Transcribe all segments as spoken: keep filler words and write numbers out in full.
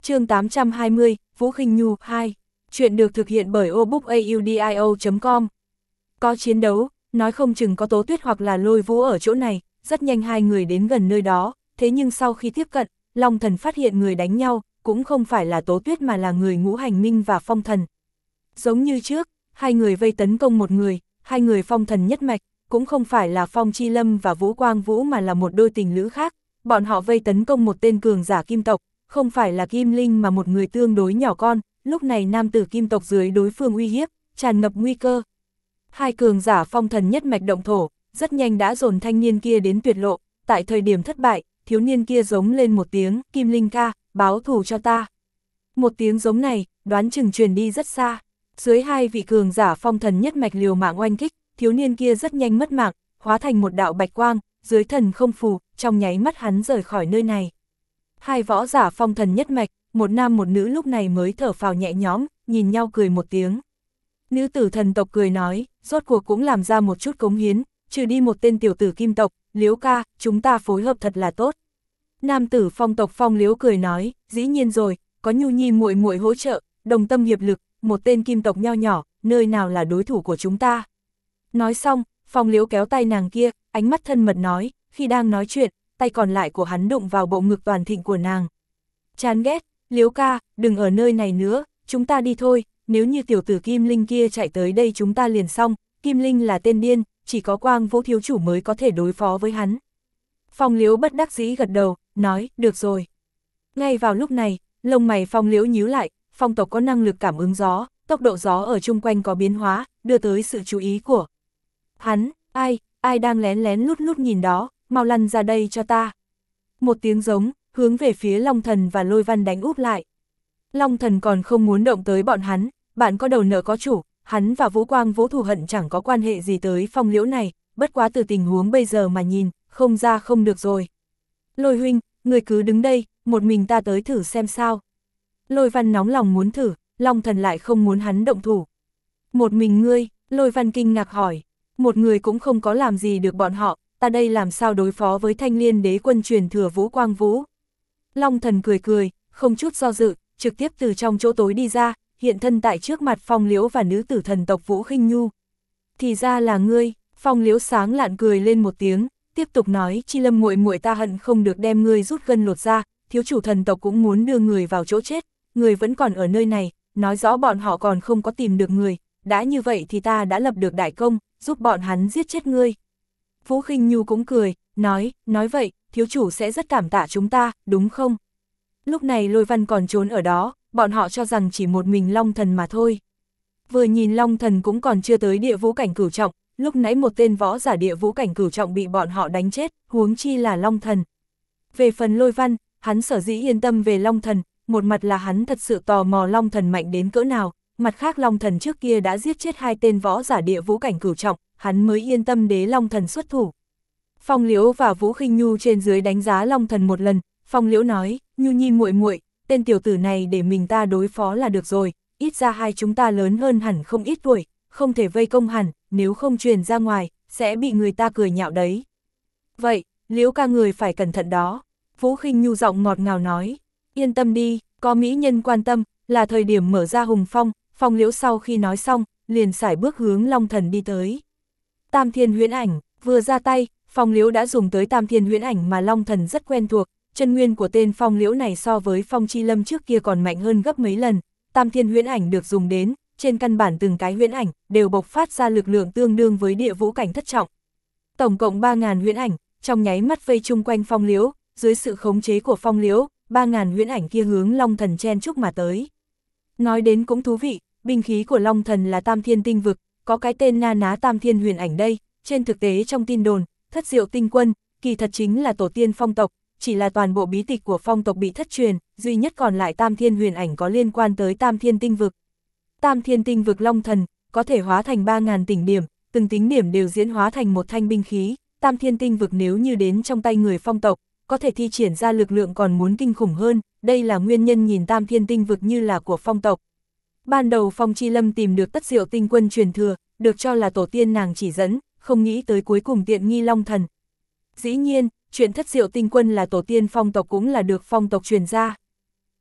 Chương tám trăm hai mươi, Vũ Khinh Nhu hai. Chuyện được thực hiện bởi obookaudio chấm com. Có chiến đấu, nói không chừng có Tố Tuyết hoặc là Lôi Vũ ở chỗ này, rất nhanh hai người đến gần nơi đó, thế nhưng sau khi tiếp cận, Long Thần phát hiện người đánh nhau, cũng không phải là Tố Tuyết mà là người Ngũ Hành Minh và Phong Thần. Giống như trước, hai người vây tấn công một người, hai người Phong Thần nhất mạch, cũng không phải là Phong Chi Lâm và Vũ Quang Vũ mà là một đôi tình lữ khác, bọn họ vây tấn công một tên cường giả kim tộc, không phải là Kim Linh mà một người tương đối nhỏ con, lúc này nam tử kim tộc dưới đối phương uy hiếp, tràn ngập nguy cơ. Hai cường giả Phong Thần nhất mạch động thổ, rất nhanh đã dồn thanh niên kia đến tuyệt lộ, tại thời điểm thất bại, thiếu niên kia giống lên một tiếng, Kim Linh ca, báo thù cho ta. Một tiếng giống này, đoán chừng truyền đi rất xa, dưới hai vị cường giả Phong Thần nhất mạch liều mạng oanh kích, thiếu niên kia rất nhanh mất mạng, hóa thành một đạo bạch quang, dưới thần không phù, trong nháy mắt hắn rời khỏi nơi này. Hai võ giả Phong Thần nhất mạch, một nam một nữ lúc này mới thở phào nhẹ nhõm, nhìn nhau cười một tiếng. Nữ tử thần tộc cười nói, rốt cuộc cũng làm ra một chút cống hiến, trừ đi một tên tiểu tử kim tộc, Liếu ca, chúng ta phối hợp thật là tốt. Nam tử Phong tộc Phong Liếu cười nói, dĩ nhiên rồi, có Nhu Nhi muội muội hỗ trợ, đồng tâm hiệp lực, một tên kim tộc nho nhỏ, nơi nào là đối thủ của chúng ta. Nói xong, Phong Liếu kéo tay nàng kia, ánh mắt thân mật nói, khi đang nói chuyện, tay còn lại của hắn đụng vào bộ ngực toàn thịnh của nàng. Chán ghét, Liếu ca, đừng ở nơi này nữa, chúng ta đi thôi, nếu như tiểu tử Kim Linh kia chạy tới đây chúng ta liền xong, Kim Linh là tên điên, chỉ có Quang Vũ thiếu chủ mới có thể đối phó với hắn. Phong Liếu bất đắc dĩ gật đầu, nói, được rồi. Ngay vào lúc này, lông mày Phong Liếu nhíu lại, Phong tộc có năng lực cảm ứng gió, tốc độ gió ở chung quanh có biến hóa, đưa tới sự chú ý của hắn. Ai, ai đang lén lén lút lút nhìn đó, mau lăn ra đây cho ta. Một tiếng giống, hướng về phía Long Thần và Lôi Văn đánh úp lại. Long Thần còn không muốn động tới bọn hắn, bạn có đầu nợ có chủ, hắn và Vũ Quang Vũ thù hận chẳng có quan hệ gì tới Phong Liễu này, bất quá từ tình huống bây giờ mà nhìn, không ra không được rồi. Lôi huynh, người cứ đứng đây, một mình ta tới thử xem sao. Lôi Văn nóng lòng muốn thử, Long Thần lại không muốn hắn động thủ. Một mình ngươi, Lôi Văn kinh ngạc hỏi, một người cũng không có làm gì được bọn họ, ta đây làm sao đối phó với Thanh Liên đế quân truyền thừa Vũ Quang Vũ. Long Thần cười cười, không chút do dự, trực tiếp từ trong chỗ tối đi ra, hiện thân tại trước mặt Phong Liễu và nữ tử thần tộc Vũ Khinh Nhu. Thì ra là ngươi, Phong Liễu sáng lạn cười lên một tiếng, tiếp tục nói, Chi Lâm muội muội ta hận không được đem ngươi rút gân lột ra, thiếu chủ thần tộc cũng muốn đưa người vào chỗ chết, người vẫn còn ở nơi này, nói rõ bọn họ còn không có tìm được người, đã như vậy thì ta đã lập được đại công, giúp bọn hắn giết chết ngươi. Vũ Khinh Nhu cũng cười, nói, nói vậy, thiếu chủ sẽ rất cảm tạ chúng ta, đúng không? Lúc này Lôi Văn còn trốn ở đó, bọn họ cho rằng chỉ một mình Long Thần mà thôi. Vừa nhìn Long Thần cũng còn chưa tới địa vũ cảnh cửu trọng, lúc nãy một tên võ giả địa vũ cảnh cửu trọng bị bọn họ đánh chết, huống chi là Long Thần. Về phần Lôi Văn, hắn sở dĩ yên tâm về Long Thần, một mặt là hắn thật sự tò mò Long Thần mạnh đến cỡ nào, mặt khác Long Thần trước kia đã giết chết hai tên võ giả địa vũ cảnh cửu trọng, hắn mới yên tâm đế Long Thần xuất thủ. Phong Liễu và Vũ Khinh Nhu trên dưới đánh giá Long Thần một lần, Phong Liễu nói, Nhu Nhi muội muội, tên tiểu tử này để mình ta đối phó là được rồi, ít ra hai chúng ta lớn hơn hẳn không ít tuổi, không thể vây công hẳn, nếu không truyền ra ngoài, sẽ bị người ta cười nhạo đấy. Vậy, Liễu ca người phải cẩn thận đó. Vũ Khinh Nhu giọng ngọt ngào nói, yên tâm đi, có mỹ nhân quan tâm, là thời điểm mở ra hùng phong. Phong Liễu sau khi nói xong, liền sải bước hướng Long Thần đi tới. Tam Thiên Huyễn Ảnh, vừa ra tay, Phong Liễu đã dùng tới Tam Thiên Huyễn Ảnh mà Long Thần rất quen thuộc, chân nguyên của tên Phong Liễu này so với Phong Chi Lâm trước kia còn mạnh hơn gấp mấy lần. Tam Thiên Huyễn Ảnh được dùng đến, trên căn bản từng cái huyễn ảnh đều bộc phát ra lực lượng tương đương với địa vũ cảnh thất trọng. Tổng cộng ba nghìn huyễn ảnh, trong nháy mắt vây chung quanh Phong Liễu, dưới sự khống chế của Phong Liễu, ba nghìn huyễn ảnh kia hướng Long Thần chen chúc mà tới. Nói đến cũng thú vị, binh khí của Long Thần là Tam Thiên Tinh Vực, có cái tên na ná Tam Thiên Huyền Ảnh đây, trên thực tế trong tin đồn, Thất Diệu Tinh Quân, kỳ thật chính là tổ tiên Phong tộc, chỉ là toàn bộ bí tịch của Phong tộc bị thất truyền, duy nhất còn lại Tam Thiên Huyền Ảnh có liên quan tới Tam Thiên Tinh Vực. Tam Thiên Tinh Vực Long Thần, có thể hóa thành ba nghìn tỉnh điểm, từng tính điểm đều diễn hóa thành một thanh binh khí, Tam Thiên Tinh Vực nếu như đến trong tay người Phong tộc, có thể thi triển ra lực lượng còn muốn kinh khủng hơn, đây là nguyên nhân nhìn Tam Thiên Tinh Vực như là của Phong tộc. Ban đầu Phong Chi Lâm tìm được Tất Diệu Tinh Quân truyền thừa, được cho là tổ tiên nàng chỉ dẫn, không nghĩ tới cuối cùng tiện nghi Long Thần. Dĩ nhiên, chuyện Thất Diệu Tinh Quân là tổ tiên Phong tộc cũng là được Phong tộc truyền ra.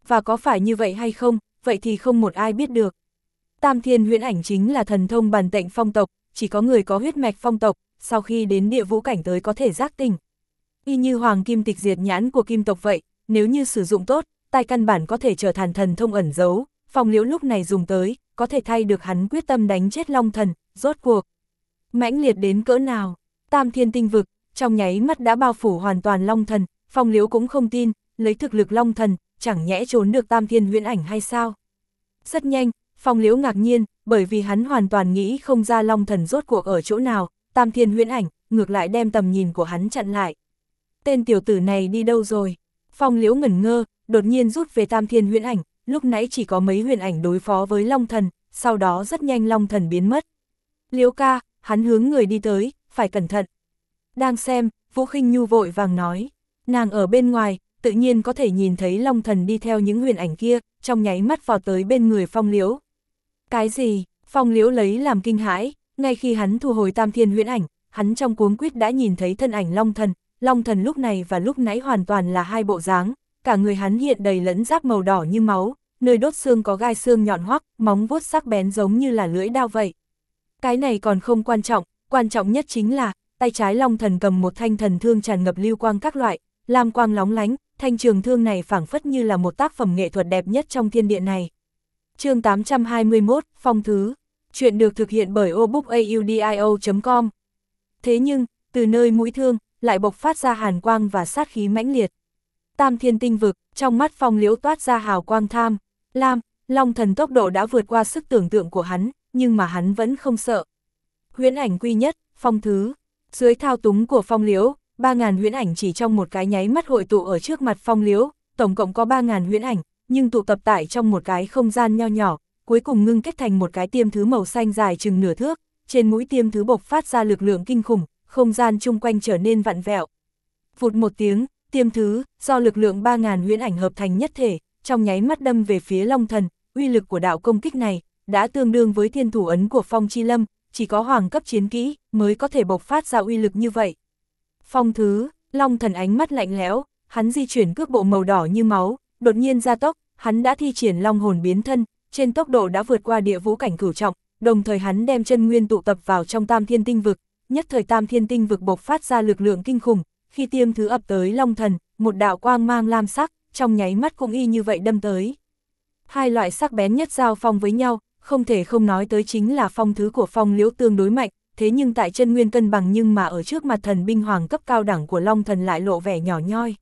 và có phải như vậy hay không, vậy thì không một ai biết được. Tam Thiên Huyễn Ảnh chính là thần thông bản tệnh phong tộc, chỉ có người có huyết mạch phong tộc, sau khi đến địa vũ cảnh tới có thể giác tỉnh. Y như Hoàng Kim Tịch Diệt Nhãn của kim tộc vậy, nếu như sử dụng tốt, tai căn bản có thể trở thành thần thông ẩn giấu, Phong Liễu lúc này dùng tới, có thể thay được hắn quyết tâm đánh chết Long Thần, rốt cuộc. Mãnh liệt đến cỡ nào, Tam Thiên Tinh Vực, trong nháy mắt đã bao phủ hoàn toàn Long Thần, Phong Liễu cũng không tin, lấy thực lực Long Thần, chẳng nhẽ trốn được Tam Thiên Huyễn Ảnh hay sao? Rất nhanh, Phong Liễu ngạc nhiên, bởi vì hắn hoàn toàn nghĩ không ra Long Thần rốt cuộc ở chỗ nào, Tam Thiên Huyễn Ảnh, ngược lại đem tầm nhìn của hắn chặn lại. Tên tiểu tử này đi đâu rồi? Phong Liễu ngẩn ngơ, đột nhiên rút về Tam Thiên Huyễn Ảnh, lúc nãy chỉ có mấy huyền ảnh đối phó với Long Thần, sau đó rất nhanh Long Thần biến mất. Liễu ca, hắn hướng người đi tới, phải cẩn thận. Đang xem, Vũ Khinh Nhu vội vàng nói, nàng ở bên ngoài, tự nhiên có thể nhìn thấy Long Thần đi theo những huyền ảnh kia, trong nháy mắt vào tới bên người Phong Liễu. Cái gì? Phong Liễu lấy làm kinh hãi, ngay khi hắn thu hồi Tam Thiên Huyễn Ảnh, hắn trong cuống quýt đã nhìn thấy thân ảnh Long Thần, Long Thần lúc này và lúc nãy hoàn toàn là hai bộ dáng, cả người hắn hiện đầy lẫn giáp màu đỏ như máu, nơi đốt xương có gai xương nhọn hoắc, móng vuốt sắc bén giống như là lưỡi dao vậy. Cái này còn không quan trọng, quan trọng nhất chính là, tay trái Long Thần cầm một thanh thần thương tràn ngập lưu quang các loại, lam quang lóng lánh, thanh trường thương này phảng phất như là một tác phẩm nghệ thuật đẹp nhất trong thiên địa này. Chương tám trăm hai mươi mốt, Phong Thứ. Chuyện được thực hiện bởi obookaudio chấm com. Thế nhưng, từ nơi mũi thương, lại bộc phát ra hàn quang và sát khí mãnh liệt. Tam Thiên Tinh Vực, trong mắt Phong Liễu toát ra hào quang tham, lam, Long Thần tốc độ đã vượt qua sức tưởng tượng của hắn, nhưng mà hắn vẫn không sợ. Huyễn ảnh quy nhất, Phong Thứ. Dưới thao túng của Phong Liễu, ba ngàn huyễn ảnh chỉ trong một cái nháy mắt hội tụ ở trước mặt Phong Liễu, tổng cộng có ba ngàn huyễn ảnh, nhưng tụ tập tại trong một cái không gian nho nhỏ, cuối cùng ngưng kết thành một cái tiêm thứ màu xanh dài chừng nửa thước, trên mũi tiêm thứ bộc phát ra lực lượng kinh khủng, không gian chung quanh trở nên vặn vẹo. Phụt một tiếng, tiêm thứ, do lực lượng ba ngàn huyễn ảnh hợp thành nhất thể, trong nháy mắt đâm về phía Long Thần, uy lực của đạo công kích này, đã tương đương với thiên thủ ấn của Phong Chi Lâm, chỉ có hoàng cấp chiến kỹ mới có thể bộc phát ra uy lực như vậy. Phong Thứ, Long Thần ánh mắt lạnh lẽo, hắn di chuyển cước bộ màu đỏ như máu, đột nhiên gia tốc, hắn đã thi triển long hồn biến thân, trên tốc độ đã vượt qua địa vũ cảnh cửu trọng, đồng thời hắn đem chân nguyên tụ tập vào trong Tam Thiên Tinh Vực, nhất thời Tam Thiên Tinh Vực bộc phát ra lực lượng kinh khủng, khi tiêm thứ ập tới Long Thần, một đạo quang mang lam sắc, trong nháy mắt cũng y như vậy đâm tới. Hai loại sắc bén nhất giao phong với nhau, không thể không nói tới chính là Phong Thứ của Phong Liễu tương đối mạnh, thế nhưng tại chân nguyên cân bằng nhưng mà ở trước mặt thần binh hoàng cấp cao đẳng của Long Thần lại lộ vẻ nhỏ nhoi.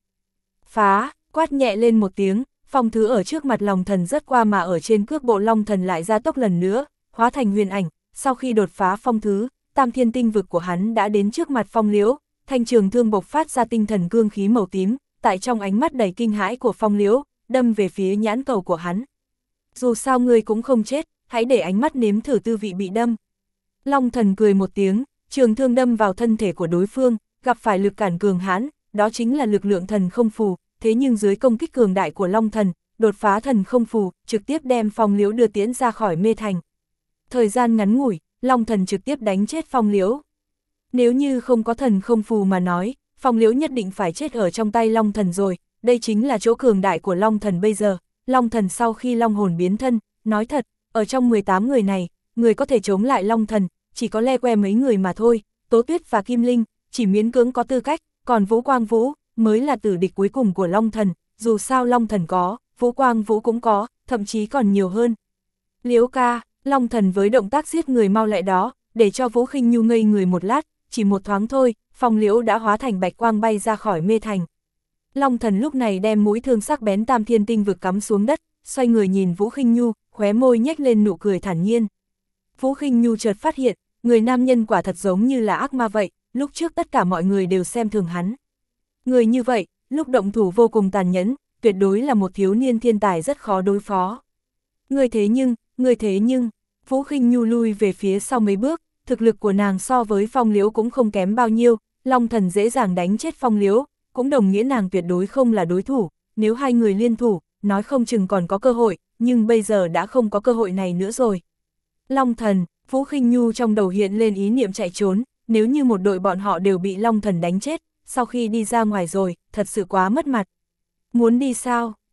Phá, quát nhẹ lên một tiếng, Phong Thứ ở trước mặt Long Thần rất qua mà ở trên cước bộ Long Thần lại gia tốc lần nữa, hóa thành huyền ảnh, sau khi đột phá Phong Thứ, Tam Thiên Tinh Vực của hắn đã đến trước mặt Phong Liễu, thanh trường thương bộc phát ra tinh thần cương khí màu tím, tại trong ánh mắt đầy kinh hãi của Phong Liễu, đâm về phía nhãn cầu của hắn. Dù sao ngươi cũng không chết, hãy để ánh mắt nếm thử tư vị bị đâm. Long Thần cười một tiếng, trường thương đâm vào thân thể của đối phương, gặp phải lực cản cường hãn, đó chính là lực lượng thần không phù, thế nhưng dưới công kích cường đại của Long Thần, đột phá thần không phù, trực tiếp đem Phong Liễu đưa tiến ra khỏi mê thành. Thời gian ngắn ngủi, Long Thần trực tiếp đánh chết Phong Liễu. Nếu như không có thần không phù mà nói, Phong Liễu nhất định phải chết ở trong tay Long Thần rồi, đây chính là chỗ cường đại của Long Thần bây giờ. Long Thần sau khi long hồn biến thân, nói thật, ở trong mười tám người này, người có thể chống lại Long Thần, chỉ có le que mấy người mà thôi, Tố Tuyết và Kim Linh, chỉ miễn cưỡng có tư cách, còn Vũ Quang Vũ, mới là tử địch cuối cùng của Long Thần, dù sao Long Thần có, Vũ Quang Vũ cũng có, thậm chí còn nhiều hơn. Liễu ca, Long Thần với động tác giết người mau lẹ đó, để cho Vũ Khinh Nhu ngây người một lát, chỉ một thoáng thôi, Phong Liễu đã hóa thành bạch quang bay ra khỏi mê thành. Long Thần lúc này đem mũi thương sắc bén Tam Thiên Tinh Vực cắm xuống đất, xoay người nhìn Vũ Khinh Nhu, khóe môi nhếch lên nụ cười thản nhiên. Vũ Khinh Nhu chợt phát hiện, người nam nhân quả thật giống như là ác ma vậy, lúc trước tất cả mọi người đều xem thường hắn. Người như vậy, lúc động thủ vô cùng tàn nhẫn, tuyệt đối là một thiếu niên thiên tài rất khó đối phó. Người thế nhưng, người thế nhưng, Vũ Khinh Nhu lui về phía sau mấy bước, thực lực của nàng so với Phong Liễu cũng không kém bao nhiêu, Long Thần dễ dàng đánh chết Phong Liễu, cũng đồng nghĩa nàng tuyệt đối không là đối thủ, nếu hai người liên thủ, nói không chừng còn có cơ hội, nhưng bây giờ đã không có cơ hội này nữa rồi. Long Thần, Vũ Khinh Nhu trong đầu hiện lên ý niệm chạy trốn, nếu như một đội bọn họ đều bị Long Thần đánh chết, sau khi đi ra ngoài rồi, thật sự quá mất mặt. Muốn đi sao?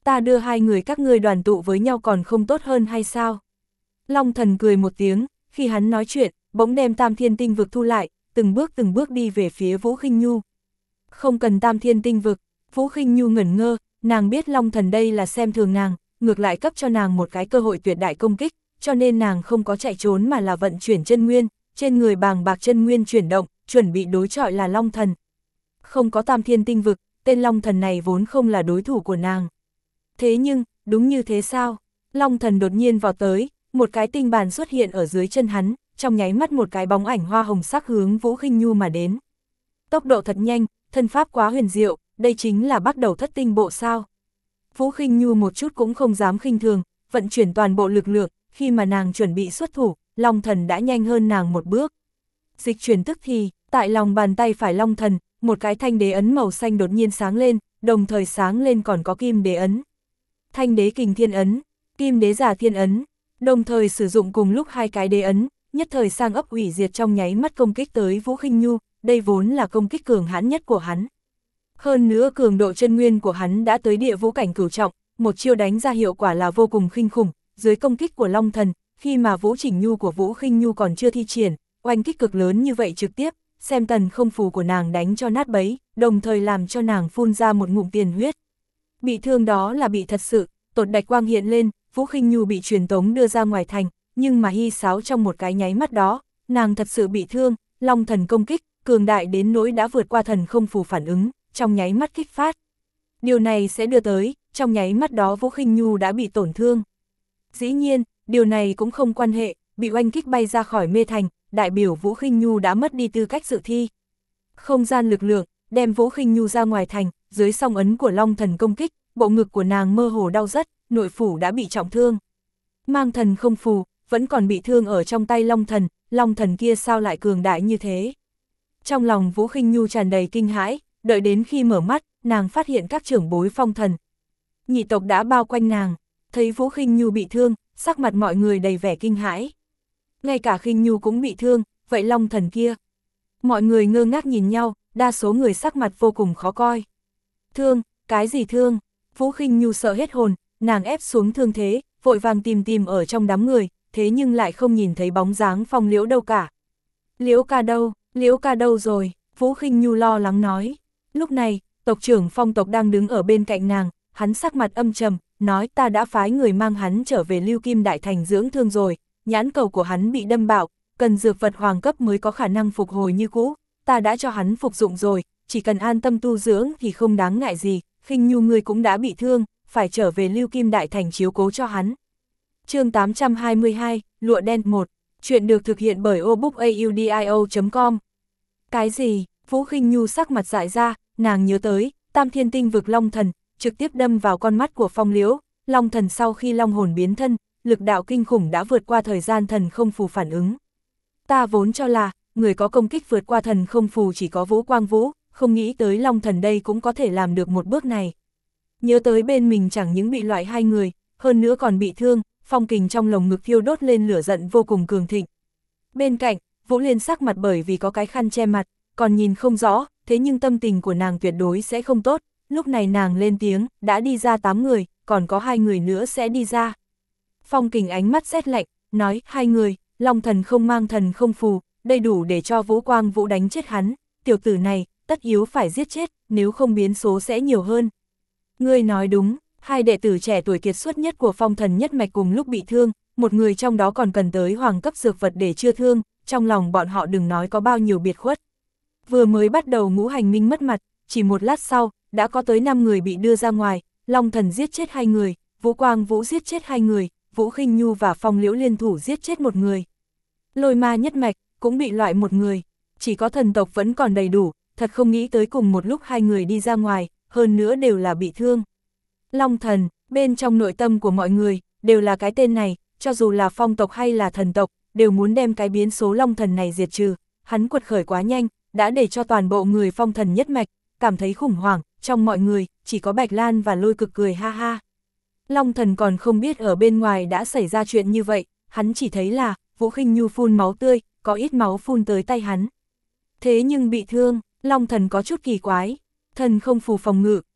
ta đưa hai người các ngươi đoàn tụ với nhau còn không tốt hơn hay sao? Long Thần cười một tiếng, khi hắn nói chuyện, bỗng đem Tam Thiên Tinh Vực thu lại, từng bước từng bước đi về phía Vũ Khinh Nhu. Không cần Tam Thiên Tinh Vực, Vũ Khinh Nhu ngẩn ngơ, nàng biết Long Thần đây là xem thường nàng, ngược lại cấp cho nàng một cái cơ hội tuyệt đại công kích, cho nên nàng không có chạy trốn mà là vận chuyển chân nguyên, trên người bàng bạc chân nguyên chuyển động, chuẩn bị đối chọi là Long Thần. Không có Tam Thiên Tinh Vực, tên Long Thần này vốn không là đối thủ của nàng. Thế nhưng, đúng như thế sao? Long Thần đột nhiên vào tới, một cái tinh bàn xuất hiện ở dưới chân hắn, trong nháy mắt một cái bóng ảnh hoa hồng sắc hướng Vũ Khinh Nhu mà đến. Tốc độ thật nhanh, thân pháp quá huyền diệu, đây chính là bắt đầu thất tinh bộ sao. Vũ Khinh Nhu một chút cũng không dám khinh thường, vận chuyển toàn bộ lực lượng, khi mà nàng chuẩn bị xuất thủ, Long Thần đã nhanh hơn nàng một bước. Dịch chuyển tức thì, tại lòng bàn tay phải Long Thần, một cái thanh đế ấn màu xanh đột nhiên sáng lên, đồng thời sáng lên còn có kim đế ấn. Thanh đế kình thiên ấn, kim đế giả thiên ấn, đồng thời sử dụng cùng lúc hai cái đế ấn, nhất thời sang ấp hủy diệt trong nháy mắt công kích tới Vũ Khinh Nhu, đây vốn là công kích cường hãn nhất của hắn. Hơn nữa cường độ chân nguyên của hắn đã tới địa vũ cảnh cửu trọng, một chiêu đánh ra hiệu quả là vô cùng kinh khủng, dưới công kích của Long Thần, khi mà Vũ Chỉnh Nhu của Vũ Khinh Nhu còn chưa thi triển, oanh kích cực lớn như vậy trực tiếp, xem tần không phù của nàng đánh cho nát bấy, đồng thời làm cho nàng phun ra một ngụm tiền huyết. Bị thương đó là bị thật sự, tột đạch quang hiện lên, Vũ Khinh Nhu bị truyền tống đưa ra ngoài thành, nhưng mà hy sáo trong một cái nháy mắt đó, nàng thật sự bị thương, Long Thần công kích, cường đại đến nỗi đã vượt qua thần không phù phản ứng, trong nháy mắt kích phát. Điều này sẽ đưa tới, trong nháy mắt đó Vũ Khinh Nhu đã bị tổn thương. Dĩ nhiên, điều này cũng không quan hệ, bị oanh kích bay ra khỏi mê thành, đại biểu Vũ Khinh Nhu đã mất đi tư cách dự thi. Không gian lực lượng, đem Vũ Khinh Nhu ra ngoài thành, dưới song ấn của Long Thần công kích, bộ ngực của nàng mơ hồ đau rất, nội phủ đã bị trọng thương. Mang thần không phù, vẫn còn bị thương ở trong tay Long Thần, Long Thần kia sao lại cường đại như thế? Trong lòng Vũ Khinh Nhu tràn đầy kinh hãi, đợi đến khi mở mắt, nàng phát hiện các trưởng bối phong thần. Nhị tộc đã bao quanh nàng, thấy Vũ Khinh Nhu bị thương, sắc mặt mọi người đầy vẻ kinh hãi. Ngay cả Khinh Nhu cũng bị thương, vậy Long Thần kia? Mọi người ngơ ngác nhìn nhau, đa số người sắc mặt vô cùng khó coi. Thương, cái gì thương? Vũ Khinh Nhu sợ hết hồn, nàng ép xuống thương thế, vội vàng tìm tìm ở trong đám người, thế nhưng lại không nhìn thấy bóng dáng Phong Liễu đâu cả. Liễu ca đâu, Liễu ca đâu rồi? Vũ Khinh Nhu lo lắng nói. Lúc này, tộc trưởng Phong tộc đang đứng ở bên cạnh nàng, hắn sắc mặt âm trầm, nói ta đã phái người mang hắn trở về Lưu Kim Đại Thành dưỡng thương rồi, nhãn cầu của hắn bị đâm bạo, cần dược vật hoàng cấp mới có khả năng phục hồi như cũ, ta đã cho hắn phục dụng rồi, chỉ cần an tâm tu dưỡng thì không đáng ngại gì, Khinh Nhu ngươi cũng đã bị thương, phải trở về Lưu Kim Đại Thành chiếu cố cho hắn. Chương tám trăm hai mươi hai, Lụa Đen một, chuyện được thực hiện bởi obookaudio chấm com. Cái gì? Vũ Khinh Nhu sắc mặt dại ra, nàng nhớ tới, Tam Thiên Tinh Vực Long Thần, trực tiếp đâm vào con mắt của Phong Liễu, Long Thần sau khi long hồn biến thân, lực đạo kinh khủng đã vượt qua thời gian thần không phù phản ứng. Ta vốn cho là, người có công kích vượt qua thần không phù chỉ có Vũ Quang Vũ, không nghĩ tới Long Thần đây cũng có thể làm được một bước này. Nhớ tới bên mình chẳng những bị loại hai người, hơn nữa còn bị thương, phong kình trong lồng ngực thiêu đốt lên lửa giận vô cùng cường thịnh. Bên cạnh, Vũ Liên sắc mặt bởi vì có cái khăn che mặt, còn nhìn không rõ, thế nhưng tâm tình của nàng tuyệt đối sẽ không tốt, lúc này nàng lên tiếng, đã đi ra tám người, còn có hai người nữa sẽ đi ra. Phong kình ánh mắt rét lạnh, nói, hai người, Long Thần không mang thần không phù, đầy đủ để cho Vũ Quang Vũ đánh chết hắn, tiểu tử này, tất yếu phải giết chết, nếu không biến số sẽ nhiều hơn. Ngươi nói đúng, hai đệ tử trẻ tuổi kiệt xuất nhất của Phong Thần nhất mạch cùng lúc bị thương, một người trong đó còn cần tới hoàng cấp dược vật để chữa thương, trong lòng bọn họ đừng nói có bao nhiêu biệt khuất. Vừa mới bắt đầu Ngũ Hành Minh mất mặt, chỉ một lát sau, đã có tới năm người bị đưa ra ngoài, Long Thần giết chết hai người, Vũ Quang Vũ giết chết hai người, Vũ Khinh Nhu và Phong Liễu liên thủ giết chết một người. Lôi Ma nhất mạch cũng bị loại một người, chỉ có thần tộc vẫn còn đầy đủ, thật không nghĩ tới cùng một lúc hai người đi ra ngoài, hơn nữa đều là bị thương. Long Thần, bên trong nội tâm của mọi người, đều là cái tên này, cho dù là phong tộc hay là thần tộc, đều muốn đem cái biến số Long Thần này diệt trừ, hắn quật khởi quá nhanh, đã để cho toàn bộ người Phong Thần nhất mạch, cảm thấy khủng hoảng, trong mọi người, chỉ có Bạch Lan và Lôi Cực cười ha ha. Long Thần còn không biết ở bên ngoài đã xảy ra chuyện như vậy, hắn chỉ thấy là, Vũ Khinh Nhu phun máu tươi, có ít máu phun tới tay hắn. Thế nhưng bị thương, Long Thần có chút kỳ quái, thần không phù phòng ngự,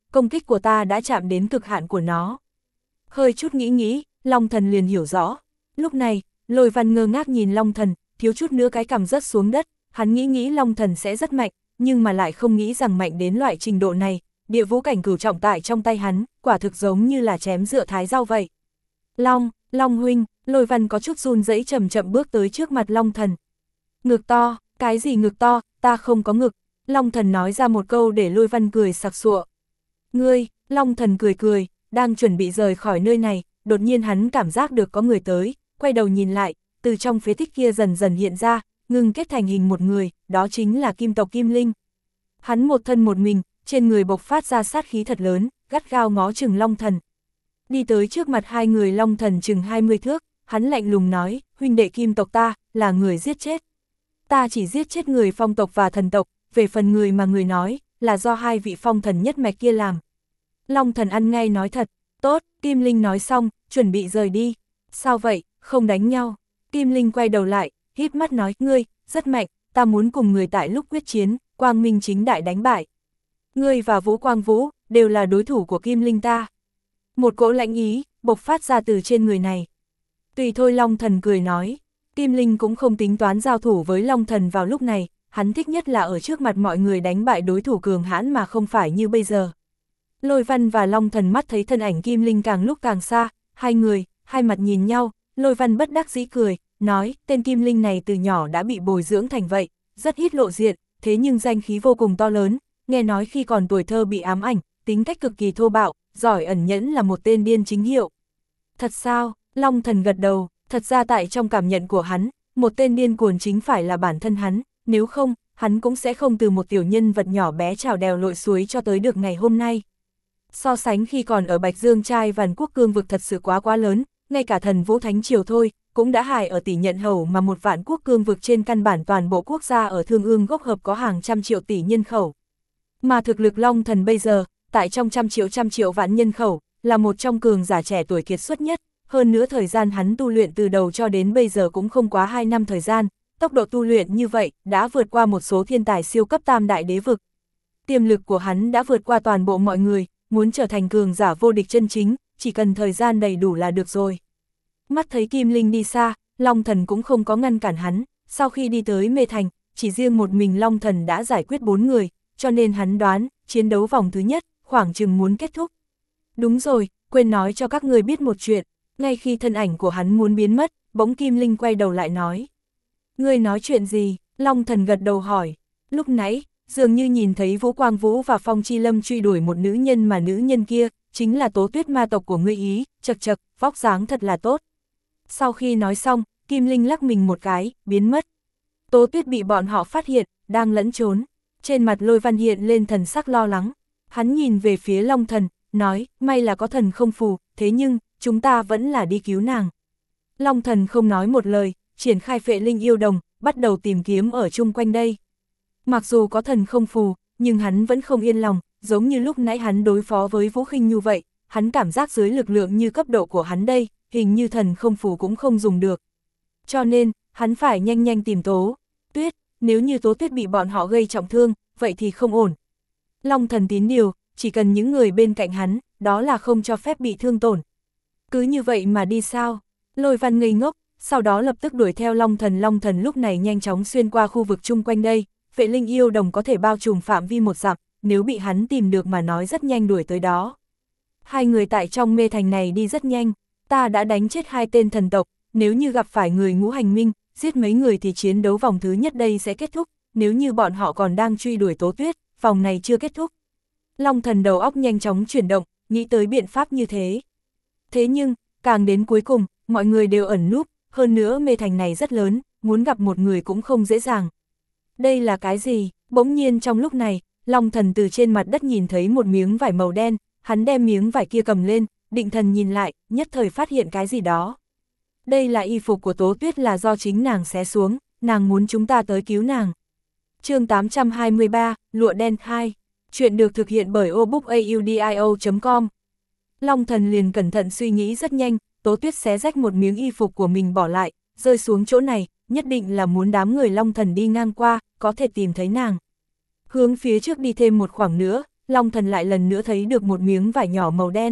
công kích của ta đã chạm đến cực hạn của nó. Hơi chút nghĩ nghĩ, Long Thần liền hiểu rõ. Lúc này, Lôi Văn ngơ ngác nhìn Long Thần, thiếu chút nữa cái cằm rớt xuống đất, hắn nghĩ nghĩ Long Thần sẽ rất mạnh, nhưng mà lại không nghĩ rằng mạnh đến loại trình độ này, địa vũ cảnh cửu trọng tại trong tay hắn, quả thực giống như là chém dựa thái rau vậy. Long, Long huynh, Lôi Văn có chút run rẩy chậm chậm bước tới trước mặt Long Thần. Ngực to, cái gì ngực to, ta không có ngực. Long Thần nói ra một câu để Lôi Văn cười sặc sụa. Ngươi, Long Thần cười cười, đang chuẩn bị rời khỏi nơi này, đột nhiên hắn cảm giác được có người tới, quay đầu nhìn lại, từ trong phế tích kia dần dần hiện ra, ngừng kết thành hình một người, đó chính là Kim tộc Kim Linh. Hắn một thân một mình, trên người bộc phát ra sát khí thật lớn, gắt gao ngó chừng Long Thần. Đi tới trước mặt hai người Long Thần chừng hai mươi thước, hắn lạnh lùng nói, huynh đệ Kim tộc ta, là người giết chết. Ta chỉ giết chết người phong tộc và thần tộc, về phần người mà người nói, là do hai vị phong thần nhất mạch kia làm. Long Thần ăn ngay nói thật, tốt, Kim Linh nói xong, chuẩn bị rời đi. Sao vậy, không đánh nhau? Kim Linh quay đầu lại, híp mắt nói, ngươi, rất mạnh, ta muốn cùng người tại lúc quyết chiến, quang minh chính đại đánh bại. Ngươi và Vũ Quang Vũ, đều là đối thủ của Kim Linh ta. Một cỗ lãnh ý, bộc phát ra từ trên người này. Tùy thôi, Long Thần cười nói. Kim Linh cũng không tính toán giao thủ với Long Thần vào lúc này, hắn thích nhất là ở trước mặt mọi người đánh bại đối thủ cường hãn mà không phải như bây giờ. Lôi Văn và Long Thần mắt thấy thân ảnh Kim Linh càng lúc càng xa, hai người, hai mặt nhìn nhau, Lôi Văn bất đắc dĩ cười, nói, tên Kim Linh này từ nhỏ đã bị bồi dưỡng thành vậy, rất ít lộ diện, thế nhưng danh khí vô cùng to lớn, nghe nói khi còn tuổi thơ bị ám ảnh, tính cách cực kỳ thô bạo, giỏi ẩn nhẫn là một tên điên chính hiệu. Thật sao? Long Thần gật đầu, thật ra tại trong cảm nhận của hắn, một tên điên cuồng chính phải là bản thân hắn, nếu không, hắn cũng sẽ không từ một tiểu nhân vật nhỏ bé trào đèo lội suối cho tới được ngày hôm nay. So sánh khi còn ở Bạch Dương Trai Vàn Quốc cương vực thật sự quá quá lớn, ngay cả thần Vũ Thánh Triều thôi, cũng đã hại ở tỷ nhận hầu mà một vạn quốc cương vực trên căn bản toàn bộ quốc gia ở Thương Ương gốc hợp có hàng trăm triệu tỷ nhân khẩu. Mà thực lực Long Thần bây giờ, tại trong trăm triệu trăm triệu vạn nhân khẩu, là một trong cường giả trẻ tuổi kiệt xuất nhất, hơn nữa thời gian hắn tu luyện từ đầu cho đến bây giờ cũng không quá hai năm thời gian, tốc độ tu luyện như vậy đã vượt qua một số thiên tài siêu cấp tam đại đế vực. Tiềm lực của hắn đã vượt qua toàn bộ mọi người, muốn trở thành cường giả vô địch chân chính, chỉ cần thời gian đầy đủ là được rồi. Mắt thấy Kim Linh đi xa, Long Thần cũng không có ngăn cản hắn, sau khi đi tới Mê Thành, chỉ riêng một mình Long Thần đã giải quyết bốn người, cho nên hắn đoán, chiến đấu vòng thứ nhất, khoảng chừng muốn kết thúc. Đúng rồi, quên nói cho các người biết một chuyện, ngay khi thân ảnh của hắn muốn biến mất, bỗng Kim Linh quay đầu lại nói. Ngươi nói chuyện gì? Long Thần gật đầu hỏi. Lúc nãy, dường như nhìn thấy Vũ Quang Vũ và Phong Chi Lâm truy đuổi một nữ nhân mà nữ nhân kia, chính là Tố Tuyết ma tộc của ngươi ý, chật chật, vóc dáng thật là tốt. Sau khi nói xong, Kim Linh lắc mình một cái, biến mất. Tố Tuyết bị bọn họ phát hiện, đang lẫn trốn. Trên mặt Lôi Văn hiện lên thần sắc lo lắng. Hắn nhìn về phía Long Thần, nói, may là có thần không phù, thế nhưng, chúng ta vẫn là đi cứu nàng. Long Thần không nói một lời, triển khai Phệ Linh yêu đồng, bắt đầu tìm kiếm ở chung quanh đây. Mặc dù có thần không phù, nhưng hắn vẫn không yên lòng, giống như lúc nãy hắn đối phó với Vũ Khinh Nhu vậy, hắn cảm giác dưới lực lượng như cấp độ của hắn đây, hình như thần không phù cũng không dùng được. Cho nên, hắn phải nhanh nhanh tìm Tố Tuyết, nếu như Tố Tuyết bị bọn họ gây trọng thương, vậy thì không ổn. Long Thần tín điều, chỉ cần những người bên cạnh hắn, đó là không cho phép bị thương tổn. Cứ như vậy mà đi sao? Lôi Văn ngây ngốc, sau đó lập tức đuổi theo Long Thần. Long Thần lúc này nhanh chóng xuyên qua khu vực chung quanh đây, Phệ Linh yêu đồng có thể bao trùm phạm vi một dặm, nếu bị hắn tìm được mà nói rất nhanh đuổi tới đó. Hai người tại trong Mê Thành này đi rất nhanh, ta đã đánh chết hai tên thần tộc, nếu như gặp phải người Ngũ Hành Minh, giết mấy người thì chiến đấu vòng thứ nhất đây sẽ kết thúc, nếu như bọn họ còn đang truy đuổi Tố Tuyết, vòng này chưa kết thúc. Long Thần đầu óc nhanh chóng chuyển động, nghĩ tới biện pháp như thế. Thế nhưng, càng đến cuối cùng, mọi người đều ẩn núp, hơn nữa Mê Thành này rất lớn, muốn gặp một người cũng không dễ dàng. Đây là cái gì? Bỗng nhiên trong lúc này, Long Thần từ trên mặt đất nhìn thấy một miếng vải màu đen, hắn đem miếng vải kia cầm lên, định thần nhìn lại, nhất thời phát hiện cái gì đó. Đây là y phục của Tố Tuyết, là do chính nàng xé xuống, nàng muốn chúng ta tới cứu nàng. Chương tám trăm hai mươi ba, Lụa Đen hai. Chuyện được thực hiện bởi obookaudio chấm com. Long Thần liền cẩn thận suy nghĩ rất nhanh, Tố Tuyết xé rách một miếng y phục của mình bỏ lại, rơi xuống chỗ này, nhất định là muốn đám người Long Thần đi ngang qua, có thể tìm thấy nàng. Hướng phía trước đi thêm một khoảng nữa, Long Thần lại lần nữa thấy được một miếng vải nhỏ màu đen.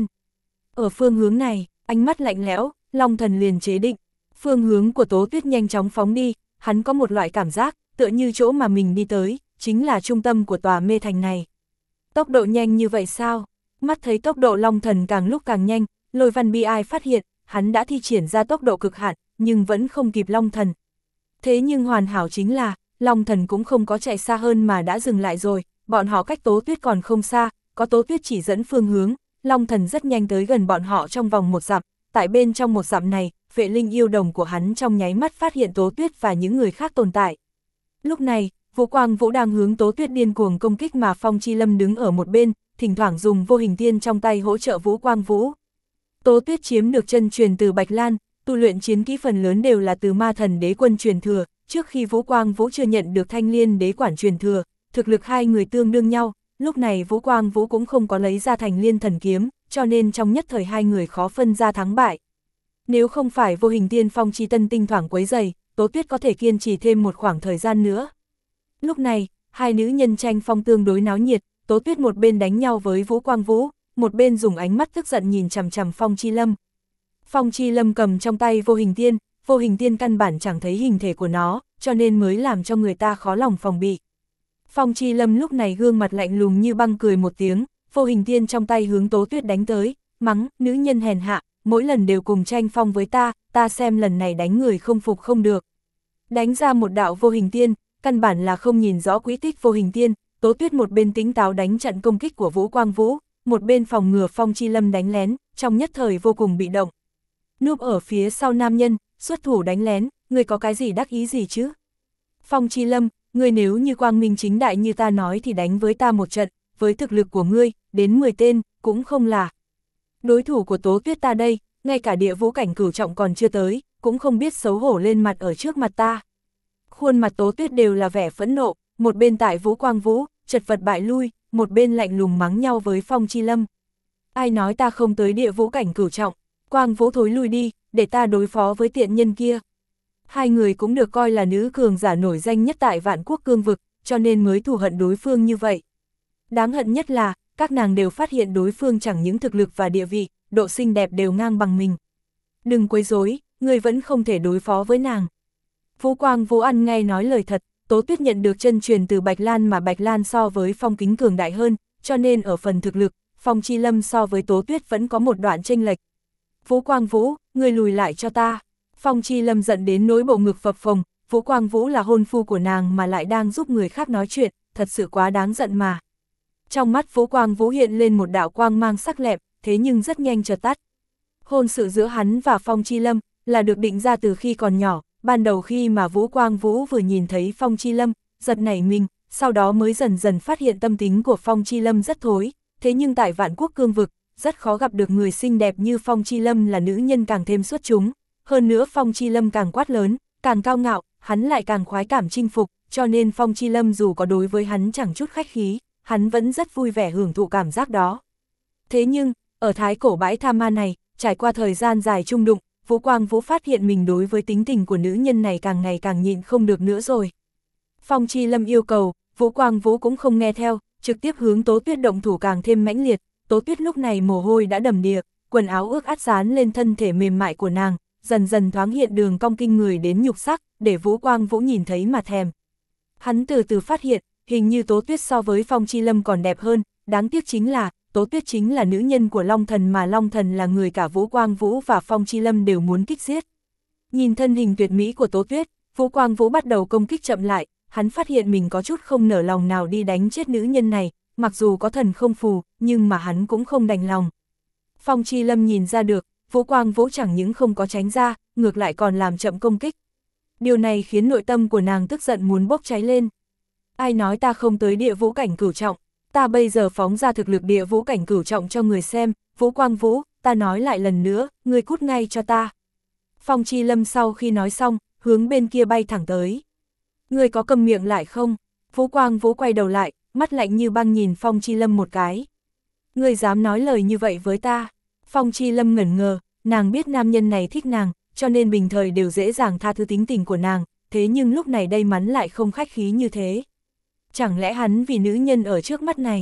Ở phương hướng này, ánh mắt lạnh lẽo, Long Thần liền chế định. Phương hướng của Tố Tuyết nhanh chóng phóng đi, hắn có một loại cảm giác, tựa như chỗ mà mình đi tới, chính là trung tâm của tòa mê thành này. Tốc độ nhanh như vậy sao? Mắt thấy tốc độ Long Thần càng lúc càng nhanh, Lôi Văn Bi ai phát hiện, hắn đã thi triển ra tốc độ cực hạn, nhưng vẫn không kịp Long Thần. Thế nhưng hoàn hảo chính là, Long Thần cũng không có chạy xa hơn mà đã dừng lại rồi, bọn họ cách Tố Tuyết còn không xa, có Tố Tuyết chỉ dẫn phương hướng, Long Thần rất nhanh tới gần bọn họ trong vòng một dặm, tại bên trong một dặm này, vệ linh yêu đồng của hắn trong nháy mắt phát hiện Tố Tuyết và những người khác tồn tại. Lúc này, Vũ Quang Vũ đang hướng Tố Tuyết điên cuồng công kích mà Phong Chi Lâm đứng ở một bên, thỉnh thoảng dùng vô hình tiên trong tay hỗ trợ Vũ Quang Vũ. Tố Tuyết chiếm được chân truyền từ Bạch Lan, tu luyện chiến kỹ phần lớn đều là từ Ma Thần Đế Quân truyền thừa, trước khi Vũ Quang Vũ chưa nhận được Thanh Liên Đế Quản truyền thừa, thực lực hai người tương đương nhau, lúc này Vũ Quang Vũ cũng không có lấy ra Thành Liên Thần Kiếm, cho nên trong nhất thời hai người khó phân ra thắng bại. Nếu không phải vô hình tiên Phong Chi Tân tinh thoảng quấy rầy, Tố Tuyết có thể kiên trì thêm một khoảng thời gian nữa. Lúc này, hai nữ nhân tranh phong tương đối náo nhiệt, Tố Tuyết một bên đánh nhau với Vũ Quang Vũ, một bên dùng ánh mắt tức giận nhìn chằm chằm Phong Chi Lâm. Phong Chi Lâm cầm trong tay vô hình tiên, vô hình tiên căn bản chẳng thấy hình thể của nó, cho nên mới làm cho người ta khó lòng phòng bị. Phong Chi Lâm lúc này gương mặt lạnh lùng như băng cười một tiếng, vô hình tiên trong tay hướng Tố Tuyết đánh tới, mắng, nữ nhân hèn hạ, mỗi lần đều cùng tranh phong với ta, ta xem lần này đánh người không phục không được. Đánh ra một đạo vô hình tiên, căn bản là không nhìn rõ quỹ tích vô hình tiên, Tố Tuyết một bên tính táo đánh chặn công kích của Vũ Quang Vũ, một bên phòng ngừa Phong Chi Lâm đánh lén, trong nhất thời vô cùng bị động. Núp ở phía sau nam nhân, xuất thủ đánh lén, người có cái gì đắc ý gì chứ? Phong Chi Lâm, người nếu như quang minh chính đại như ta nói thì đánh với ta một trận, với thực lực của ngươi, đến mười tên, cũng không là. Đối thủ của Tố Tuyết ta đây, ngay cả địa vũ cảnh cửu trọng còn chưa tới, cũng không biết xấu hổ lên mặt ở trước mặt ta. Khuôn mặt Tố Tuyết đều là vẻ phẫn nộ, một bên tại Vũ Quang Vũ, chật vật bại lui, một bên lạnh lùng mắng nhau với Phong Chi Lâm. Ai nói ta không tới địa vũ cảnh cửu trọng, Quang Vũ thối lui đi, để ta đối phó với tiện nhân kia. Hai người cũng được coi là nữ cường giả nổi danh nhất tại Vạn Quốc cương vực, cho nên mới thù hận đối phương như vậy. Đáng hận nhất là, các nàng đều phát hiện đối phương chẳng những thực lực và địa vị, độ xinh đẹp đều ngang bằng mình. Đừng quấy rối, người vẫn không thể đối phó với nàng. Vũ Quang Vũ ăn ngay nói lời thật, Tố Tuyết nhận được chân truyền từ Bạch Lan mà Bạch Lan so với Phong Kính cường đại hơn, cho nên ở phần thực lực, Phong Chi Lâm so với Tố Tuyết vẫn có một đoạn chênh lệch. Vũ Quang Vũ, người lùi lại cho ta. Phong Chi Lâm giận đến nỗi bộ ngực phập phồng, Vũ Quang Vũ là hôn phu của nàng mà lại đang giúp người khác nói chuyện, thật sự quá đáng giận mà. Trong mắt Vũ Quang Vũ hiện lên một đạo quang mang sắc lẹm, thế nhưng rất nhanh chợt tắt. Hôn sự giữa hắn và Phong Chi Lâm là được định ra từ khi còn nhỏ, ban đầu khi mà Vũ Quang Vũ vừa nhìn thấy Phong Chi Lâm, giật nảy mình, sau đó mới dần dần phát hiện tâm tính của Phong Chi Lâm rất thối, thế nhưng tại Vạn Quốc cương vực, rất khó gặp được người xinh đẹp như Phong Chi Lâm là nữ nhân càng thêm xuất chúng, hơn nữa Phong Chi Lâm càng quát lớn, càng cao ngạo, hắn lại càng khoái cảm chinh phục, cho nên Phong Chi Lâm dù có đối với hắn chẳng chút khách khí, hắn vẫn rất vui vẻ hưởng thụ cảm giác đó. Thế nhưng, ở thái cổ bãi tha ma này, trải qua thời gian dài chung đụng, Vũ Quang Vũ phát hiện mình đối với tính tình của nữ nhân này càng ngày càng nhịn không được nữa rồi. Phong Chi Lâm yêu cầu, Vũ Quang Vũ cũng không nghe theo, trực tiếp hướng Tố Tuyết động thủ càng thêm mãnh liệt. Tố Tuyết lúc này mồ hôi đã đầm đìa, quần áo ướt át dán lên thân thể mềm mại của nàng, dần dần thoáng hiện đường cong kinh người đến nhục sắc, để Vũ Quang Vũ nhìn thấy mà thèm. Hắn từ từ phát hiện, hình như Tố Tuyết so với Phong Chi Lâm còn đẹp hơn, đáng tiếc chính là, Tố Tuyết chính là nữ nhân của Long Thần mà Long Thần là người cả Vũ Quang Vũ và Phong Chi Lâm đều muốn kích giết. Nhìn thân hình tuyệt mỹ của Tố Tuyết, Vũ Quang Vũ bắt đầu công kích chậm lại, hắn phát hiện mình có chút không nở lòng nào đi đánh chết nữ nhân này, mặc dù có thần không phù, nhưng mà hắn cũng không đành lòng. Phong Chi Lâm nhìn ra được, Vũ Quang Vũ chẳng những không có tránh ra, ngược lại còn làm chậm công kích. Điều này khiến nội tâm của nàng tức giận muốn bốc cháy lên. Ai nói ta không tới địa vũ cảnh cửu trọng, ta bây giờ phóng ra thực lực địa vũ cảnh cửu trọng cho người xem, Vũ Quang Vũ, ta nói lại lần nữa, ngươi cút ngay cho ta. Phong Chi Lâm sau khi nói xong, hướng bên kia bay thẳng tới. Ngươi có câm miệng lại không? Vũ Quang Vũ quay đầu lại, mắt lạnh như băng nhìn Phong Chi Lâm một cái. Ngươi dám nói lời như vậy với ta? Phong Chi Lâm ngẩn ngơ, nàng biết nam nhân này thích nàng, cho nên bình thời đều dễ dàng tha thứ tính tình của nàng, thế nhưng lúc này đây mắn lại không khách khí như thế. Chẳng lẽ hắn vì nữ nhân ở trước mắt này,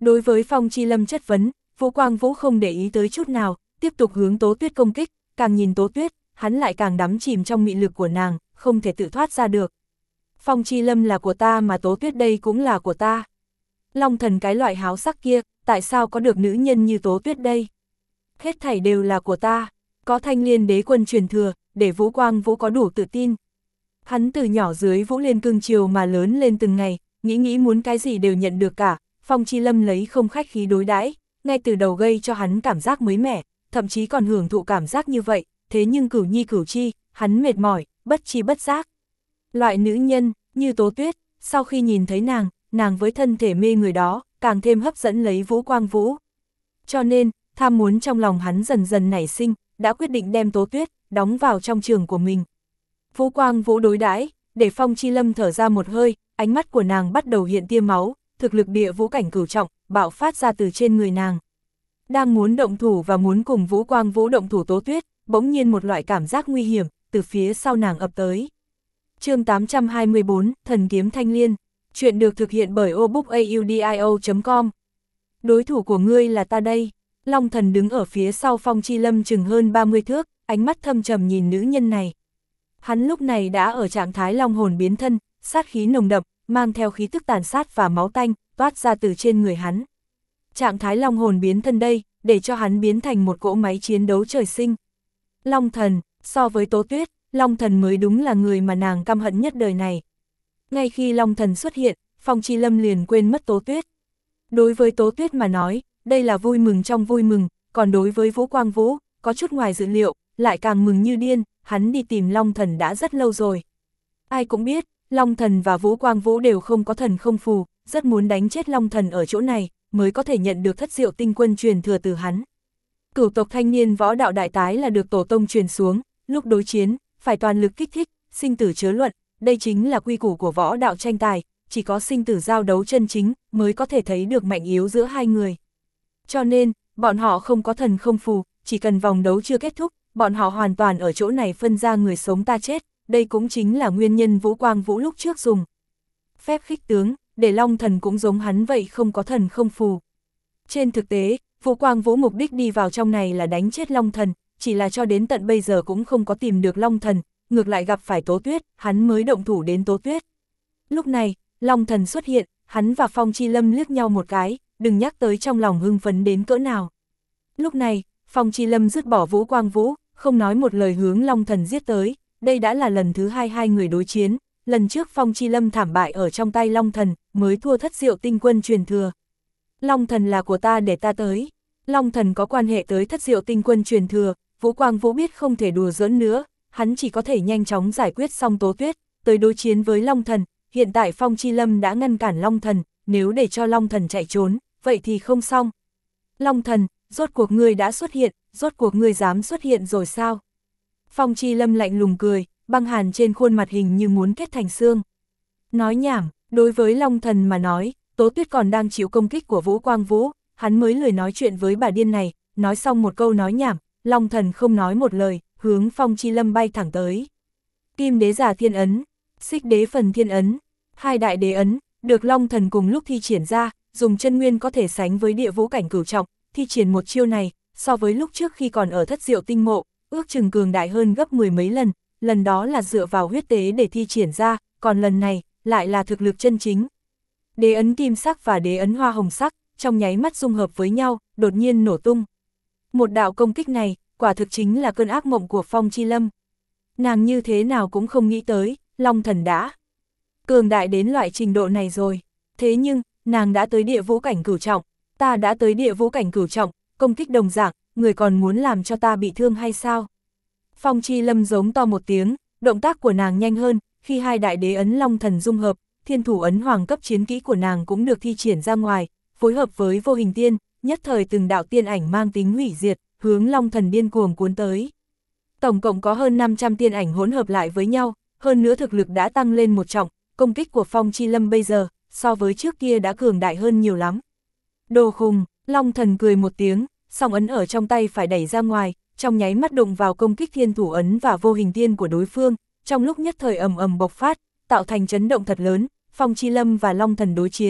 Đối với Phong Chi Lâm chất vấn, Vũ Quang Vũ không để ý tới chút nào, tiếp tục hướng Tố Tuyết công kích, càng nhìn Tố Tuyết, hắn lại càng đắm chìm trong mị lực của nàng, không thể tự thoát ra được. Phong Chi Lâm là của ta mà Tố Tuyết đây cũng là của ta. Long thần cái loại háo sắc kia, tại sao có được nữ nhân như Tố Tuyết đây? Hết thảy đều là của ta, có Thanh Liên đế quân truyền thừa, để Vũ Quang Vũ có đủ tự tin. Hắn từ nhỏ dưới Vũ Liên cương triều mà lớn lên từng ngày, nghĩ nghĩ muốn cái gì đều nhận được cả, Phong Chi Lâm lấy không khách khí đối đãi, ngay từ đầu gây cho hắn cảm giác mới mẻ, thậm chí còn hưởng thụ cảm giác như vậy, thế nhưng cửu nhi cửu chi, hắn mệt mỏi, bất chi bất giác. Loại nữ nhân, như Tố Tuyết, sau khi nhìn thấy nàng, nàng với thân thể mê người đó, càng thêm hấp dẫn lấy Vũ Quang Vũ. Cho nên, tham muốn trong lòng hắn dần dần nảy sinh, đã quyết định đem Tố Tuyết, đóng vào trong trường của mình. Vũ Quang Vũ đối đãi, để Phong Chi Lâm thở ra một hơi, ánh mắt của nàng bắt đầu hiện tia máu, thực lực địa vũ cảnh cửu trọng, bạo phát ra từ trên người nàng. Đang muốn động thủ và muốn cùng Vũ Quang Vũ động thủ Tố Tuyết, bỗng nhiên một loại cảm giác nguy hiểm, từ phía sau nàng ập tới. Chương tám trăm hai mươi bốn, Thần kiếm Thanh Liên. Chuyện được thực hiện bởi o book audio chấm com. Đối thủ của ngươi là ta đây. Long thần đứng ở phía sau Phong Chi Lâm chừng hơn ba mươi thước, ánh mắt thâm trầm nhìn nữ nhân này. Hắn lúc này đã ở trạng thái long hồn biến thân, sát khí nồng đậm, mang theo khí tức tàn sát và máu tanh, toát ra từ trên người hắn. Trạng thái long hồn biến thân đây, để cho hắn biến thành một cỗ máy chiến đấu trời sinh. Long thần, so với Tố Tuyết, Long thần mới đúng là người mà nàng căm hận nhất đời này. Ngay khi Long thần xuất hiện, Phong Chi Lâm liền quên mất Tố Tuyết. Đối với Tố Tuyết mà nói, đây là vui mừng trong vui mừng, còn đối với Vũ Quang Vũ, có chút ngoài dự liệu, lại càng mừng như điên, hắn đi tìm Long thần đã rất lâu rồi. Ai cũng biết, Long thần và Vũ Quang Vũ đều không có thần không phù, rất muốn đánh chết Long thần ở chỗ này, mới có thể nhận được thất diệu tinh quân truyền thừa từ hắn. Cửu tộc thanh niên võ đạo đại tái là được tổ tông truyền xuống, lúc đối chiến, phải toàn lực kích thích, sinh tử chớ luận, đây chính là quy củ của võ đạo tranh tài, chỉ có sinh tử giao đấu chân chính, mới có thể thấy được mạnh yếu giữa hai người. Cho nên, bọn họ không có thần không phù, chỉ cần vòng đấu chưa kết thúc, bọn họ hoàn toàn ở chỗ này phân ra người sống ta chết, đây cũng chính là nguyên nhân Vũ Quang Vũ lúc trước dùng phép khích tướng, để Long thần cũng giống hắn vậy không có thần không phù. Trên thực tế, Vũ Quang Vũ mục đích đi vào trong này là đánh chết Long thần, chỉ là cho đến tận bây giờ cũng không có tìm được Long thần, ngược lại gặp phải Tố Tuyết, hắn mới động thủ đến Tố Tuyết. Lúc này, Long thần xuất hiện, hắn và Phong Chi Lâm liếc nhau một cái, đừng nhắc tới trong lòng hưng phấn đến cỡ nào. Lúc này, Phong Chi Lâm dứt bỏ Vũ Quang Vũ, không nói một lời hướng Long thần giết tới, đây đã là lần thứ hai hai người đối chiến, lần trước Phong Chi Lâm thảm bại ở trong tay Long thần, mới thua thất diệu tinh quân truyền thừa. Long thần là của ta để ta tới. Long thần có quan hệ tới thất diệu tinh quân truyền thừa, Vũ Quang Vũ biết không thể đùa giỡn nữa, hắn chỉ có thể nhanh chóng giải quyết xong Tố Tuyết, tới đối chiến với Long thần. Hiện tại Phong Chi Lâm đã ngăn cản Long thần, nếu để cho Long thần chạy trốn, vậy thì không xong. Long thần, rốt cuộc ngươi đã xuất hiện, rốt cuộc ngươi dám xuất hiện rồi sao? Phong Chi Lâm lạnh lùng cười, băng hàn trên khuôn mặt hình như muốn kết thành xương. Nói nhảm, đối với Long thần mà nói, Tố Tuyết còn đang chịu công kích của Vũ Quang Vũ, hắn mới lười nói chuyện với bà điên này, nói xong một câu nói nhảm, Long thần không nói một lời, hướng Phong Chi Lâm bay thẳng tới. Kim đế giả thiên ấn, xích đế phần thiên ấn, hai đại đế ấn, được Long thần cùng lúc thi triển ra, dùng chân nguyên có thể sánh với địa vũ cảnh cửu trọng, thi triển một chiêu này, so với lúc trước khi còn ở thất diệu tinh mộ, ước chừng cường đại hơn gấp mười mấy lần, lần đó là dựa vào huyết tế để thi triển ra, còn lần này, lại là thực lực chân chính. Đế ấn kim sắc và đế ấn hoa hồng sắc, trong nháy mắt dung hợp với nhau, đột nhiên nổ tung. Một đạo công kích này, quả thực chính là cơn ác mộng của Phong Chi Lâm. Nàng như thế nào cũng không nghĩ tới, Long thần đã cường đại đến loại trình độ này rồi. Thế nhưng, nàng đã tới địa vũ cảnh cửu trọng, ta đã tới địa vũ cảnh cửu trọng, công kích đồng dạng, người còn muốn làm cho ta bị thương hay sao? Phong Chi Lâm giống to một tiếng, động tác của nàng nhanh hơn, khi hai đại đế ấn Long thần dung hợp, thiên thủ ấn hoàng cấp chiến kỹ của nàng cũng được thi triển ra ngoài, phối hợp với vô hình tiên, nhất thời từng đạo tiên ảnh mang tính hủy diệt, hướng Long thần điên cuồng cuốn tới. Tổng cộng có hơn năm trăm tiên ảnh hỗn hợp lại với nhau, hơn nữa thực lực đã tăng lên một trọng, công kích của Phong Chi Lâm bây giờ, so với trước kia đã cường đại hơn nhiều lắm. Đồ khùng, Long thần cười một tiếng, song ấn ở trong tay phải đẩy ra ngoài, trong nháy mắt đụng vào công kích thiên thủ ấn và vô hình tiên của đối phương, trong lúc nhất thời ầm ầm bộc phát, tạo thành chấn động thật lớn, Phong Chi Lâm và Long thần đối chiến,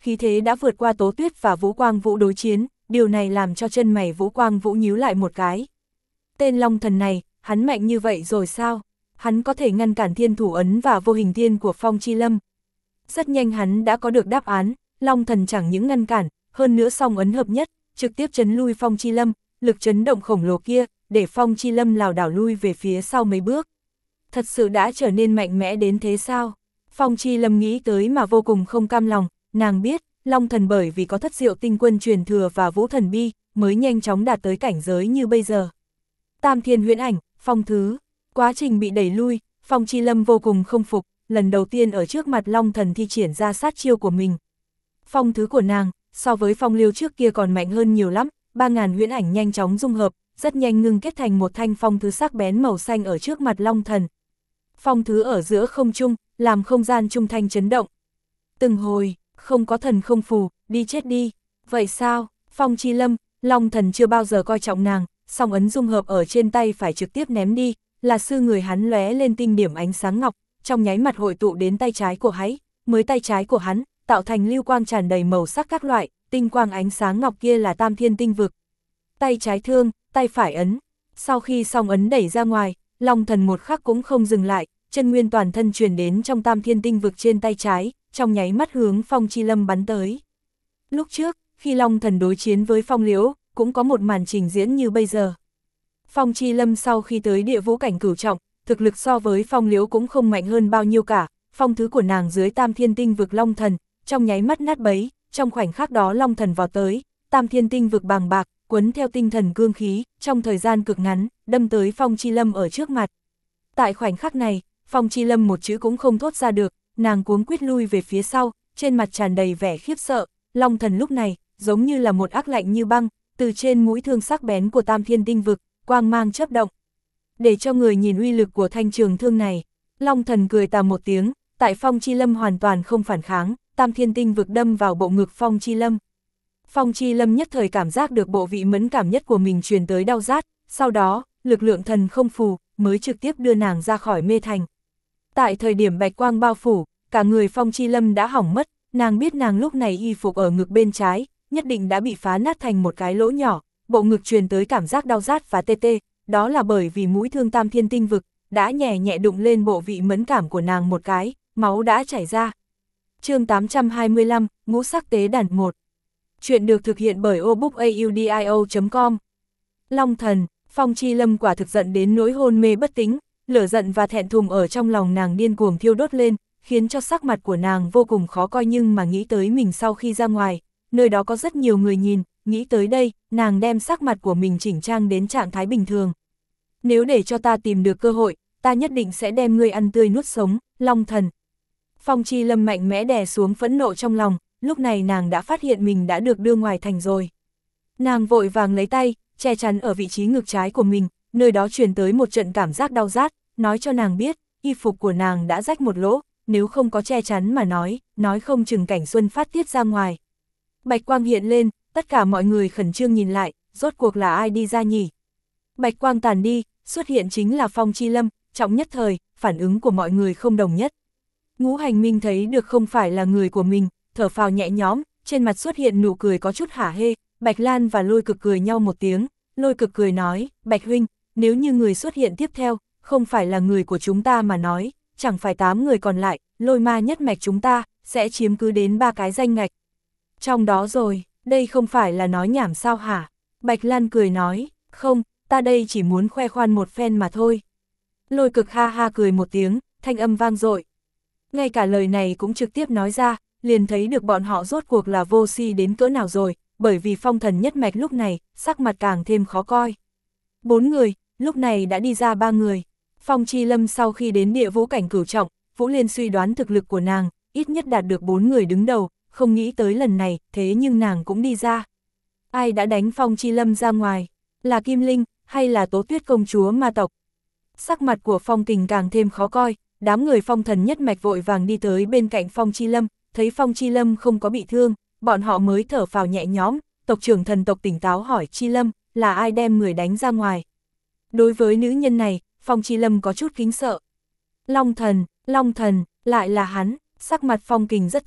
khí thế đã vượt qua Tố Tuyết và Vũ Quang Vũ đối chiến, điều này làm cho chân mày Vũ Quang Vũ nhíu lại một cái. Tên Long Thần này, hắn mạnh như vậy rồi sao? Hắn có thể ngăn cản thiên thủ ấn và vô hình tiên của Phong Chi Lâm. Rất nhanh hắn đã có được đáp án, Long Thần chẳng những ngăn cản, hơn nữa song ấn hợp nhất, trực tiếp chấn lui Phong Chi Lâm, lực chấn động khổng lồ kia, để Phong Chi Lâm lảo đảo lui về phía sau mấy bước. Thật sự đã trở nên mạnh mẽ đến thế sao? Phong Chi Lâm nghĩ tới mà vô cùng không cam lòng, nàng biết, Long Thần bởi vì có Thất Diệu Tinh Quân truyền thừa và Vũ Thần Bi, mới nhanh chóng đạt tới cảnh giới như bây giờ. Tam Thiên Huyễn Ảnh, Phong Thứ, quá trình bị đẩy lui, Phong Chi Lâm vô cùng không phục, lần đầu tiên ở trước mặt Long Thần thi triển ra sát chiêu của mình. Phong Thứ của nàng, so với Phong Liêu trước kia còn mạnh hơn nhiều lắm, ba ngàn huyễn ảnh nhanh chóng dung hợp, rất nhanh ngưng kết thành một thanh phong thứ sắc bén màu xanh ở trước mặt Long Thần. Phong thứ ở giữa không trung, làm không gian trung thanh chấn động. Từng hồi, không có thần không phù, đi chết đi. Vậy sao? Phong Chi Lâm, Long Thần chưa bao giờ coi trọng nàng, song ấn dung hợp ở trên tay phải trực tiếp ném đi, là sư người hắn lóe lên tinh điểm ánh sáng ngọc, trong nháy mặt hội tụ đến tay trái của hắn, mới tay trái của hắn, tạo thành lưu quang tràn đầy màu sắc các loại, tinh quang ánh sáng ngọc kia là Tam Thiên Tinh Vực. Tay trái thương, tay phải ấn. Sau khi song ấn đẩy ra ngoài, Long Thần một khắc cũng không dừng lại, chân nguyên toàn thân truyền đến trong Tam Thiên Tinh Vực trên tay trái, trong nháy mắt hướng Phong Chi Lâm bắn tới. Lúc trước, khi Long Thần đối chiến với Phong Liễu, cũng có một màn trình diễn như bây giờ. Phong Chi Lâm sau khi tới địa vũ cảnh cửu trọng, thực lực so với Phong Liễu cũng không mạnh hơn bao nhiêu cả, phong thứ của nàng dưới Tam Thiên Tinh Vực Long Thần, trong nháy mắt nát bấy, trong khoảnh khắc đó Long Thần vào tới, Tam Thiên Tinh Vực bàng bạc, quấn theo tinh thần cương khí, trong thời gian cực ngắn, đâm tới Phong Chi Lâm ở trước mặt. Tại khoảnh khắc này, Phong Chi Lâm một chữ cũng không thốt ra được, nàng cuống quýt lui về phía sau, trên mặt tràn đầy vẻ khiếp sợ, Long Thần lúc này, giống như là một ác lạnh như băng, từ trên mũi thương sắc bén của Tam Thiên Tinh Vực, quang mang chớp động. Để cho người nhìn uy lực của thanh trường thương này, Long Thần cười tà một tiếng, tại Phong Chi Lâm hoàn toàn không phản kháng, Tam Thiên Tinh Vực đâm vào bộ ngực Phong Chi Lâm. Phong Chi Lâm nhất thời cảm giác được bộ vị mẫn cảm nhất của mình truyền tới đau rát, sau đó, lực lượng thần không phù, mới trực tiếp đưa nàng ra khỏi mê thành. Tại thời điểm bạch quang bao phủ, cả người Phong Chi Lâm đã hỏng mất, nàng biết nàng lúc này y phục ở ngực bên trái, nhất định đã bị phá nát thành một cái lỗ nhỏ, bộ ngực truyền tới cảm giác đau rát và tê tê, đó là bởi vì mũi thương Tam Thiên Tinh Vực, đã nhẹ nhẹ đụng lên bộ vị mẫn cảm của nàng một cái, máu đã chảy ra. Chương tám trăm hai mươi lăm, Ngũ Sắc Tế Đàn một. Chuyện được thực hiện bởi obookaudio chấm com. Long Thần, Phong Chi Lâm quả thực giận đến nỗi hôn mê bất tỉnh, lửa giận và thẹn thùng ở trong lòng nàng điên cuồng thiêu đốt lên, khiến cho sắc mặt của nàng vô cùng khó coi, nhưng mà nghĩ tới mình sau khi ra ngoài, nơi đó có rất nhiều người nhìn, nghĩ tới đây, nàng đem sắc mặt của mình chỉnh trang đến trạng thái bình thường. Nếu để cho ta tìm được cơ hội, ta nhất định sẽ đem ngươi ăn tươi nuốt sống, Long Thần. Phong Chi Lâm mạnh mẽ đè xuống phẫn nộ trong lòng, lúc này nàng đã phát hiện mình đã được đưa ngoài thành rồi. Nàng vội vàng lấy tay, che chắn ở vị trí ngực trái của mình, nơi đó truyền tới một trận cảm giác đau rát, nói cho nàng biết, y phục của nàng đã rách một lỗ, nếu không có che chắn mà nói, nói không chừng cảnh xuân phát tiết ra ngoài. Bạch quang hiện lên, tất cả mọi người khẩn trương nhìn lại, rốt cuộc là ai đi ra nhỉ? Bạch quang tàn đi, xuất hiện chính là Phong Chi Lâm, trọng nhất thời, phản ứng của mọi người không đồng nhất. Ngũ Hành Minh thấy được không phải là người của mình, thở phào nhẹ nhõm, trên mặt xuất hiện nụ cười có chút hả hê, Bạch Lan và Lôi Cực cười nhau một tiếng, Lôi Cực cười nói, Bạch huynh, nếu như người xuất hiện tiếp theo, không phải là người của chúng ta mà nói, chẳng phải tám người còn lại, Lôi Ma nhất mạch chúng ta, sẽ chiếm cứ đến ba cái danh ngạch. Trong đó rồi, đây không phải là nói nhảm sao hả? Bạch Lan cười nói, không, ta đây chỉ muốn khoe khoan một phen mà thôi. Lôi Cực ha ha cười một tiếng, thanh âm vang dội. Ngay cả lời này cũng trực tiếp nói ra, liền thấy được bọn họ rốt cuộc là vô si đến cỡ nào rồi, bởi vì Phong Thần nhất mạch lúc này, sắc mặt càng thêm khó coi. Bốn người, lúc này đã đi ra ba người. Phong Chi Lâm sau khi đến địa vũ cảnh cửu trọng, Vũ Liên suy đoán thực lực của nàng, ít nhất đạt được bốn người đứng đầu, không nghĩ tới lần này, thế nhưng nàng cũng đi ra. Ai đã đánh Phong Chi Lâm ra ngoài? Là Kim Linh, hay là Tố Tuyết công chúa ma tộc? Sắc mặt của Phong Kình càng thêm khó coi, đám người Phong Thần nhất mạch vội vàng đi tới bên cạnh Phong Chi Lâm, thấy Phong Chi Lâm không có bị thương, bọn họ mới thở phào nhẹ nhõm, tộc trưởng thần tộc tỉnh táo hỏi Chi Lâm, là ai đem người đánh ra ngoài? Đối với nữ nhân này, Phong Chi Lâm có chút kính sợ. Long Thần, Long Thần, lại là hắn, sắc mặt Phong Kình rất thối,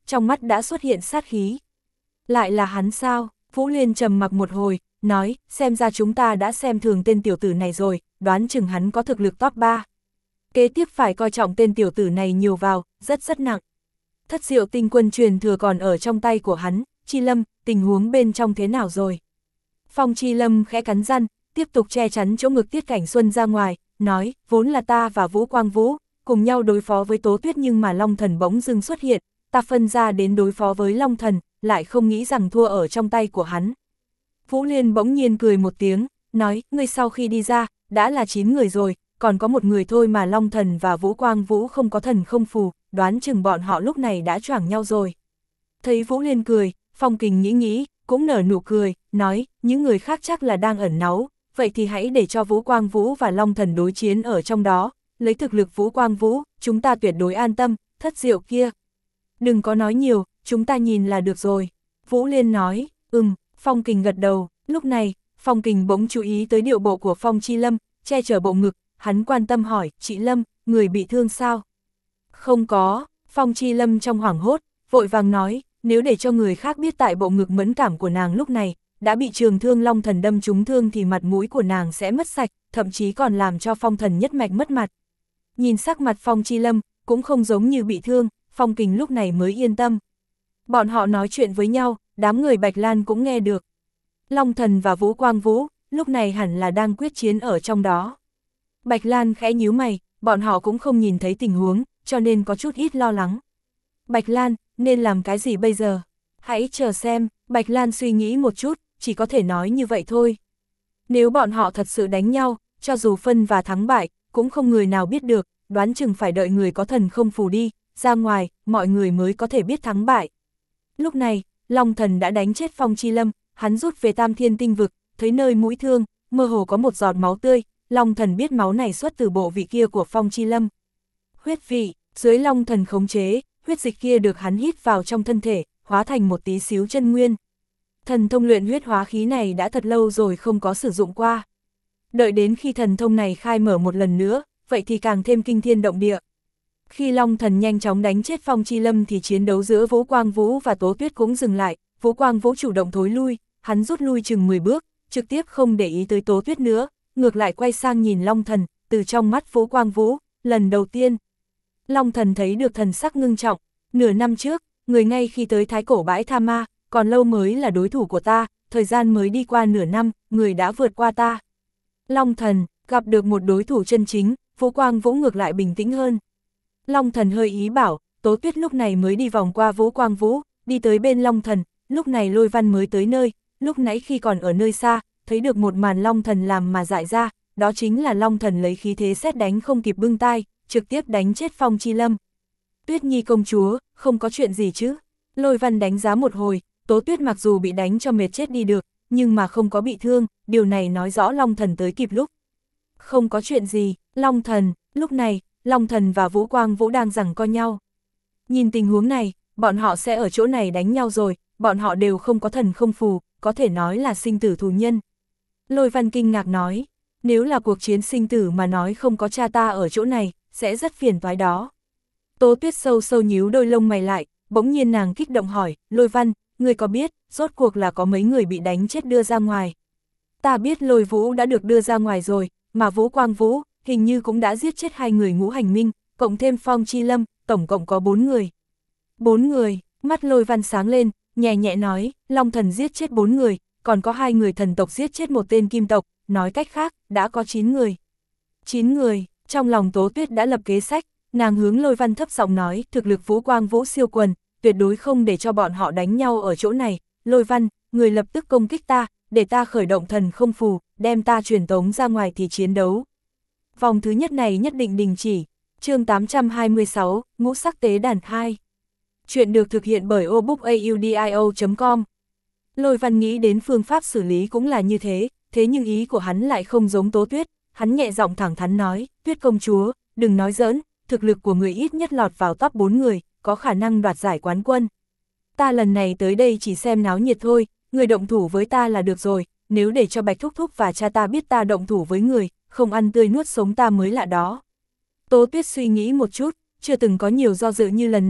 trong mắt đã xuất hiện sát khí. Lại là hắn sao? Vũ Liên trầm mặc một hồi, nói, xem ra chúng ta đã xem thường tên tiểu tử này rồi, đoán chừng hắn có thực lực top ba. Kế tiếp phải coi trọng tên tiểu tử này nhiều vào, rất rất nặng. Thất diệu tinh quân truyền thừa còn ở trong tay của hắn, Chi Lâm, tình huống bên trong thế nào rồi? Phong Chi Lâm khẽ cắn răng, tiếp tục che chắn chỗ ngực Tiết Cảnh Xuân ra ngoài, nói, vốn là ta và Vũ Quang Vũ, cùng nhau đối phó với Tố Tuyết nhưng mà Long Thần bỗng dưng xuất hiện, ta phân ra đến đối phó với Long Thần, lại không nghĩ rằng thua ở trong tay của hắn. Vũ Liên bỗng nhiên cười một tiếng, nói, ngươi sau khi đi ra, đã là chín người rồi, còn có một người thôi mà Long Thần và Vũ Quang Vũ không có thần không phù, đoán chừng bọn họ lúc này đã choảng nhau rồi. Thấy Vũ Liên cười, Phong Kình nghĩ nghĩ, cũng nở nụ cười, nói, những người khác chắc là đang ẩn náu, vậy thì hãy để cho Vũ Quang Vũ và Long Thần đối chiến ở trong đó, lấy thực lực Vũ Quang Vũ, chúng ta tuyệt đối an tâm, thất diệu kia. Đừng có nói nhiều, chúng ta nhìn là được rồi. Vũ Liên nói, ừm, Phong Kình gật đầu, lúc này, Phong Kình bỗng chú ý tới điệu bộ của Phong Chi Lâm, che chở bộ ngực, hắn quan tâm hỏi, chị Lâm, người bị thương sao? Không có, Phong Chi Lâm trong hoảng hốt, vội vàng nói, nếu để cho người khác biết tại bộ ngực mẫn cảm của nàng lúc này, đã bị Trường Thương Long Thần đâm trúng thương thì mặt mũi của nàng sẽ mất sạch, thậm chí còn làm cho Phong Thần nhất mạch mất mặt. Nhìn sắc mặt Phong Chi Lâm, cũng không giống như bị thương, Phong Kình lúc này mới yên tâm. Bọn họ nói chuyện với nhau, đám người Bạch Lan cũng nghe được. Long Thần và Vũ Quang Vũ, lúc này hẳn là đang quyết chiến ở trong đó. Bạch Lan khẽ nhíu mày, bọn họ cũng không nhìn thấy tình huống, cho nên có chút ít lo lắng. Bạch Lan, nên làm cái gì bây giờ? Hãy chờ xem, Bạch Lan suy nghĩ một chút, chỉ có thể nói như vậy thôi. Nếu bọn họ thật sự đánh nhau, cho dù phân và thắng bại, cũng không người nào biết được, đoán chừng phải đợi người có thần không phù đi, ra ngoài, mọi người mới có thể biết thắng bại. Lúc này, Long Thần đã đánh chết Phong Chi Lâm, hắn rút về Tam Thiên Tinh Vực, thấy nơi mũi thương, mơ hồ có một giọt máu tươi, Long Thần biết máu này xuất từ bộ vị kia của Phong Chi Lâm. Huyết vị, dưới Long Thần khống chế, huyết dịch kia được hắn hít vào trong thân thể, hóa thành một tí xíu chân nguyên. Thần thông luyện huyết hóa khí này đã thật lâu rồi không có sử dụng qua. Đợi đến khi thần thông này khai mở một lần nữa, vậy thì càng thêm kinh thiên động địa. Khi Long Thần nhanh chóng đánh chết Phong Chi Lâm thì chiến đấu giữa Vũ Quang Vũ và Tố Tuyết cũng dừng lại, Vũ Quang Vũ chủ động thối lui, hắn rút lui chừng mười bước, trực tiếp không để ý tới Tố Tuyết nữa, ngược lại quay sang nhìn Long Thần, từ trong mắt Vũ Quang Vũ, lần đầu tiên. Long Thần thấy được thần sắc ngưng trọng, nửa năm trước, người ngay khi tới Thái Cổ Bãi Tha Ma, còn lâu mới là đối thủ của ta, thời gian mới đi qua nửa năm, người đã vượt qua ta. Long Thần, gặp được một đối thủ chân chính, Vũ Quang Vũ ngược lại bình tĩnh hơn. Long Thần hơi ý bảo, Tố Tuyết lúc này mới đi vòng qua Vũ Quang Vũ, đi tới bên Long Thần, lúc này Lôi Văn mới tới nơi, lúc nãy khi còn ở nơi xa, thấy được một màn Long Thần làm mà dại ra, đó chính là Long Thần lấy khí thế sét đánh không kịp bưng tai, trực tiếp đánh chết Phong Chi Lâm. Tuyết Nhi công chúa, không có chuyện gì chứ? Lôi Văn đánh giá một hồi, Tố Tuyết mặc dù bị đánh cho mệt chết đi được, nhưng mà không có bị thương, điều này nói rõ Long Thần tới kịp lúc. Không có chuyện gì, Long Thần, lúc này, Long Thần và Vũ Quang Vũ đang giằng co nhau. Nhìn tình huống này, bọn họ sẽ ở chỗ này đánh nhau rồi, bọn họ đều không có thần không phù, có thể nói là sinh tử thù nhân. Lôi Văn kinh ngạc nói, nếu là cuộc chiến sinh tử mà nói không có cha ta ở chỗ này, sẽ rất phiền toái đó. Tố Tuyết sâu sâu nhíu đôi lông mày lại, bỗng nhiên nàng kích động hỏi, Lôi Văn, ngươi có biết, rốt cuộc là có mấy người bị đánh chết đưa ra ngoài? Ta biết Lôi Vũ đã được đưa ra ngoài rồi, mà Vũ Quang Vũ, hình như cũng đã giết chết hai người ngũ hành minh, cộng thêm Phong Chi Lâm, tổng cộng có bốn người. Bốn người, mắt Lôi Văn sáng lên, nhẹ nhẹ nói, Long Thần giết chết bốn người, còn có hai người thần tộc giết chết một tên kim tộc, nói cách khác, đã có chín người. Chín người, trong lòng Tố Tuyết đã lập kế sách, nàng hướng Lôi Văn thấp giọng nói, thực lực Vũ Quang Vũ siêu quần, tuyệt đối không để cho bọn họ đánh nhau ở chỗ này. Lôi Văn, người lập tức công kích ta, để ta khởi động thần không phù, đem ta truyền tống ra ngoài thì chiến đấu. Vòng thứ nhất này nhất định đình chỉ. Chương tám trăm hai mươi sáu, Ngũ Sắc Tế Đàn hai. Chuyện được thực hiện bởi obookaudio chấm com. Lôi Văn nghĩ đến phương pháp xử lý cũng là như thế, thế nhưng ý của hắn lại không giống Tố Tuyết, hắn nhẹ giọng thẳng thắn nói, Tuyết công chúa, đừng nói giỡn, thực lực của người ít nhất lọt vào top bốn người, có khả năng đoạt giải quán quân. Ta lần này tới đây chỉ xem náo nhiệt thôi, người động thủ với ta là được rồi, nếu để cho Bạch Thúc Thúc và cha ta biết ta động thủ với người, không ăn tươi nuốt sống ta mới lạ đó. Tố Tuyết suy nghĩ một chút, chưa từng có nhiều do dự như lần này,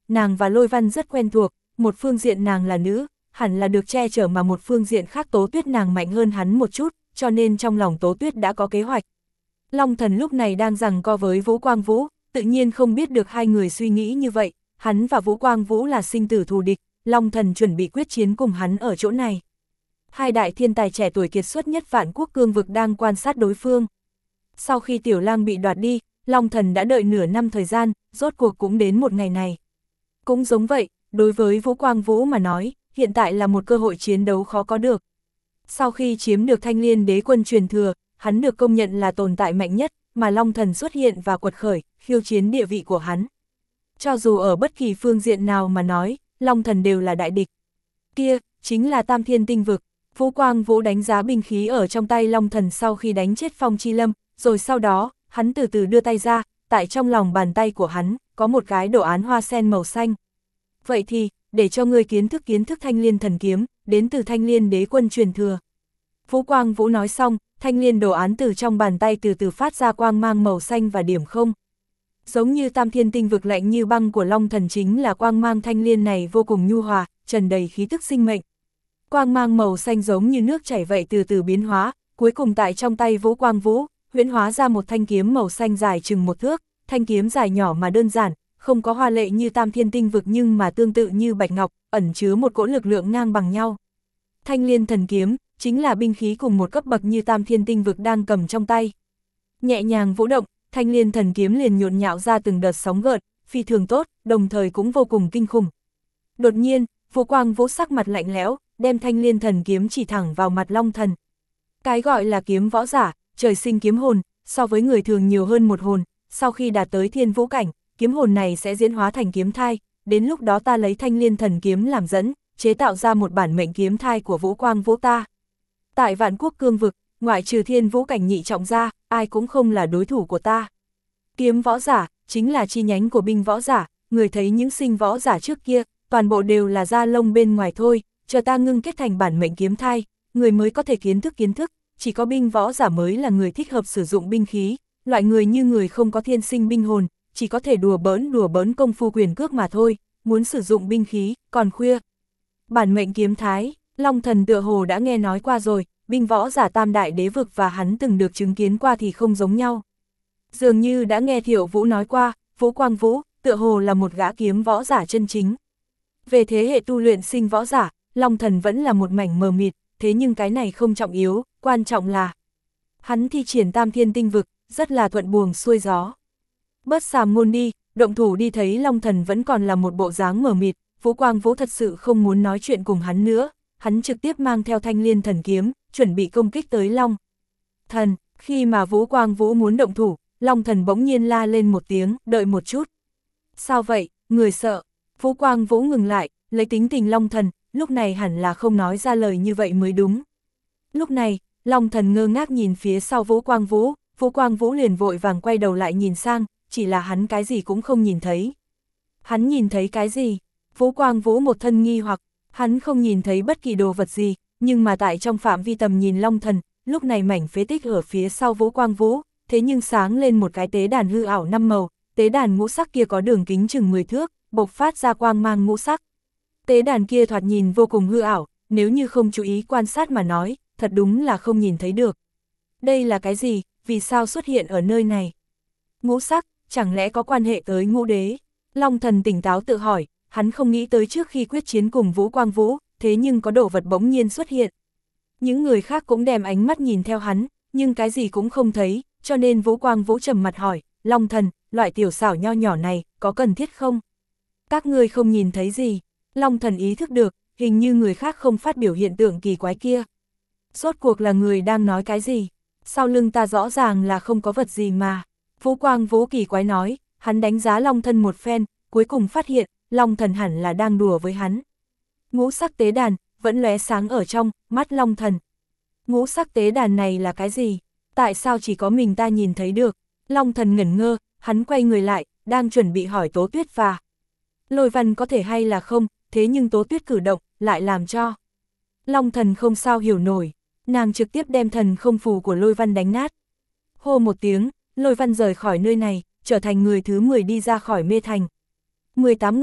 nàng và Lôi Văn rất quen thuộc, một phương diện nàng là nữ, hẳn là được che chở mà một phương diện khác Tố Tuyết nàng mạnh hơn hắn một chút, cho nên trong lòng Tố Tuyết đã có kế hoạch. Long Thần lúc này đang giằng co với Vũ Quang Vũ, tự nhiên không biết được hai người suy nghĩ như vậy, hắn và Vũ Quang Vũ là sinh tử thù địch, Long Thần chuẩn bị quyết chiến cùng hắn ở chỗ này. Hai đại thiên tài trẻ tuổi kiệt xuất nhất Vạn Quốc cương vực đang quan sát đối phương. Sau khi Tiểu Lang bị đoạt đi, Long Thần đã đợi nửa năm thời gian, rốt cuộc cũng đến một ngày này. Cũng giống vậy, đối với Vũ Quang Vũ mà nói, hiện tại là một cơ hội chiến đấu khó có được. Sau khi chiếm được Thanh Liên đế quân truyền thừa, hắn được công nhận là tồn tại mạnh nhất, mà Long Thần xuất hiện và quật khởi, khiêu chiến địa vị của hắn. Cho dù ở bất kỳ phương diện nào mà nói, Long Thần đều là đại địch. Kia, chính là Tam Thiên Tinh Vực. Vũ Quang Vũ đánh giá binh khí ở trong tay Long Thần sau khi đánh chết Phong Chi Lâm, rồi sau đó, hắn từ từ đưa tay ra, tại trong lòng bàn tay của hắn, có một cái đồ án hoa sen màu xanh. Vậy thì, để cho ngươi kiến thức kiến thức Thanh Liên thần kiếm, đến từ Thanh Liên đế quân truyền thừa. Vũ Quang Vũ nói xong, Thanh Liên đồ án từ trong bàn tay từ từ phát ra quang mang màu xanh và điểm không. Giống như Tam Thiên Tinh Vực lạnh như băng của Long Thần chính là quang mang Thanh Liên này vô cùng nhu hòa, tràn đầy khí tức sinh mệnh. Quang mang màu xanh giống như nước chảy vậy từ từ biến hóa, cuối cùng tại trong tay Vũ Quang Vũ, huyễn hóa ra một thanh kiếm màu xanh dài chừng một thước, thanh kiếm dài nhỏ mà đơn giản, không có hoa lệ như Tam Thiên Tinh Vực nhưng mà tương tự như bạch ngọc, ẩn chứa một cỗ lực lượng ngang bằng nhau. Thanh Liên thần kiếm, chính là binh khí cùng một cấp bậc như Tam Thiên Tinh Vực đang cầm trong tay. Nhẹ nhàng vũ động, Thanh Liên thần kiếm liền nhộn nhạo ra từng đợt sóng gợn, phi thường tốt, đồng thời cũng vô cùng kinh khủng. Đột nhiên, Vũ Quang Vũ sắc mặt lạnh lẽo, đem Thanh Liên thần kiếm chỉ thẳng vào mặt Long Thần. Cái gọi là kiếm võ giả, trời sinh kiếm hồn, so với người thường nhiều hơn một hồn, sau khi đạt tới thiên vũ cảnh, kiếm hồn này sẽ diễn hóa thành kiếm thai, đến lúc đó ta lấy Thanh Liên thần kiếm làm dẫn, chế tạo ra một bản mệnh kiếm thai của Vũ Quang Vũ ta. Tại Vạn Quốc cương vực, ngoại trừ thiên vũ cảnh nhị trọng ra, ai cũng không là đối thủ của ta. Kiếm võ giả, chính là chi nhánh của binh võ giả, người thấy những sinh võ giả trước kia, toàn bộ đều là da lông bên ngoài thôi, chờ ta ngưng kết thành bản mệnh kiếm thai, người mới có thể kiến thức kiến thức, chỉ có binh võ giả mới là người thích hợp sử dụng binh khí, loại người như người không có thiên sinh binh hồn, chỉ có thể đùa bỡn đùa bỡn công phu quyền cước mà thôi, muốn sử dụng binh khí, còn khuya. Bản mệnh kiếm thái, Long Thần tựa hồ đã nghe nói qua rồi, binh võ giả tam đại đế vực và hắn từng được chứng kiến qua thì không giống nhau. Dường như đã nghe Thiệu Vũ nói qua, Vũ Quang Vũ, tựa hồ là một gã kiếm võ giả chân chính. Về thế hệ tu luyện sinh võ giả, Long Thần vẫn là một mảnh mờ mịt, thế nhưng cái này không trọng yếu, quan trọng là hắn thi triển Tam Thiên Tinh Vực, rất là thuận buồm xuôi gió. Bớt xàm ngôn đi, động thủ đi thấy Long Thần vẫn còn là một bộ dáng mờ mịt, Vũ Quang Vũ thật sự không muốn nói chuyện cùng hắn nữa, hắn trực tiếp mang theo Thanh Liên thần kiếm, chuẩn bị công kích tới Long Thần. Khi mà Vũ Quang Vũ muốn động thủ, Long Thần bỗng nhiên la lên một tiếng, đợi một chút. Sao vậy, người sợ? Vũ Quang Vũ ngừng lại, lấy tính tình Long Thần, lúc này hẳn là không nói ra lời như vậy mới đúng. Lúc này, Long Thần ngơ ngác nhìn phía sau Vũ Quang Vũ, Vũ Quang Vũ liền vội vàng quay đầu lại nhìn sang, chỉ là hắn cái gì cũng không nhìn thấy. Hắn nhìn thấy cái gì? Vũ Quang Vũ một thân nghi hoặc, hắn không nhìn thấy bất kỳ đồ vật gì, nhưng mà tại trong phạm vi tầm nhìn Long Thần, lúc này mảnh phế tích ở phía sau Vũ Quang Vũ, thế nhưng sáng lên một cái tế đàn hư ảo năm màu, tế đàn ngũ sắc kia có đường kính chừng mười thước, bộc phát ra quang mang ngũ sắc. Tế đàn kia thoạt nhìn vô cùng hư ảo, nếu như không chú ý quan sát mà nói, thật đúng là không nhìn thấy được. Đây là cái gì, vì sao xuất hiện ở nơi này? Ngũ sắc, chẳng lẽ có quan hệ tới ngũ đế? Long Thần tỉnh táo tự hỏi, hắn không nghĩ tới trước khi quyết chiến cùng Vũ Quang Vũ, thế nhưng có đồ vật bỗng nhiên xuất hiện. Những người khác cũng đem ánh mắt nhìn theo hắn, nhưng cái gì cũng không thấy, cho nên Vũ Quang Vũ trầm mặt hỏi, Long Thần, loại tiểu xảo nho nhỏ này, có cần thiết không? Các ngươi không nhìn thấy gì? Long Thần ý thức được, hình như người khác không phát biểu hiện tượng kỳ quái kia. Rốt cuộc là người đang nói cái gì? Sau lưng ta rõ ràng là không có vật gì mà. Vũ Quang Vũ kỳ quái nói, hắn đánh giá Long Thần một phen, cuối cùng phát hiện, Long Thần hẳn là đang đùa với hắn. Ngũ sắc tế đàn, vẫn lóe sáng ở trong mắt Long Thần. Ngũ sắc tế đàn này là cái gì? Tại sao chỉ có mình ta nhìn thấy được? Long Thần ngẩn ngơ, hắn quay người lại, đang chuẩn bị hỏi Tố Tuyết và Lôi Văn có thể hay là không, thế nhưng Tố Tuyết cử động, lại làm cho Long Thần không sao hiểu nổi, nàng trực tiếp đem thần không phù của Lôi Văn đánh nát. Hô một tiếng, Lôi Văn rời khỏi nơi này, trở thành người thứ mười đi ra khỏi mê thành. mười tám người,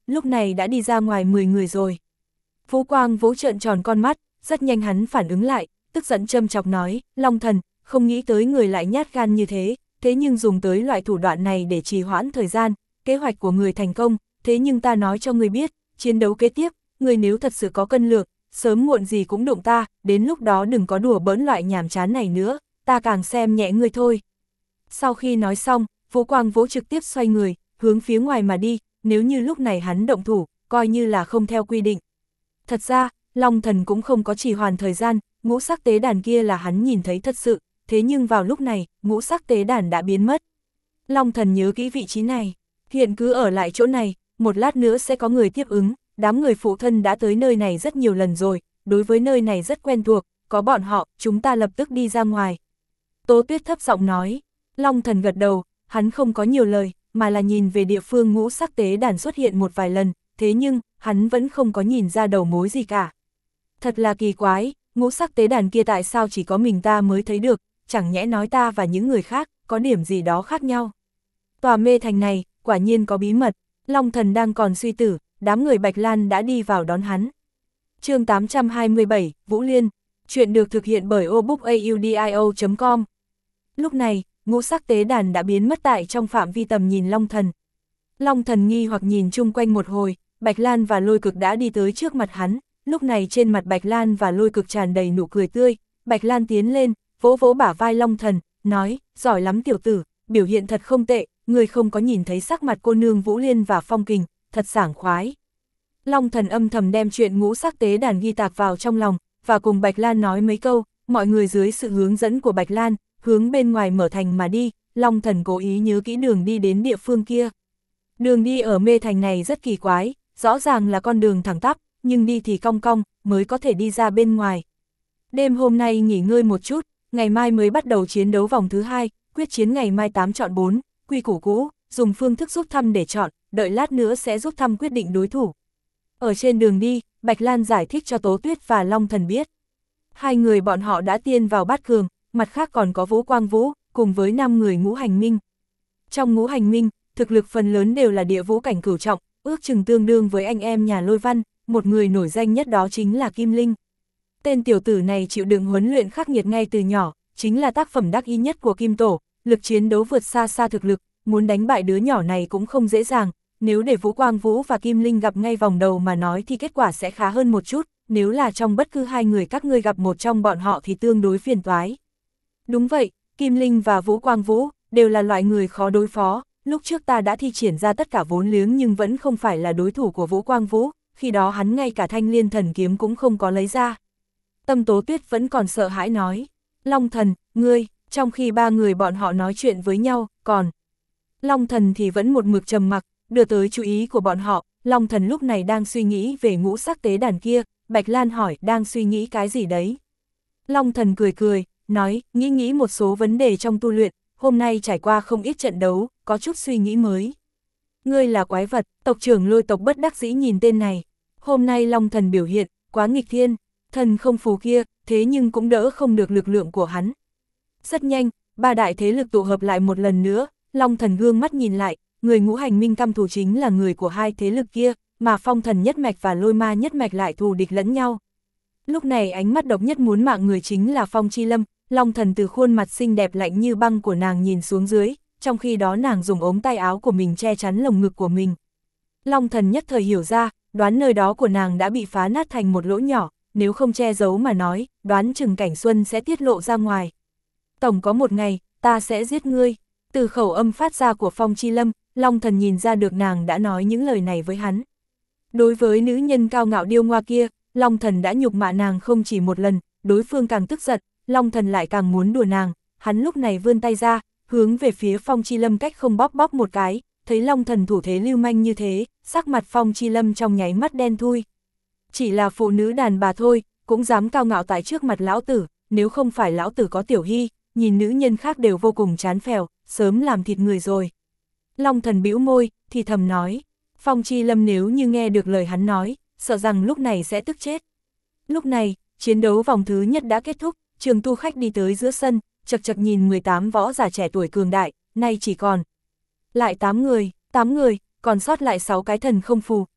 lúc này đã đi ra ngoài mười người rồi. Vũ Quang Vũ trợn tròn con mắt, rất nhanh hắn phản ứng lại, tức giận châm chọc nói, Long Thần, không nghĩ tới người lại nhát gan như thế, thế nhưng dùng tới loại thủ đoạn này để trì hoãn thời gian, kế hoạch của người thành công, thế nhưng ta nói cho người biết, chiến đấu kế tiếp, người nếu thật sự có cân lược, sớm muộn gì cũng đụng ta, đến lúc đó đừng có đùa bỡn loại nhàm chán này nữa, ta càng xem nhẹ người thôi. Sau khi nói xong, Vũ Quang Vũ trực tiếp xoay người, hướng phía ngoài mà đi, nếu như lúc này hắn động thủ, coi như là không theo quy định. Thật ra, Long Thần cũng không có trì hoãn thời gian, ngũ sắc tế đàn kia là hắn nhìn thấy thật sự, thế nhưng vào lúc này, ngũ sắc tế đàn đã biến mất. Long Thần nhớ kỹ vị trí này, hiện cứ ở lại chỗ này, một lát nữa sẽ có người tiếp ứng, đám người phụ thân đã tới nơi này rất nhiều lần rồi, đối với nơi này rất quen thuộc, có bọn họ, chúng ta lập tức đi ra ngoài. Tố Tuyết thấp giọng nói, Long Thần gật đầu, hắn không có nhiều lời, mà là nhìn về địa phương ngũ sắc tế đàn xuất hiện một vài lần, thế nhưng, hắn vẫn không có nhìn ra đầu mối gì cả. Thật là kỳ quái, ngũ sắc tế đàn kia tại sao chỉ có mình ta mới thấy được, chẳng nhẽ nói ta và những người khác, có điểm gì đó khác nhau. Tòa mê thành này, quả nhiên có bí mật, Long Thần đang còn suy tử, đám người Bạch Lan đã đi vào đón hắn. Chương tám trăm hai mươi bảy, Vũ Liên, chuyện được thực hiện bởi obookaudio chấm com. Lúc này, ngũ sắc tế đàn đã biến mất tại trong phạm vi tầm nhìn Long Thần. Long Thần nghi hoặc nhìn chung quanh một hồi, Bạch Lan và Lôi Cực đã đi tới trước mặt hắn, lúc này trên mặt Bạch Lan và Lôi Cực tràn đầy nụ cười tươi, Bạch Lan tiến lên, vỗ vỗ bả vai Long Thần, nói, giỏi lắm tiểu tử, biểu hiện thật không tệ, người không có nhìn thấy sắc mặt cô nương Vũ Liên và Phong Kình, thật sảng khoái. Long Thần âm thầm đem chuyện ngũ sắc tế đàn ghi tạc vào trong lòng, và cùng Bạch Lan nói mấy câu, mọi người dưới sự hướng dẫn của Bạch Lan, hướng bên ngoài mở thành mà đi, Long Thần cố ý nhớ kỹ đường đi đến địa phương kia. Đường đi ở mê thành này rất kỳ quái, rõ ràng là con đường thẳng tắp, nhưng đi thì cong cong, mới có thể đi ra bên ngoài. Đêm hôm nay nghỉ ngơi một chút, ngày mai mới bắt đầu chiến đấu vòng thứ hai, quyết chiến ngày mai tám chọn bốn, quy củ cũ, dùng phương thức rút thăm để chọn, đợi lát nữa sẽ rút thăm quyết định đối thủ. Ở trên đường đi, Bạch Lan giải thích cho Tố Tuyết và Long Thần biết. Hai người bọn họ đã tiên vào bát cường, mặt khác còn có Vũ Quang Vũ, cùng với năm người ngũ hành minh. Trong ngũ hành minh, thực lực phần lớn đều là địa vũ cảnh cửu trọng, ước chừng tương đương với anh em nhà Lôi Văn, một người nổi danh nhất đó chính là Kim Linh. Tên tiểu tử này chịu đựng huấn luyện khắc nghiệt ngay từ nhỏ, chính là tác phẩm đắc ý nhất của Kim Tổ, lực chiến đấu vượt xa xa thực lực, muốn đánh bại đứa nhỏ này cũng không dễ dàng, nếu để Vũ Quang Vũ và Kim Linh gặp ngay vòng đầu mà nói thì kết quả sẽ khá hơn một chút, nếu là trong bất cứ hai người các ngươi gặp một trong bọn họ thì tương đối phiền toái. Đúng vậy, Kim Linh và Vũ Quang Vũ đều là loại người khó đối phó, lúc trước ta đã thi triển ra tất cả vốn liếng nhưng vẫn không phải là đối thủ của Vũ Quang Vũ, khi đó hắn ngay cả thanh liên thần kiếm cũng không có lấy ra. Tâm Tố Tuyết vẫn còn sợ hãi nói, Long Thần, ngươi, trong khi ba người bọn họ nói chuyện với nhau, còn Long Thần thì vẫn một mực trầm mặc, đưa tới chú ý của bọn họ, Long Thần lúc này đang suy nghĩ về ngũ sắc tế đàn kia, Bạch Lan hỏi, đang suy nghĩ cái gì đấy? Long Thần cười cười, nói, nghĩ nghĩ một số vấn đề trong tu luyện, hôm nay trải qua không ít trận đấu, có chút suy nghĩ mới. Ngươi là quái vật, tộc trưởng Lôi tộc bất đắc dĩ nhìn tên này, hôm nay Long Thần biểu hiện, quá nghịch thiên, thần không phù kia, thế nhưng cũng đỡ không được lực lượng của hắn. Rất nhanh, ba đại thế lực tụ hợp lại một lần nữa, Long Thần gương mắt nhìn lại, người ngũ hành minh căm thù chính là người của hai thế lực kia, mà Phong Thần nhất mạch và Lôi Ma nhất mạch lại thù địch lẫn nhau. Lúc này ánh mắt độc nhất muốn mạng người chính là Phong Chi Lâm, Long Thần từ khuôn mặt xinh đẹp lạnh như băng của nàng nhìn xuống dưới, trong khi đó nàng dùng ống tay áo của mình che chắn lồng ngực của mình. Long Thần nhất thời hiểu ra, đoán nơi đó của nàng đã bị phá nát thành một lỗ nhỏ, nếu không che giấu mà nói, đoán chừng Cảnh Xuân sẽ tiết lộ ra ngoài. Tổng có một ngày, ta sẽ giết ngươi. Từ khẩu âm phát ra của Phong Chi Lâm, Long Thần nhìn ra được nàng đã nói những lời này với hắn. Đối với nữ nhân cao ngạo điêu ngoa kia, Long Thần đã nhục mạ nàng không chỉ một lần, đối phương càng tức giận, Long Thần lại càng muốn đùa nàng, hắn lúc này vươn tay ra, hướng về phía Phong Chi Lâm cách không bóp bóp một cái, thấy Long Thần thủ thế lưu manh như thế, sắc mặt Phong Chi Lâm trong nháy mắt đen thui. Chỉ là phụ nữ đàn bà thôi, cũng dám cao ngạo tại trước mặt lão tử, nếu không phải lão tử có Tiểu Hy, nhìn nữ nhân khác đều vô cùng chán phèo, sớm làm thịt người rồi. Long Thần bĩu môi, thì thầm nói, Phong Chi Lâm nếu như nghe được lời hắn nói, sợ rằng lúc này sẽ tức chết. Lúc này, chiến đấu vòng thứ nhất đã kết thúc, Trường Tu Khách đi tới giữa sân, chật chật nhìn mười tám võ giả trẻ tuổi cường đại, nay chỉ còn lại tám người, tám người, còn sót lại sáu cái thần không phù,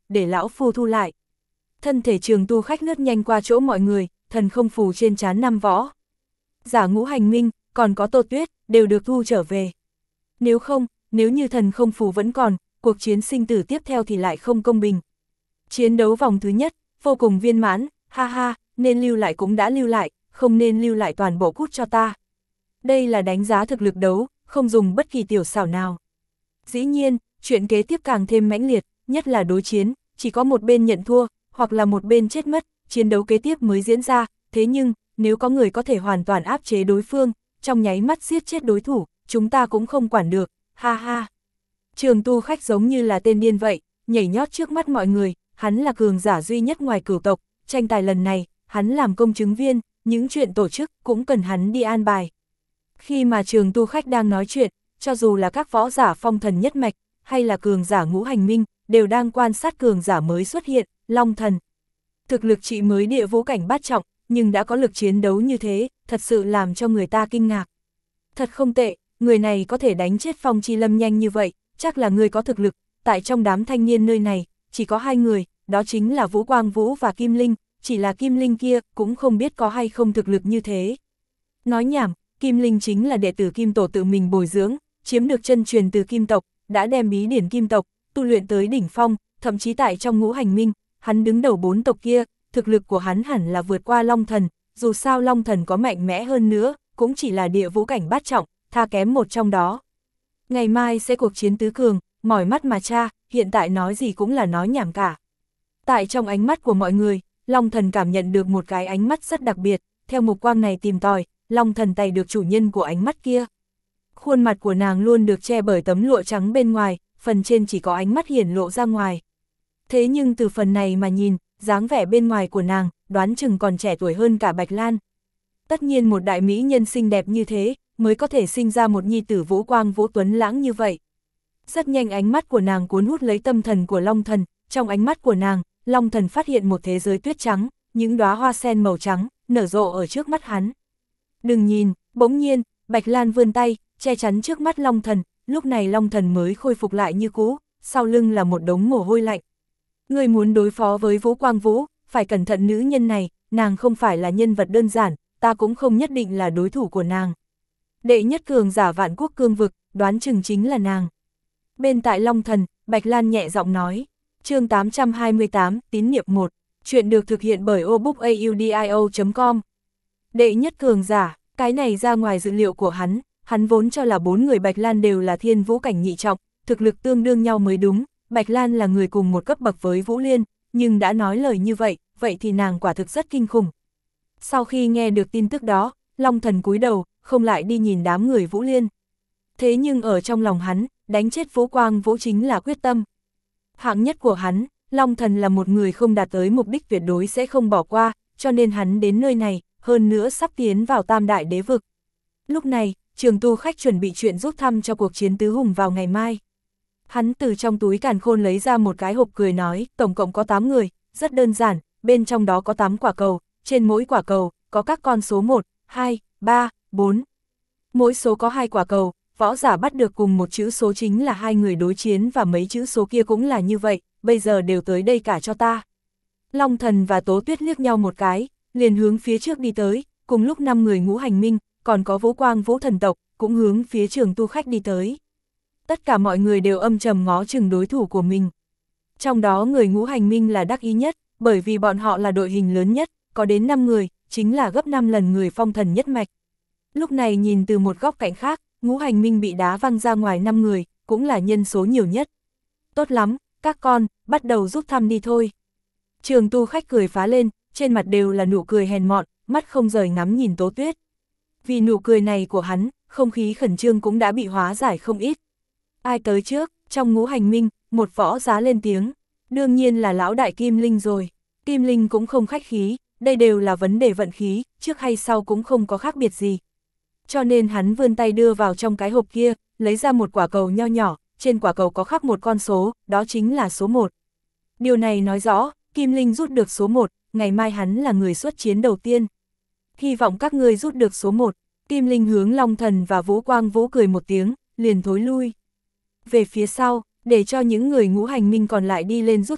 để lão phu thu lại. Thân thể Trường Tu Khách lướt nhanh qua chỗ mọi người, thần không phù trên trán năm võ giả Ngũ Hành Minh, còn có Tô Tuyết, đều được thu trở về. Nếu không, nếu như thần không phù vẫn còn, cuộc chiến sinh tử tiếp theo thì lại không công bình. Chiến đấu vòng thứ nhất, vô cùng viên mãn, ha ha, nên lưu lại cũng đã lưu lại, không nên lưu lại toàn bộ cút cho ta. Đây là đánh giá thực lực đấu, không dùng bất kỳ tiểu xảo nào. Dĩ nhiên, chuyện kế tiếp càng thêm mãnh liệt, nhất là đối chiến, chỉ có một bên nhận thua, hoặc là một bên chết mất, chiến đấu kế tiếp mới diễn ra, thế nhưng, nếu có người có thể hoàn toàn áp chế đối phương, trong nháy mắt giết chết đối thủ, chúng ta cũng không quản được, ha ha. Trường Tu Khách giống như là tên điên vậy, nhảy nhót trước mắt mọi người, hắn là cường giả duy nhất ngoài cửu tộc, tranh tài lần này, hắn làm công chứng viên, những chuyện tổ chức cũng cần hắn đi an bài. Khi mà Trường Tu Khách đang nói chuyện, cho dù là các võ giả phong thần nhất mạch, hay là cường giả Ngũ Hành Minh, đều đang quan sát cường giả mới xuất hiện, Long Thần. Thực lực chỉ mới địa vũ cảnh bát trọng, nhưng đã có lực chiến đấu như thế, thật sự làm cho người ta kinh ngạc. Thật không tệ, người này có thể đánh chết Phong Chi Lâm nhanh như vậy, chắc là người có thực lực, tại trong đám thanh niên nơi này, chỉ có hai người, đó chính là Vũ Quang Vũ và Kim Linh, chỉ là Kim Linh kia cũng không biết có hay không thực lực như thế. Nói nhảm, Kim Linh chính là đệ tử Kim Tổ tự mình bồi dưỡng, chiếm được chân truyền từ Kim tộc, đã đem bí điển Kim tộc, tu luyện tới đỉnh phong, thậm chí tại trong Ngũ Hành Minh, hắn đứng đầu bốn tộc kia, thực lực của hắn hẳn là vượt qua Long Thần, dù sao Long Thần có mạnh mẽ hơn nữa, cũng chỉ là địa vũ cảnh bát trọng, tha kém một trong đó. Ngày mai sẽ cuộc chiến tứ cường, mỏi mắt mà cha, hiện tại nói gì cũng là nói nhảm cả. Tại trong ánh mắt của mọi người, Long Thần cảm nhận được một cái ánh mắt rất đặc biệt, theo mục quang này tìm tòi, Long Thần tay được chủ nhân của ánh mắt kia. Khuôn mặt của nàng luôn được che bởi tấm lụa trắng bên ngoài, phần trên chỉ có ánh mắt hiển lộ ra ngoài. Thế nhưng từ phần này mà nhìn, dáng vẻ bên ngoài của nàng, đoán chừng còn trẻ tuổi hơn cả Bạch Lan. Tất nhiên một đại mỹ nhân xinh đẹp như thế, mới có thể sinh ra một nhi tử Vũ Quang Vũ Tuấn lãng như vậy. Rất nhanh ánh mắt của nàng cuốn hút lấy tâm thần của Long Thần, trong ánh mắt của nàng, Long Thần phát hiện một thế giới tuyết trắng, những đóa hoa sen màu trắng, nở rộ ở trước mắt hắn. Đừng nhìn, bỗng nhiên, Bạch Lan vươn tay, che chắn trước mắt Long Thần, lúc này Long Thần mới khôi phục lại như cũ, sau lưng là một đống mồ hôi lạnh. Người muốn đối phó với Vũ Quang Vũ, phải cẩn thận nữ nhân này, nàng không phải là nhân vật đơn giản, ta cũng không nhất định là đối thủ của nàng. Đệ nhất cường giả vạn quốc cương vực, đoán chừng chính là nàng. Bên tại Long Thần, Bạch Lan nhẹ giọng nói, chương tám trăm hai mươi tám, tín niệm một, chuyện được thực hiện bởi obookaudio chấm com. Đệ nhất cường giả, cái này ra ngoài dự liệu của hắn, hắn vốn cho là bốn người Bạch Lan đều là thiên vũ cảnh nhị trọng, thực lực tương đương nhau mới đúng, Bạch Lan là người cùng một cấp bậc với Vũ Liên, nhưng đã nói lời như vậy, vậy thì nàng quả thực rất kinh khủng. Sau khi nghe được tin tức đó, Long Thần cúi đầu, không lại đi nhìn đám người Vũ Liên. Thế nhưng ở trong lòng hắn, đánh chết Vũ Quang Vũ chính là quyết tâm. Hạng nhất của hắn, Long Thần là một người không đạt tới mục đích tuyệt đối sẽ không bỏ qua, cho nên hắn đến nơi này, hơn nữa sắp tiến vào Tam Đại Đế Vực. Lúc này, Trường Tu Khách chuẩn bị chuyện rút thăm cho cuộc chiến tứ hùng vào ngày mai. Hắn từ trong túi càn khôn lấy ra một cái hộp cười nói, tổng cộng có tám người, rất đơn giản, bên trong đó có tám quả cầu, trên mỗi quả cầu, có các con số một, hai, ba, bốn. Mỗi số có hai quả cầu, võ giả bắt được cùng một chữ số chính là hai người đối chiến và mấy chữ số kia cũng là như vậy, bây giờ đều tới đây cả cho ta. Long Thần và Tố Tuyết liếc nhau một cái, liền hướng phía trước đi tới, cùng lúc năm người Ngũ Hành Minh, còn có Vũ Quang Vũ thần tộc, cũng hướng phía Trường Tu Khách đi tới. Tất cả mọi người đều âm trầm ngó chừng đối thủ của mình. Trong đó người Ngũ Hành Minh là đắc ý nhất, bởi vì bọn họ là đội hình lớn nhất, có đến năm người, chính là gấp năm lần người phong thần nhất mạch. Lúc này nhìn từ một góc cạnh khác, Ngũ Hành Minh bị đá văng ra ngoài năm người, cũng là nhân số nhiều nhất. Tốt lắm, các con, bắt đầu rút thăm đi thôi. Trường Tu Khách cười phá lên, trên mặt đều là nụ cười hèn mọn, mắt không rời ngắm nhìn Tố Tuyết. Vì nụ cười này của hắn, không khí khẩn trương cũng đã bị hóa giải không ít. Ai tới trước, trong Ngũ Hành Minh, một võ giá lên tiếng, đương nhiên là lão đại Kim Linh rồi. Kim Linh cũng không khách khí, đây đều là vấn đề vận khí, trước hay sau cũng không có khác biệt gì. Cho nên hắn vươn tay đưa vào trong cái hộp kia, lấy ra một quả cầu nho nhỏ, trên quả cầu có khắc một con số, đó chính là số một. Điều này nói rõ, Kim Linh rút được số một, ngày mai hắn là người xuất chiến đầu tiên. Hy vọng các ngươi rút được số một, Kim Linh hướng Long Thần và Vũ Quang Vũ cười một tiếng, liền thối lui. Về phía sau, để cho những người Ngũ Hành Minh còn lại đi lên rút thăm,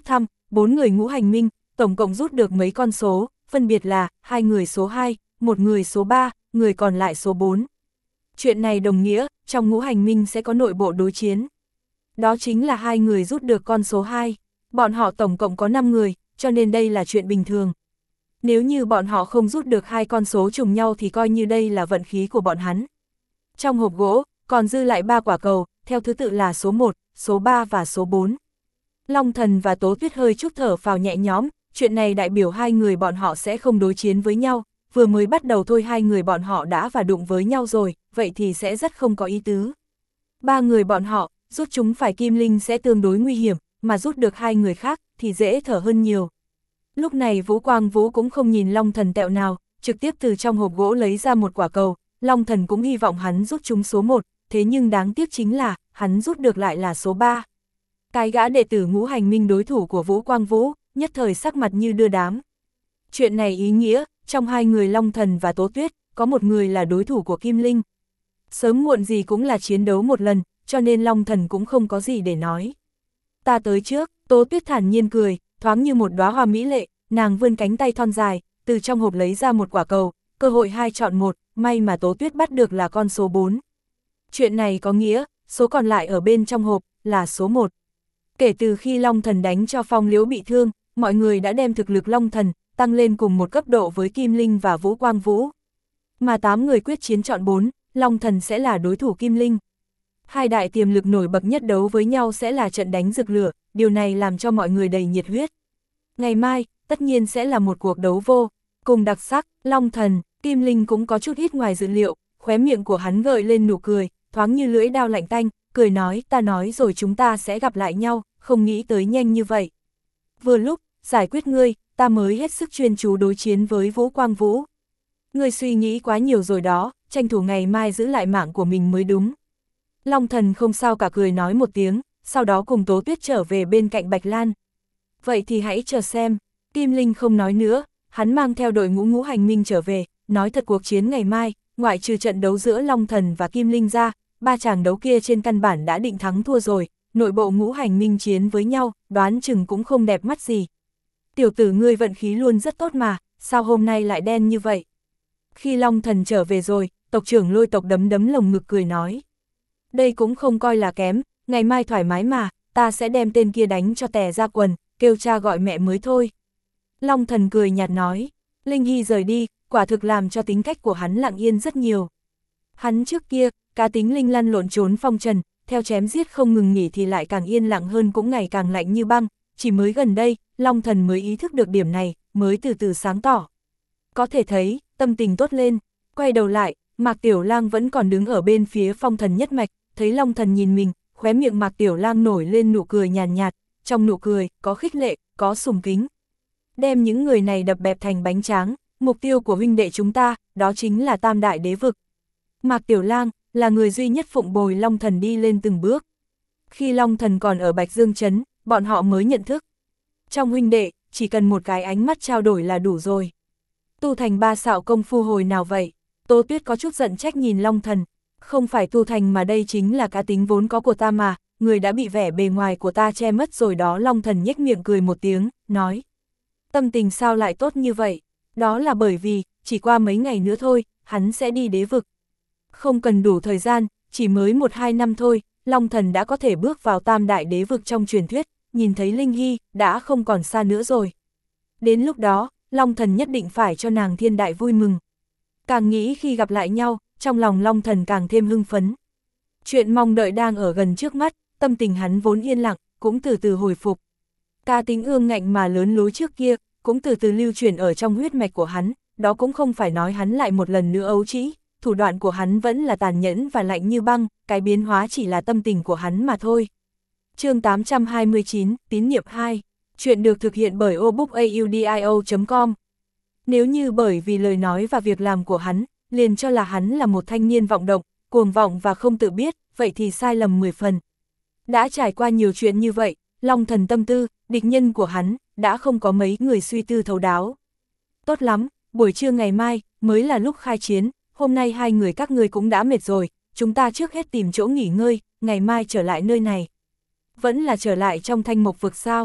bốn người ngũ hành minh, tổng cộng rút được mấy con số, phân biệt là hai người số hai, một người số ba, người còn lại số bốn. Chuyện này đồng nghĩa, trong ngũ hành minh sẽ có nội bộ đối chiến. Đó chính là hai người rút được con số hai, bọn họ tổng cộng có năm người, cho nên đây là chuyện bình thường. Nếu như bọn họ không rút được hai con số trùng nhau thì coi như đây là vận khí của bọn hắn. Trong hộp gỗ, còn dư lại ba quả cầu, theo thứ tự là số một, số ba và số bốn. Long Thần và Tố Tuyết hơi chút thở phào nhẹ nhõm, chuyện này đại biểu hai người bọn họ sẽ không đối chiến với nhau, vừa mới bắt đầu thôi hai người bọn họ đã và đụng với nhau rồi, vậy thì sẽ rất không có ý tứ. Ba người bọn họ, rút chúng phải kim linh sẽ tương đối nguy hiểm, mà rút được hai người khác thì dễ thở hơn nhiều. Lúc này Vũ Quang Vũ cũng không nhìn Long Thần tẹo nào, trực tiếp từ trong hộp gỗ lấy ra một quả cầu, Long Thần cũng hy vọng hắn rút chúng số một, thế nhưng đáng tiếc chính là, hắn rút được lại là số ba. Cái gã đệ tử ngũ hành minh đối thủ của Vũ Quang Vũ, nhất thời sắc mặt như đưa đám. Chuyện này ý nghĩa, trong hai người Long Thần và Tố Tuyết, có một người là đối thủ của Kim Linh. Sớm muộn gì cũng là chiến đấu một lần, cho nên Long Thần cũng không có gì để nói. Ta tới trước, Tố Tuyết thản nhiên cười, thoáng như một đóa hoa mỹ lệ, nàng vươn cánh tay thon dài, từ trong hộp lấy ra một quả cầu, cơ hội hai chọn một, may mà Tố Tuyết bắt được là con số bốn. Chuyện này có nghĩa, số còn lại ở bên trong hộp, là số một. Kể từ khi Long Thần đánh cho Phong Liễu bị thương, mọi người đã đem thực lực Long Thần tăng lên cùng một cấp độ với Kim Linh và Vũ Quang Vũ. Mà tám người quyết chiến chọn bốn, Long Thần sẽ là đối thủ Kim Linh. Hai đại tiềm lực nổi bật nhất đấu với nhau sẽ là trận đánh rực lửa, điều này làm cho mọi người đầy nhiệt huyết. Ngày mai, tất nhiên sẽ là một cuộc đấu vô cùng đặc sắc, Long Thần, Kim Linh cũng có chút ít ngoài dự liệu, khóe miệng của hắn gợi lên nụ cười, thoáng như lưỡi dao lạnh tanh, cười nói ta nói rồi chúng ta sẽ gặp lại nhau, không nghĩ tới nhanh như vậy. Vừa lúc, giải quyết ngươi, ta mới hết sức chuyên chú đối chiến với Vũ Quang Vũ. Ngươi suy nghĩ quá nhiều rồi đó, tranh thủ ngày mai giữ lại mạng của mình mới đúng. Long Thần không sao cả cười nói một tiếng, sau đó cùng Tố Tuyết trở về bên cạnh Bạch Lan. Vậy thì hãy chờ xem, Kim Linh không nói nữa, hắn mang theo đội ngũ ngũ hành minh trở về, nói thật cuộc chiến ngày mai, ngoại trừ trận đấu giữa Long Thần và Kim Linh ra, ba chàng đấu kia trên căn bản đã định thắng thua rồi, nội bộ ngũ hành minh chiến với nhau, đoán chừng cũng không đẹp mắt gì. Tiểu tử ngươi vận khí luôn rất tốt mà, sao hôm nay lại đen như vậy? Khi Long Thần trở về rồi, tộc trưởng Lôi tộc đấm đấm lồng ngực cười nói. Đây cũng không coi là kém, ngày mai thoải mái mà, ta sẽ đem tên kia đánh cho tè ra quần, kêu cha gọi mẹ mới thôi. Long Thần cười nhạt nói, Linh Hy rời đi, quả thực làm cho tính cách của hắn lặng yên rất nhiều. Hắn trước kia, cá tính linh lăn lộn trốn phong trần, theo chém giết không ngừng nghỉ thì lại càng yên lặng hơn cũng ngày càng lạnh như băng, chỉ mới gần đây, Long Thần mới ý thức được điểm này, mới từ từ sáng tỏ. Có thể thấy, tâm tình tốt lên, quay đầu lại, Mạc Tiểu Lang vẫn còn đứng ở bên phía Phong Thần nhất mạch, thấy Long Thần nhìn mình, khóe miệng Mạc Tiểu Lang nổi lên nụ cười nhàn nhạt, nhạt, trong nụ cười, có khích lệ, có sùng kính. Đem những người này đập bẹp thành bánh tráng, mục tiêu của huynh đệ chúng ta, đó chính là Tam Đại Đế Vực. Mạc Tiểu Lang là người duy nhất phụng bồi Long Thần đi lên từng bước. Khi Long Thần còn ở Bạch Dương Trấn, bọn họ mới nhận thức. Trong huynh đệ, chỉ cần một cái ánh mắt trao đổi là đủ rồi. Tu thành ba xạo công phu hồi nào vậy? Tố Tuyết có chút giận trách nhìn Long Thần. Không phải tu thành mà đây chính là cá tính vốn có của ta mà, người đã bị vẻ bề ngoài của ta che mất rồi đó. Long Thần nhếch miệng cười một tiếng, nói. Tâm tình sao lại tốt như vậy? Đó là bởi vì, chỉ qua mấy ngày nữa thôi, hắn sẽ đi đế vực. Không cần đủ thời gian, chỉ mới một hai năm thôi, Long Thần đã có thể bước vào Tam Đại Đế Vực trong truyền thuyết, nhìn thấy Linh Hy, đã không còn xa nữa rồi. Đến lúc đó, Long Thần nhất định phải cho nàng thiên đại vui mừng. Càng nghĩ khi gặp lại nhau, trong lòng Long Thần càng thêm hưng phấn. Chuyện mong đợi đang ở gần trước mắt, tâm tình hắn vốn yên lặng, cũng từ từ hồi phục. Cá tính ương ngạnh mà lớn lối trước kia, cũng từ từ lưu chuyển ở trong huyết mạch của hắn, đó cũng không phải nói hắn lại một lần nữa ấu trĩ, thủ đoạn của hắn vẫn là tàn nhẫn và lạnh như băng, cái biến hóa chỉ là tâm tình của hắn mà thôi. Chương tám trăm hai mươi chín, Tín Nhiệm hai, chuyện được thực hiện bởi obookaudio chấm com. Nếu như bởi vì lời nói và việc làm của hắn, liền cho là hắn là một thanh niên vọng động, cuồng vọng và không tự biết, vậy thì sai lầm mười phần. Đã trải qua nhiều chuyện như vậy, Long Thần tâm tư, địch nhân của hắn, đã không có mấy người suy tư thấu đáo. Tốt lắm, buổi trưa ngày mai, mới là lúc khai chiến, hôm nay hai người các ngươi cũng đã mệt rồi, chúng ta trước hết tìm chỗ nghỉ ngơi, ngày mai trở lại nơi này. Vẫn là trở lại trong Thanh Mộc Vực sao?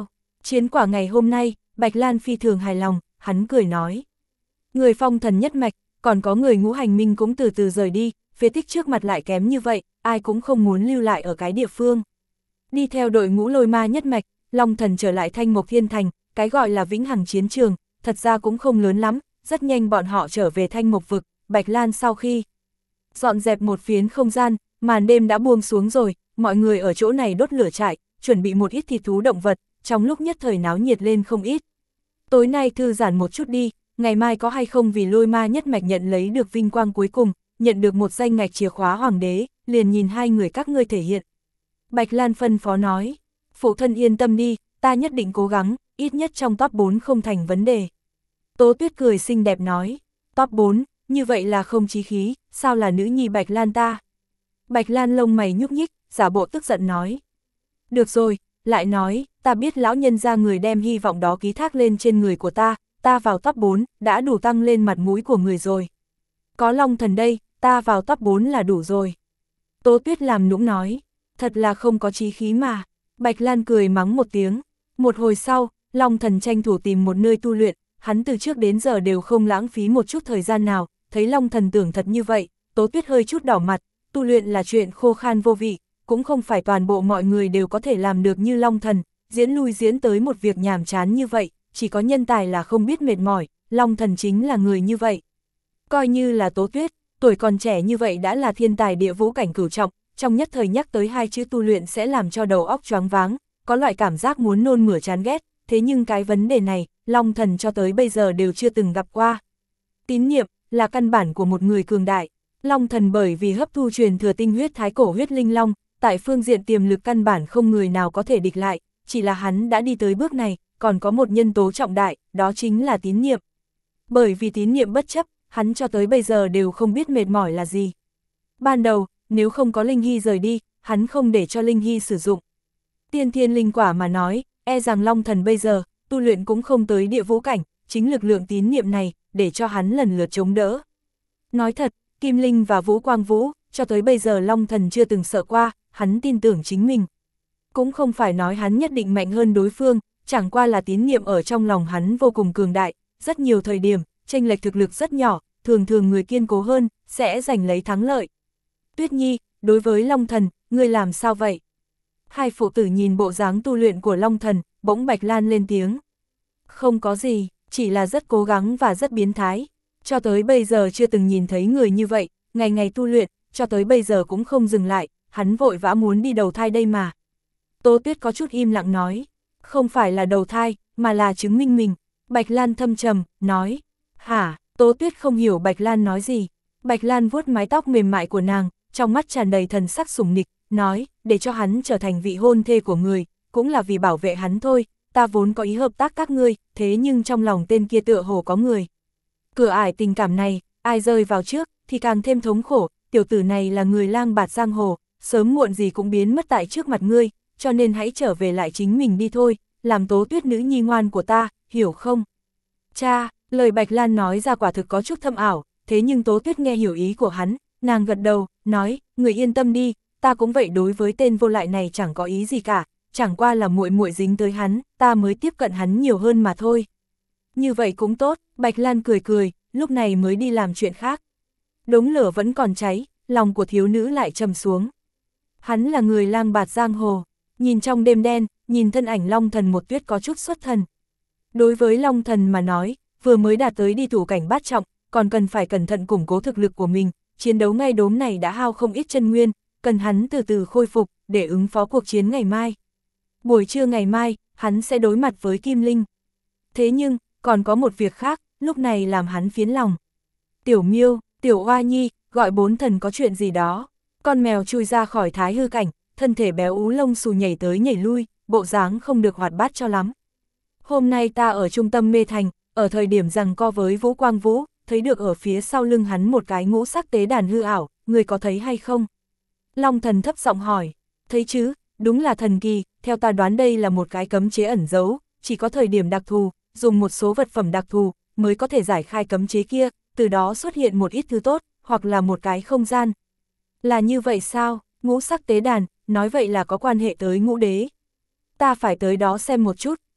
Chiến quả ngày hôm nay, Bạch Lan phi thường hài lòng, hắn cười nói. Người phong thần nhất mạch, còn có người ngũ hành minh cũng từ từ rời đi, phế tích trước mặt lại kém như vậy, ai cũng không muốn lưu lại ở cái địa phương. Đi theo đội ngũ lôi ma nhất mạch, Long Thần trở lại Thanh Mộc Thiên Thành, cái gọi là vĩnh hằng chiến trường, thật ra cũng không lớn lắm, rất nhanh bọn họ trở về Thanh Mộc vực. Bạch Lan sau khi dọn dẹp một phiến không gian, màn đêm đã buông xuống rồi, mọi người ở chỗ này đốt lửa trại, chuẩn bị một ít thịt thú động vật, trong lúc nhất thời náo nhiệt lên không ít. Tối nay thư giãn một chút đi, ngày mai có hay không vì lôi ma nhất mạch nhận lấy được vinh quang cuối cùng, nhận được một danh ngạch chìa khóa hoàng đế, liền nhìn hai người các ngươi thể hiện. Bạch Lan phân phó nói, phụ thân yên tâm đi, ta nhất định cố gắng, ít nhất trong top bốn không thành vấn đề. Tố Tuyết cười xinh đẹp nói, top bốn, như vậy là không chí khí, sao là nữ nhi Bạch Lan ta? Bạch Lan lông mày nhúc nhích, giả bộ tức giận nói. Được rồi, lại nói, ta biết lão nhân gia người đem hy vọng đó ký thác lên trên người của ta, ta vào top bốn, đã đủ tăng lên mặt mũi của người rồi. Có Long Thần đây, ta vào top bốn là đủ rồi. Tố Tuyết làm nũng nói, thật là không có chí khí mà. Bạch Lan cười mắng một tiếng. Một hồi sau, Long Thần tranh thủ tìm một nơi tu luyện, hắn từ trước đến giờ đều không lãng phí một chút thời gian nào, thấy Long Thần tưởng thật như vậy, Tố Tuyết hơi chút đỏ mặt, tu luyện là chuyện khô khan vô vị, cũng không phải toàn bộ mọi người đều có thể làm được như Long Thần, diễn lui diễn tới một việc nhàm chán như vậy, chỉ có nhân tài là không biết mệt mỏi, Long Thần chính là người như vậy. Coi như là Tố Tuyết, tuổi còn trẻ như vậy đã là thiên tài địa vũ cảnh cửu trọng, trong nhất thời nhắc tới hai chữ tu luyện sẽ làm cho đầu óc choáng váng, có loại cảm giác muốn nôn mửa chán ghét, thế nhưng cái vấn đề này, Long Thần cho tới bây giờ đều chưa từng gặp qua. Tín niệm là căn bản của một người cường đại. Long Thần bởi vì hấp thu truyền thừa tinh huyết thái cổ huyết linh long, tại phương diện tiềm lực căn bản không người nào có thể địch lại, chỉ là hắn đã đi tới bước này, còn có một nhân tố trọng đại, đó chính là tín niệm. Bởi vì tín niệm bất chấp, hắn cho tới bây giờ đều không biết mệt mỏi là gì. Ban đầu, nếu không có Linh Hy rời đi, hắn không để cho Linh Hy sử dụng tiên thiên linh quả mà nói, e rằng Long Thần bây giờ, tu luyện cũng không tới địa vũ cảnh, chính lực lượng tín niệm này, để cho hắn lần lượt chống đỡ. Nói thật, Kim Linh và Vũ Quang Vũ, cho tới bây giờ Long Thần chưa từng sợ qua, hắn tin tưởng chính mình. Cũng không phải nói hắn nhất định mạnh hơn đối phương, chẳng qua là tín niệm ở trong lòng hắn vô cùng cường đại, rất nhiều thời điểm, chênh lệch thực lực rất nhỏ, thường thường người kiên cố hơn, sẽ giành lấy thắng lợi. Tuyết Nhi, đối với Long Thần, ngươi làm sao vậy? Hai phụ tử nhìn bộ dáng tu luyện của Long Thần, bỗng Bạch Lan lên tiếng. Không có gì, chỉ là rất cố gắng và rất biến thái. Cho tới bây giờ chưa từng nhìn thấy người như vậy, ngày ngày tu luyện, cho tới bây giờ cũng không dừng lại, hắn vội vã muốn đi đầu thai đây mà. Tố Tuyết có chút im lặng nói, không phải là đầu thai, mà là chứng minh mình. Bạch Lan thâm trầm, nói, hả, Tố Tuyết không hiểu Bạch Lan nói gì. Bạch Lan vuốt mái tóc mềm mại của nàng, trong mắt tràn đầy thần sắc sủng nịch, nói, để cho hắn trở thành vị hôn thê của người, cũng là vì bảo vệ hắn thôi, ta vốn có ý hợp tác các ngươi, thế nhưng trong lòng tên kia tựa hồ có người. Cửa ải tình cảm này, ai rơi vào trước, thì càng thêm thống khổ, tiểu tử này là người lang bạt giang hồ, sớm muộn gì cũng biến mất tại trước mặt ngươi, cho nên hãy trở về lại chính mình đi thôi, làm Tố Tuyết nữ nhi ngoan của ta, hiểu không? Cha, lời Bạch Lan nói ra quả thực có chút thâm ảo, thế nhưng Tố Tuyết nghe hiểu ý của hắn, nàng gật đầu, nói, người yên tâm đi, ta cũng vậy, đối với tên vô lại này chẳng có ý gì cả, chẳng qua là muội muội dính tới hắn, ta mới tiếp cận hắn nhiều hơn mà thôi. Như vậy cũng tốt, Bạch Lan cười cười, lúc này mới đi làm chuyện khác. Đống lửa vẫn còn cháy, lòng của thiếu nữ lại trầm xuống. Hắn là người lang bạt giang hồ, nhìn trong đêm đen, nhìn thân ảnh Long Thần một Tuyết có chút xuất thần. Đối với Long Thần mà nói, vừa mới đạt tới đi thủ cảnh bát trọng, còn cần phải cẩn thận củng cố thực lực của mình, chiến đấu ngay đốm này đã hao không ít chân nguyên, cần hắn từ từ khôi phục, để ứng phó cuộc chiến ngày mai. Buổi trưa ngày mai, hắn sẽ đối mặt với Kim Linh. Thế nhưng, còn có một việc khác, lúc này làm hắn phiến lòng. Tiểu Miêu, Tiểu Oa Nhi, gọi bốn thần có chuyện gì đó. Con mèo chui ra khỏi thái hư cảnh, thân thể béo ú lông xù nhảy tới nhảy lui, bộ dáng không được hoạt bát cho lắm. Hôm nay ta ở trung tâm mê thành, ở thời điểm giằng co với Vũ Quang Vũ, thấy được ở phía sau lưng hắn một cái ngũ sắc tế đàn hư ảo, người có thấy hay không? Long Thần thấp giọng hỏi, thấy chứ, đúng là thần kỳ, theo ta đoán đây là một cái cấm chế ẩn giấu, chỉ có thời điểm đặc thù, dùng một số vật phẩm đặc thù, mới có thể giải khai cấm chế kia, từ đó xuất hiện một ít thứ tốt, hoặc là một cái không gian. Là như vậy sao? Ngũ sắc tế đàn, nói vậy là có quan hệ tới ngũ đế. Ta phải tới đó xem một chút,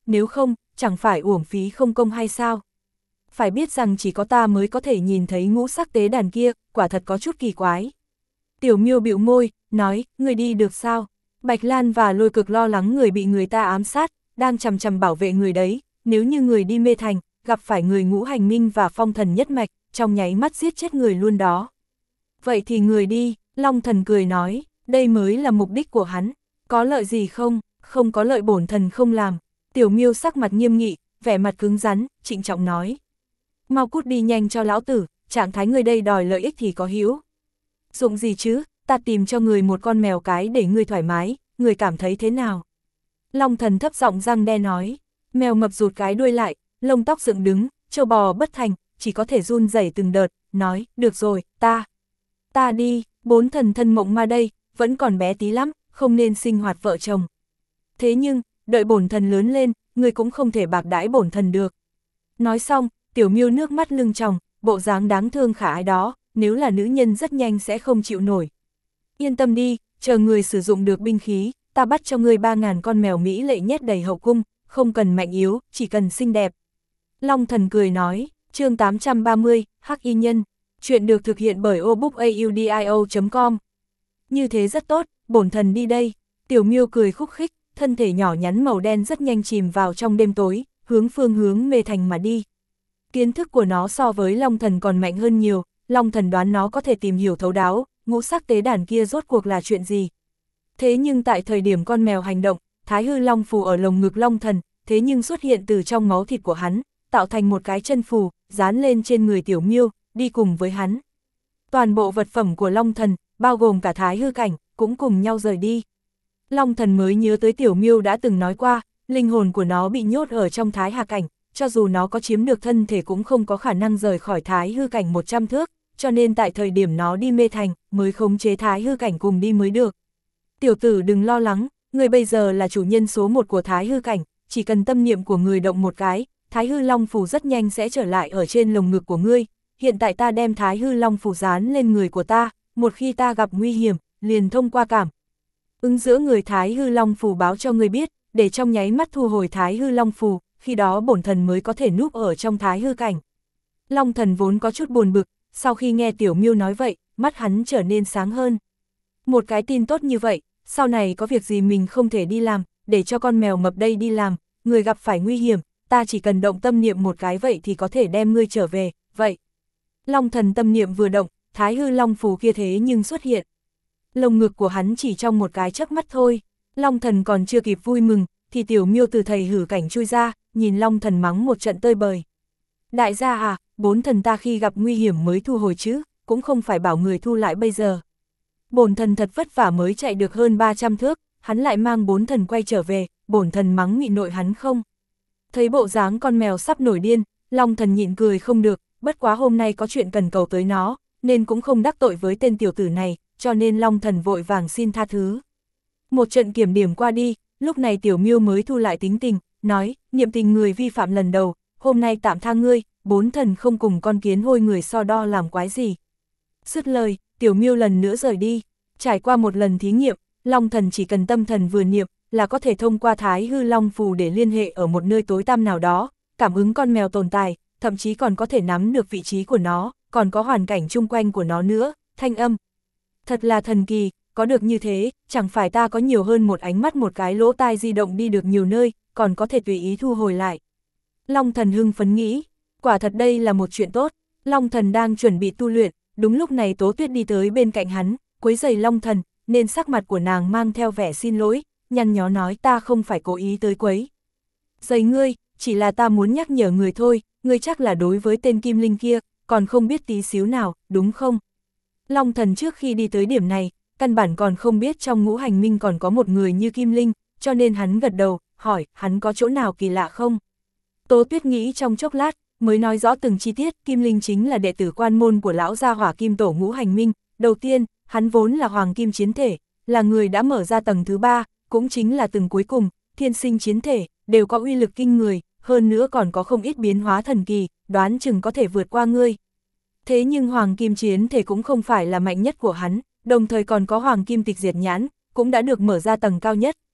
nếu không, chẳng phải uổng phí không công hay sao? Phải biết rằng chỉ có ta mới có thể nhìn thấy ngũ sắc tế đàn kia, quả thật có chút kỳ quái. Tiểu Miêu bĩu môi, nói, người đi được sao? Bạch Lan và Lôi Cực lo lắng người bị người ta ám sát, đang chằm chằm bảo vệ người đấy, nếu như người đi Mê Thành, gặp phải người Ngũ Hành Minh và Phong Thần nhất mạch, trong nháy mắt giết chết người luôn đó. Vậy thì người đi, Long Thần cười nói, đây mới là mục đích của hắn, có lợi gì không, không có lợi bổn thần không làm. Tiểu Miêu sắc mặt nghiêm nghị, vẻ mặt cứng rắn, trịnh trọng nói. Mau cút đi nhanh cho lão tử, trạng thái người đây đòi lợi ích thì có hữu dụng gì chứ, ta tìm cho người một con mèo cái để ngươi thoải mái, người cảm thấy thế nào? Long Thần thấp giọng răng đe nói, mèo mập rụt cái đuôi lại, lông tóc dựng đứng, trâu bò bất thành, chỉ có thể run rẩy từng đợt, nói, được rồi, ta, ta đi, bốn thần thân mộng ma đây, vẫn còn bé tí lắm, không nên sinh hoạt vợ chồng. Thế nhưng, đợi bổn thần lớn lên, người cũng không thể bạc đãi bổn thần được. Nói xong, Tiểu Miêu nước mắt lưng tròng, bộ dáng đáng thương khả ái đó, nếu là nữ nhân rất nhanh sẽ không chịu nổi. Yên tâm đi, chờ người sử dụng được binh khí, ta bắt cho ngươi ba ngàn con mèo Mỹ lệ nhét đầy hậu cung, không cần mạnh yếu, chỉ cần xinh đẹp. Long Thần cười nói, chương tám trăm ba mươi, Hắc Y Nhân, chuyện được thực hiện bởi obookaudio chấm com. Như thế rất tốt, bổn thần đi đây. Tiểu Miêu cười khúc khích, thân thể nhỏ nhắn màu đen rất nhanh chìm vào trong đêm tối, hướng phương hướng Mê Thành mà đi. Kiến thức của nó so với Long Thần còn mạnh hơn nhiều, Long Thần đoán nó có thể tìm hiểu thấu đáo, ngũ sắc tế đàn kia rốt cuộc là chuyện gì. Thế nhưng tại thời điểm con mèo hành động, Thái Hư Long phù ở lồng ngực Long Thần, thế nhưng xuất hiện từ trong máu thịt của hắn, tạo thành một cái chân phù, dán lên trên người Tiểu Miêu, đi cùng với hắn. Toàn bộ vật phẩm của Long Thần, bao gồm cả Thái Hư cảnh, cũng cùng nhau rời đi. Long Thần mới nhớ tới Tiểu Miêu đã từng nói qua, linh hồn của nó bị nhốt ở trong Thái Hà cảnh, cho dù nó có chiếm được thân thể cũng không có khả năng rời khỏi Thái Hư cảnh một trăm thước, cho nên tại thời điểm nó đi Mê Thành, mới khống chế Thái Hư cảnh cùng đi mới được. Tiểu tử đừng lo lắng, người bây giờ là chủ nhân số một của Thái Hư cảnh, chỉ cần tâm niệm của người động một cái, Thái Hư Long phù rất nhanh sẽ trở lại ở trên lồng ngực của ngươi. Hiện tại ta đem Thái Hư Long phù dán lên người của ta, một khi ta gặp nguy hiểm, liền thông qua cảm ứng giữa người Thái Hư Long phù báo cho ngươi biết, để trong nháy mắt thu hồi Thái Hư Long phù, khi đó bổn thần mới có thể núp ở trong Thái Hư cảnh. Long Thần vốn có chút buồn bực, sau khi nghe Tiểu Miêu nói vậy, mắt hắn trở nên sáng hơn. Một cái tin tốt như vậy, sau này có việc gì mình không thể đi làm, để cho con mèo mập đây đi làm, người gặp phải nguy hiểm, ta chỉ cần động tâm niệm một cái vậy thì có thể đem ngươi trở về, vậy. Long Thần tâm niệm vừa động, Thái Hư Long phù kia thế nhưng xuất hiện. Lồng ngực của hắn chỉ trong một cái chớp mắt thôi, Long Thần còn chưa kịp vui mừng, thì Tiểu Miêu từ thầy hử cảnh chui ra, nhìn Long Thần mắng một trận tơi bời. Đại gia à, bốn thần ta khi gặp nguy hiểm mới thu hồi chứ, cũng không phải bảo người thu lại bây giờ. Bổn thần thật vất vả mới chạy được hơn ba trăm thước, hắn lại mang bốn thần quay trở về, bổn thần mắng mị nội hắn không. Thấy bộ dáng con mèo sắp nổi điên, Long Thần nhịn cười không được, bất quá hôm nay có chuyện cần cầu tới nó, nên cũng không đắc tội với tên tiểu tử này, cho nên Long Thần vội vàng xin tha thứ. Một trận kiểm điểm qua đi, lúc này Tiểu Miêu mới thu lại tính tình, nói, niệm tình người vi phạm lần đầu, hôm nay tạm tha ngươi, bốn thần không cùng con kiến hôi người so đo làm quái gì. Dứt lời, Tiểu Miêu lần nữa rời đi, trải qua một lần thí nghiệm, Long Thần chỉ cần tâm thần vừa niệm, là có thể thông qua Thái Hư Long phù để liên hệ ở một nơi tối tăm nào đó, cảm ứng con mèo tồn tại, thậm chí còn có thể nắm được vị trí của nó, còn có hoàn cảnh chung quanh của nó nữa, thanh âm. Thật là thần kỳ, có được như thế, chẳng phải ta có nhiều hơn một ánh mắt một cái lỗ tai di động đi được nhiều nơi, còn có thể tùy ý thu hồi lại. Long Thần hưng phấn nghĩ, quả thật đây là một chuyện tốt, Long Thần đang chuẩn bị tu luyện, đúng lúc này Tố Tuyết đi tới bên cạnh hắn, quấy rầy Long Thần, nên sắc mặt của nàng mang theo vẻ xin lỗi, nhăn nhó nói ta không phải cố ý tới quấy rầy ngươi, chỉ là ta muốn nhắc nhở người thôi, ngươi chắc là đối với tên Kim Linh kia, còn không biết tí xíu nào, đúng không? Long Thần trước khi đi tới điểm này, căn bản còn không biết trong ngũ hành minh còn có một người như Kim Linh, cho nên hắn gật đầu, hỏi, hắn có chỗ nào kỳ lạ không? Tố Tuyết nghĩ trong chốc lát, mới nói rõ từng chi tiết, Kim Linh chính là đệ tử quan môn của lão gia hỏa Kim Tổ ngũ hành minh, đầu tiên, hắn vốn là hoàng kim chiến thể, là người đã mở ra tầng thứ ba, cũng chính là từng cuối cùng, thiên sinh chiến thể, đều có uy lực kinh người, hơn nữa còn có không ít biến hóa thần kỳ, đoán chừng có thể vượt qua ngươi. Thế nhưng hoàng kim chiến thể cũng không phải là mạnh nhất của hắn, đồng thời còn có hoàng kim tịch diệt nhãn, cũng đã được mở ra tầng cao nhất,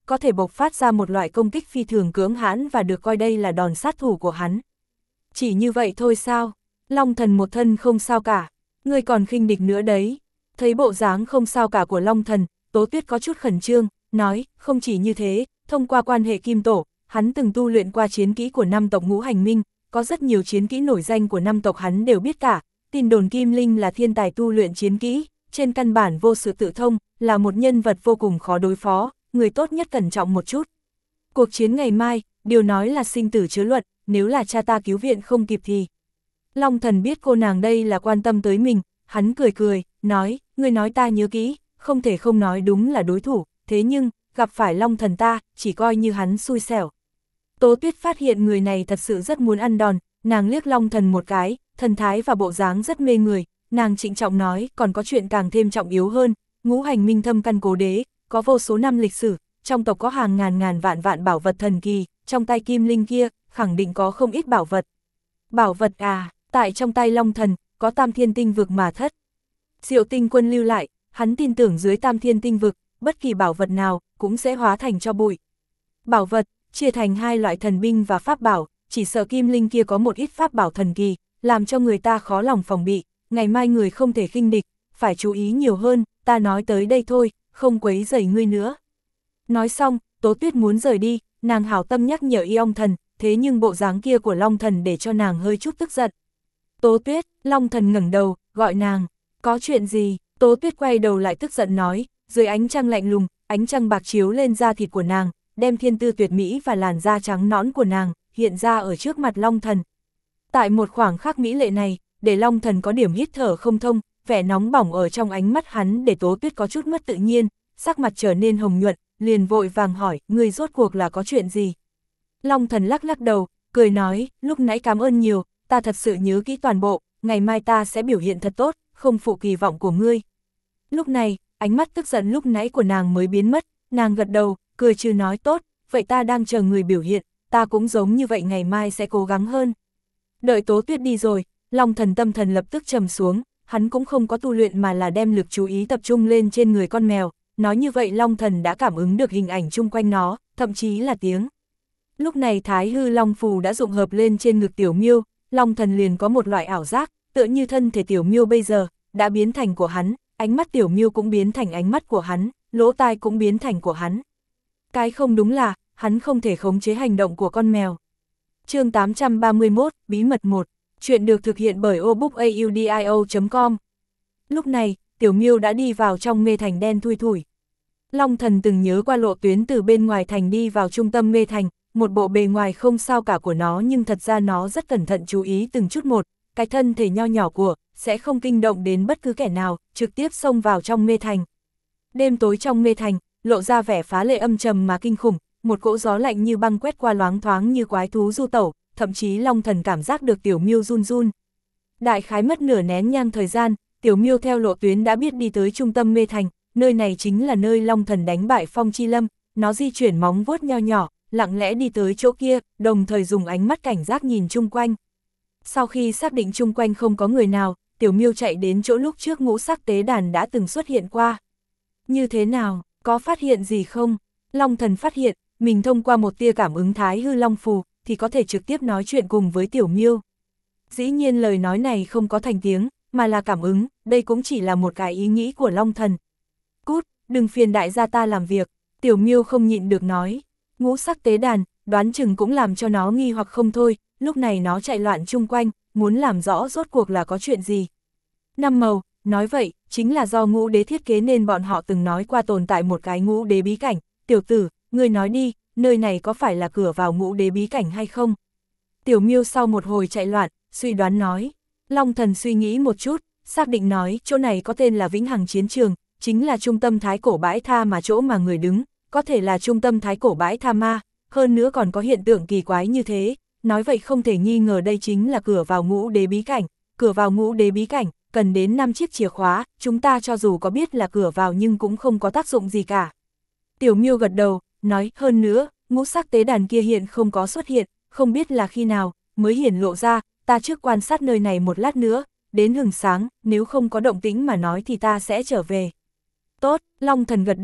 có thể bộc phát ra một loại công kích phi thường cưỡng hãn và được coi đây là đòn sát thủ của hắn. Chỉ như vậy thôi sao? Long Thần một thân không sao cả, ngươi còn khinh địch nữa đấy. Thấy bộ dáng không sao cả của Long Thần, Tố Tuyết có chút khẩn trương, nói, không chỉ như thế, thông qua quan hệ kim tổ, hắn từng tu luyện qua chiến kỹ của năm tộc Ngũ Hành Minh, có rất nhiều chiến kỹ nổi danh của năm tộc hắn đều biết cả, tin đồn Kim Linh là thiên tài tu luyện chiến kỹ, trên căn bản vô sự tự thông, là một nhân vật vô cùng khó đối phó, người tốt nhất cẩn trọng một chút. Cuộc chiến ngày mai, điều nói là sinh tử chứa luận, nếu là cha ta cứu viện không kịp thì... Long Thần biết cô nàng đây là quan tâm tới mình, hắn cười cười, nói, ngươi nói ta nhớ kỹ, không thể không nói đúng là đối thủ, thế nhưng, gặp phải Long Thần ta, chỉ coi như hắn xui xẻo. Tố Tuyết phát hiện người này thật sự rất muốn ăn đòn, nàng liếc Long Thần một cái, thần thái và bộ dáng rất mê người, nàng trịnh trọng nói, còn có chuyện càng thêm trọng yếu hơn, Ngũ Hành Minh thâm căn cố đế, có vô số năm lịch sử, trong tộc có hàng ngàn ngàn vạn vạn bảo vật thần kỳ, trong tay Kim Linh kia, khẳng định có không ít bảo vật. Bảo vật à, tại trong tay Long Thần, có Tam Thiên Tinh Vực mà thất. Diệu Tinh Quân lưu lại, hắn tin tưởng dưới Tam Thiên Tinh Vực, bất kỳ bảo vật nào, cũng sẽ hóa thành cho bụi. Bảo vật, chia thành hai loại thần binh và pháp bảo, chỉ sợ Kim Linh kia có một ít pháp bảo thần kỳ, làm cho người ta khó lòng phòng bị, ngày mai người không thể khinh địch, phải chú ý nhiều hơn, ta nói tới đây thôi, không quấy rầy ngươi nữa. Nói xong, Tố Tuyết muốn rời đi, nàng hảo tâm nhắc nhở Y Ong Thần, thế nhưng bộ dáng kia của Long Thần để cho nàng hơi chút tức giận. Tố Tuyết, Long Thần ngẩng đầu, gọi nàng, có chuyện gì? Tố Tuyết quay đầu lại tức giận nói, dưới ánh trăng lạnh lùng, ánh trăng bạc chiếu lên da thịt của nàng, đem thiên tư tuyệt mỹ và làn da trắng nõn của nàng, hiện ra ở trước mặt Long Thần. Tại một khoảng khắc mỹ lệ này, để Long Thần có điểm hít thở không thông, vẻ nóng bỏng ở trong ánh mắt hắn để Tố Tuyết có chút mất tự nhiên, sắc mặt trở nên hồng nhuận, liền vội vàng hỏi, ngươi rốt cuộc là có chuyện gì? Long Thần lắc lắc đầu, cười nói, lúc nãy cảm ơn nhiều, ta thật sự nhớ kỹ toàn bộ, ngày mai ta sẽ biểu hiện thật tốt, không phụ kỳ vọng của ngươi. Lúc này, ánh mắt tức giận lúc nãy của nàng mới biến mất, nàng gật đầu, cười trừ nói tốt, vậy ta đang chờ người biểu hiện, ta cũng giống như vậy ngày mai sẽ cố gắng hơn. Đợi Tố Tuyết đi rồi, Long Thần tâm thần lập tức trầm xuống, hắn cũng không có tu luyện mà là đem lực chú ý tập trung lên trên người con mèo, nói như vậy Long Thần đã cảm ứng được hình ảnh chung quanh nó, thậm chí là tiếng. Lúc này Thái Hư Long Phù đã dụng hợp lên trên ngực Tiểu Miêu, Long Thần liền có một loại ảo giác, tựa như thân thể Tiểu Miêu bây giờ, đã biến thành của hắn, ánh mắt Tiểu Miêu cũng biến thành ánh mắt của hắn, lỗ tai cũng biến thành của hắn. Cái không đúng là, hắn không thể khống chế hành động của con mèo. Chương tám trăm ba mươi mốt, Bí mật một, chuyện được thực hiện bởi obookaudio chấm com. Lúc này, Tiểu Miêu đã đi vào trong mê thành đen thui thủi. Long Thần từng nhớ qua lộ tuyến từ bên ngoài thành đi vào trung tâm mê thành, một bộ bề ngoài không sao cả của nó nhưng thật ra nó rất cẩn thận chú ý từng chút một, cái thân thể nho nhỏ của, sẽ không kinh động đến bất cứ kẻ nào, trực tiếp xông vào trong mê thành. Đêm tối trong mê thành, lộ ra vẻ phá lệ âm trầm mà kinh khủng, một cỗ gió lạnh như băng quét qua loáng thoáng như quái thú du tẩu, thậm chí Long Thần cảm giác được Tiểu Miêu run run. Đại khái mất nửa nén nhang thời gian, Tiểu Miêu theo lộ tuyến đã biết đi tới trung tâm mê thành, nơi này chính là nơi Long Thần đánh bại Phong Chi Lâm, nó di chuyển móng vuốt nho nhỏ, lặng lẽ đi tới chỗ kia, đồng thời dùng ánh mắt cảnh giác nhìn chung quanh. Sau khi xác định chung quanh không có người nào, Tiểu Miêu chạy đến chỗ lúc trước ngũ sắc tế đàn đã từng xuất hiện qua. Như thế nào, có phát hiện gì không? Long Thần phát hiện, mình thông qua một tia cảm ứng Thái Hư Long Phù, thì có thể trực tiếp nói chuyện cùng với Tiểu Miêu. Dĩ nhiên lời nói này không có thành tiếng, mà là cảm ứng, đây cũng chỉ là một cái ý nghĩ của Long Thần. Cút, đừng phiền đại gia ta làm việc, Tiểu Miêu không nhịn được nói. Ngũ sắc tế đàn, đoán chừng cũng làm cho nó nghi hoặc không thôi, lúc này nó chạy loạn chung quanh, muốn làm rõ rốt cuộc là có chuyện gì. Năm màu, nói vậy, chính là do ngũ đế thiết kế nên bọn họ từng nói qua tồn tại một cái ngũ đế bí cảnh. Tiểu tử, ngươi nói đi, nơi này có phải là cửa vào ngũ đế bí cảnh hay không? Tiểu Miêu sau một hồi chạy loạn, suy đoán nói. Long Thần suy nghĩ một chút, xác định nói chỗ này có tên là Vĩnh Hằng Chiến Trường, chính là trung tâm thái cổ bãi tha mà chỗ mà người đứng, có thể là trung tâm thái cổ bãi tha ma, hơn nữa còn có hiện tượng kỳ quái như thế, nói vậy không thể nghi ngờ đây chính là cửa vào ngũ đế bí cảnh, cửa vào ngũ đế bí cảnh, cần đến năm chiếc chìa khóa, chúng ta cho dù có biết là cửa vào nhưng cũng không có tác dụng gì cả. Tiểu Miêu gật đầu, nói, hơn nữa, ngũ sắc tế đàn kia hiện không có xuất hiện, không biết là khi nào, mới hiển lộ ra, ta trước quan sát nơi này một lát nữa, đến hừng sáng, nếu không có động tĩnh mà nói thì ta sẽ trở về. Tốt, Long Thần gật đầu,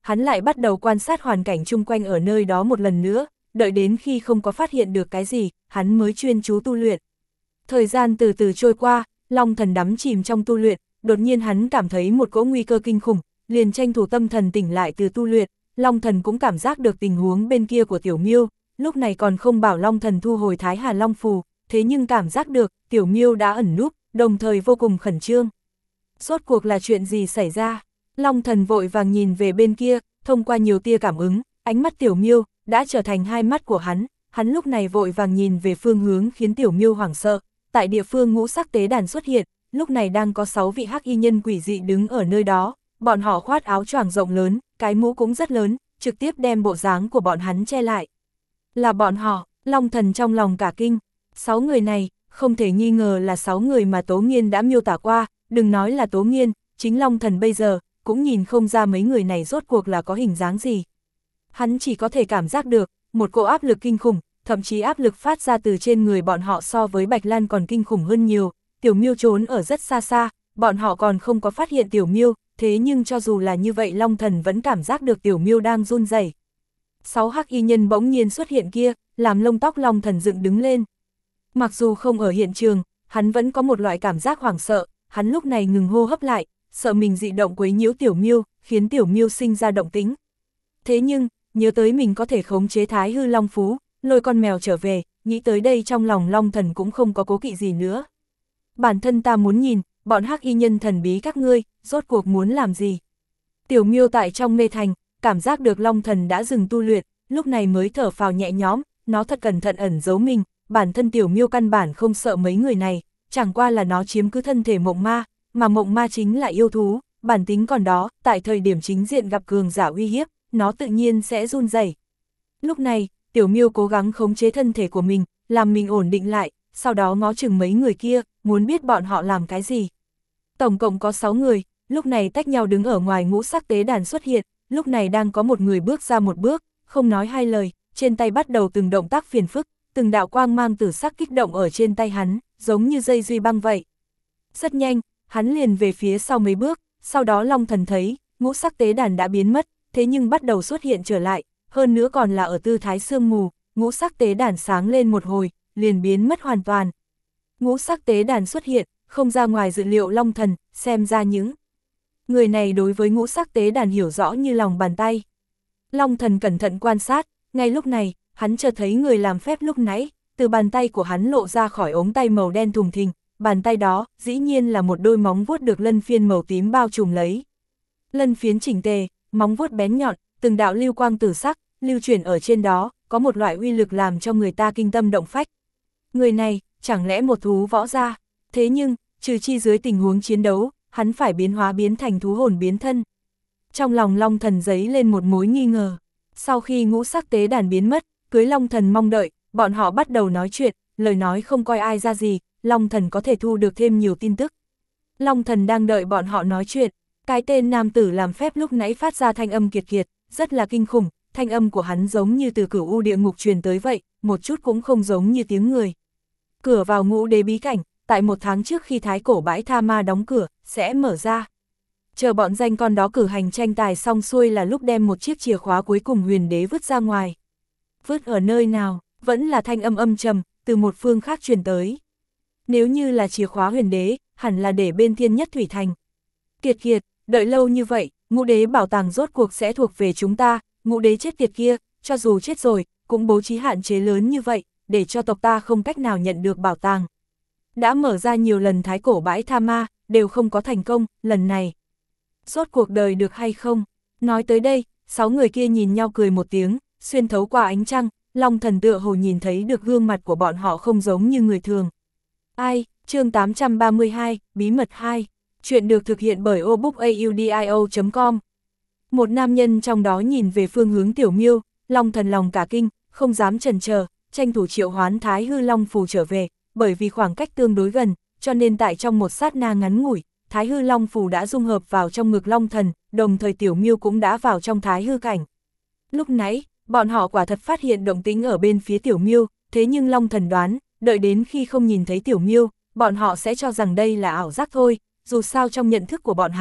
hắn lại bắt đầu quan sát hoàn cảnh chung quanh ở nơi đó một lần nữa, đợi đến khi không có phát hiện được cái gì, hắn mới chuyên chú tu luyện. Thời gian từ từ trôi qua, Long Thần đắm chìm trong tu luyện, đột nhiên hắn cảm thấy một cỗ nguy cơ kinh khủng, liền tranh thủ tâm thần tỉnh lại từ tu luyện. Long Thần cũng cảm giác được tình huống bên kia của Tiểu Miêu, lúc này còn không bảo Long Thần thu hồi Thái Hà Long Phù, thế nhưng cảm giác được Tiểu Miêu đã ẩn núp, đồng thời vô cùng khẩn trương. Rốt cuộc là chuyện gì xảy ra? Long Thần vội vàng nhìn về bên kia, thông qua nhiều tia cảm ứng, ánh mắt Tiểu Miêu đã trở thành hai mắt của hắn, hắn lúc này vội vàng nhìn về phương hướng khiến Tiểu Miêu hoảng sợ. Tại địa phương ngũ sắc tế đàn xuất hiện, lúc này đang có sáu vị hắc y nhân quỷ dị đứng ở nơi đó, bọn họ khoác áo choàng rộng lớn, cái mũ cũng rất lớn, trực tiếp đem bộ dáng của bọn hắn che lại. Là bọn họ, Long Thần trong lòng cả kinh, sáu người này, không thể nghi ngờ là sáu người mà Tố Nghiên đã miêu tả qua, đừng nói là Tố Nghiên, chính Long Thần bây giờ, cũng nhìn không ra mấy người này rốt cuộc là có hình dáng gì. Hắn chỉ có thể cảm giác được, một cỗ áp lực kinh khủng, thậm chí áp lực phát ra từ trên người bọn họ so với Bạch Lan còn kinh khủng hơn nhiều. Tiểu Miêu trốn ở rất xa xa, bọn họ còn không có phát hiện Tiểu Miêu, thế nhưng cho dù là như vậy Long Thần vẫn cảm giác được Tiểu Miêu đang run rẩy. Sáu hắc y nhân bỗng nhiên xuất hiện kia, làm lông tóc Long Thần dựng đứng lên. Mặc dù không ở hiện trường, hắn vẫn có một loại cảm giác hoảng sợ, hắn lúc này ngừng hô hấp lại, sợ mình dị động quấy nhiễu Tiểu Miêu, khiến Tiểu Miêu sinh ra động tĩnh. Thế nhưng, nhớ tới mình có thể khống chế Thái Hư Long Phú, lôi con mèo trở về, nghĩ tới đây trong lòng Long Thần cũng không có cố kỵ gì nữa. Bản thân ta muốn nhìn, bọn hắc y nhân thần bí các ngươi, rốt cuộc muốn làm gì? Tiểu Miêu tại trong mê thành, cảm giác được Long Thần đã dừng tu luyện, lúc này mới thở phào nhẹ nhõm, nó thật cẩn thận ẩn giấu mình, bản thân Tiểu Miêu căn bản không sợ mấy người này, chẳng qua là nó chiếm cứ thân thể mộng ma, mà mộng ma chính là yêu thú, bản tính còn đó, tại thời điểm chính diện gặp cường giả uy hiếp, nó tự nhiên sẽ run rẩy. Lúc này, Tiểu Miêu cố gắng khống chế thân thể của mình, làm mình ổn định lại, sau đó ngó chừng mấy người kia, muốn biết bọn họ làm cái gì. Tổng cộng có sáu người, lúc này tách nhau đứng ở ngoài ngũ sắc tế đàn xuất hiện, lúc này đang có một người bước ra một bước, không nói hai lời, trên tay bắt đầu từng động tác phiền phức, từng đạo quang mang tử sắc kích động ở trên tay hắn, giống như dây duy băng vậy. Rất nhanh, hắn liền về phía sau mấy bước, sau đó Long Thần thấy, ngũ sắc tế đàn đã biến mất, thế nhưng bắt đầu xuất hiện trở lại, hơn nữa còn là ở tư thái sương mù, ngũ sắc tế đàn sáng lên một hồi, liền biến mất hoàn toàn. Ngũ sắc tế đàn xuất hiện, không ra ngoài dự liệu Long Thần, xem ra những người này đối với ngũ sắc tế đàn hiểu rõ như lòng bàn tay. Long Thần cẩn thận quan sát, ngay lúc này, hắn chợt thấy người làm phép lúc nãy, từ bàn tay của hắn lộ ra khỏi ống tay màu đen thùng thình, bàn tay đó, dĩ nhiên là một đôi móng vuốt được lân phiên màu tím bao trùm lấy. Lân phiến chỉnh tề, móng vuốt bén nhọn, từng đạo lưu quang tử sắc, lưu chuyển ở trên đó, có một loại uy lực làm cho người ta kinh tâm động phách. Người này, chẳng lẽ một thú võ gia? Thế nhưng, trừ chi dưới tình huống chiến đấu, hắn phải biến hóa biến thành thú hồn biến thân. Trong lòng Long Thần dấy lên một mối nghi ngờ. Sau khi ngũ sắc tế đàn biến mất, cưới Long Thần mong đợi, bọn họ bắt đầu nói chuyện, lời nói không coi ai ra gì, Long Thần có thể thu được thêm nhiều tin tức. Long Thần đang đợi bọn họ nói chuyện, cái tên nam tử làm phép lúc nãy phát ra thanh âm kiệt kiệt, rất là kinh khủng, thanh âm của hắn giống như từ cửu u địa ngục truyền tới vậy, một chút cũng không giống như tiếng người. Cửa vào ngũ đế bí cảnh, tại một tháng trước khi thái cổ bãi tha ma đóng cửa, sẽ mở ra. Chờ bọn danh con đó cử hành tranh tài xong xuôi là lúc đem một chiếc chìa khóa cuối cùng huyền đế vứt ra ngoài. Vứt ở nơi nào, vẫn là thanh âm âm trầm, từ một phương khác truyền tới. Nếu như là chìa khóa huyền đế, hẳn là để bên Thiên Nhất Thủy Thành. Kiệt kiệt, đợi lâu như vậy, ngũ đế bảo tàng rốt cuộc sẽ thuộc về chúng ta, ngũ đế chết tiệt kia, cho dù chết rồi, cũng bố trí hạn chế lớn như vậy, để cho tộc ta không cách nào nhận được bảo tàng. Đã mở ra nhiều lần thái cổ bãi tha ma, đều không có thành công, lần này. Rốt cuộc đời được hay không? Nói tới đây, sáu người kia nhìn nhau cười một tiếng, xuyên thấu qua ánh trăng, Long Thần tựa hồ nhìn thấy được gương mặt của bọn họ không giống như người thường. Ai, chương tám trăm ba mươi hai, Bí mật hai, chuyện được thực hiện bởi obookaudio chấm com. Một nam nhân trong đó nhìn về phương hướng Tiểu Miêu, Long Thần lòng cả kinh, không dám chần chờ, tranh thủ triệu hoán Thái Hư Long Phù trở về, bởi vì khoảng cách tương đối gần, cho nên tại trong một sát na ngắn ngủi, Thái Hư Long Phù đã dung hợp vào trong ngực Long Thần, đồng thời Tiểu Miêu cũng đã vào trong Thái Hư cảnh. Lúc nãy, bọn họ quả thật phát hiện động tĩnh ở bên phía Tiểu Miêu, thế nhưng Long Thần đoán, đợi đến khi không nhìn thấy Tiểu Miêu, bọn họ sẽ cho rằng đây là ảo giác thôi, dù sao trong nhận thức của bọn hắn,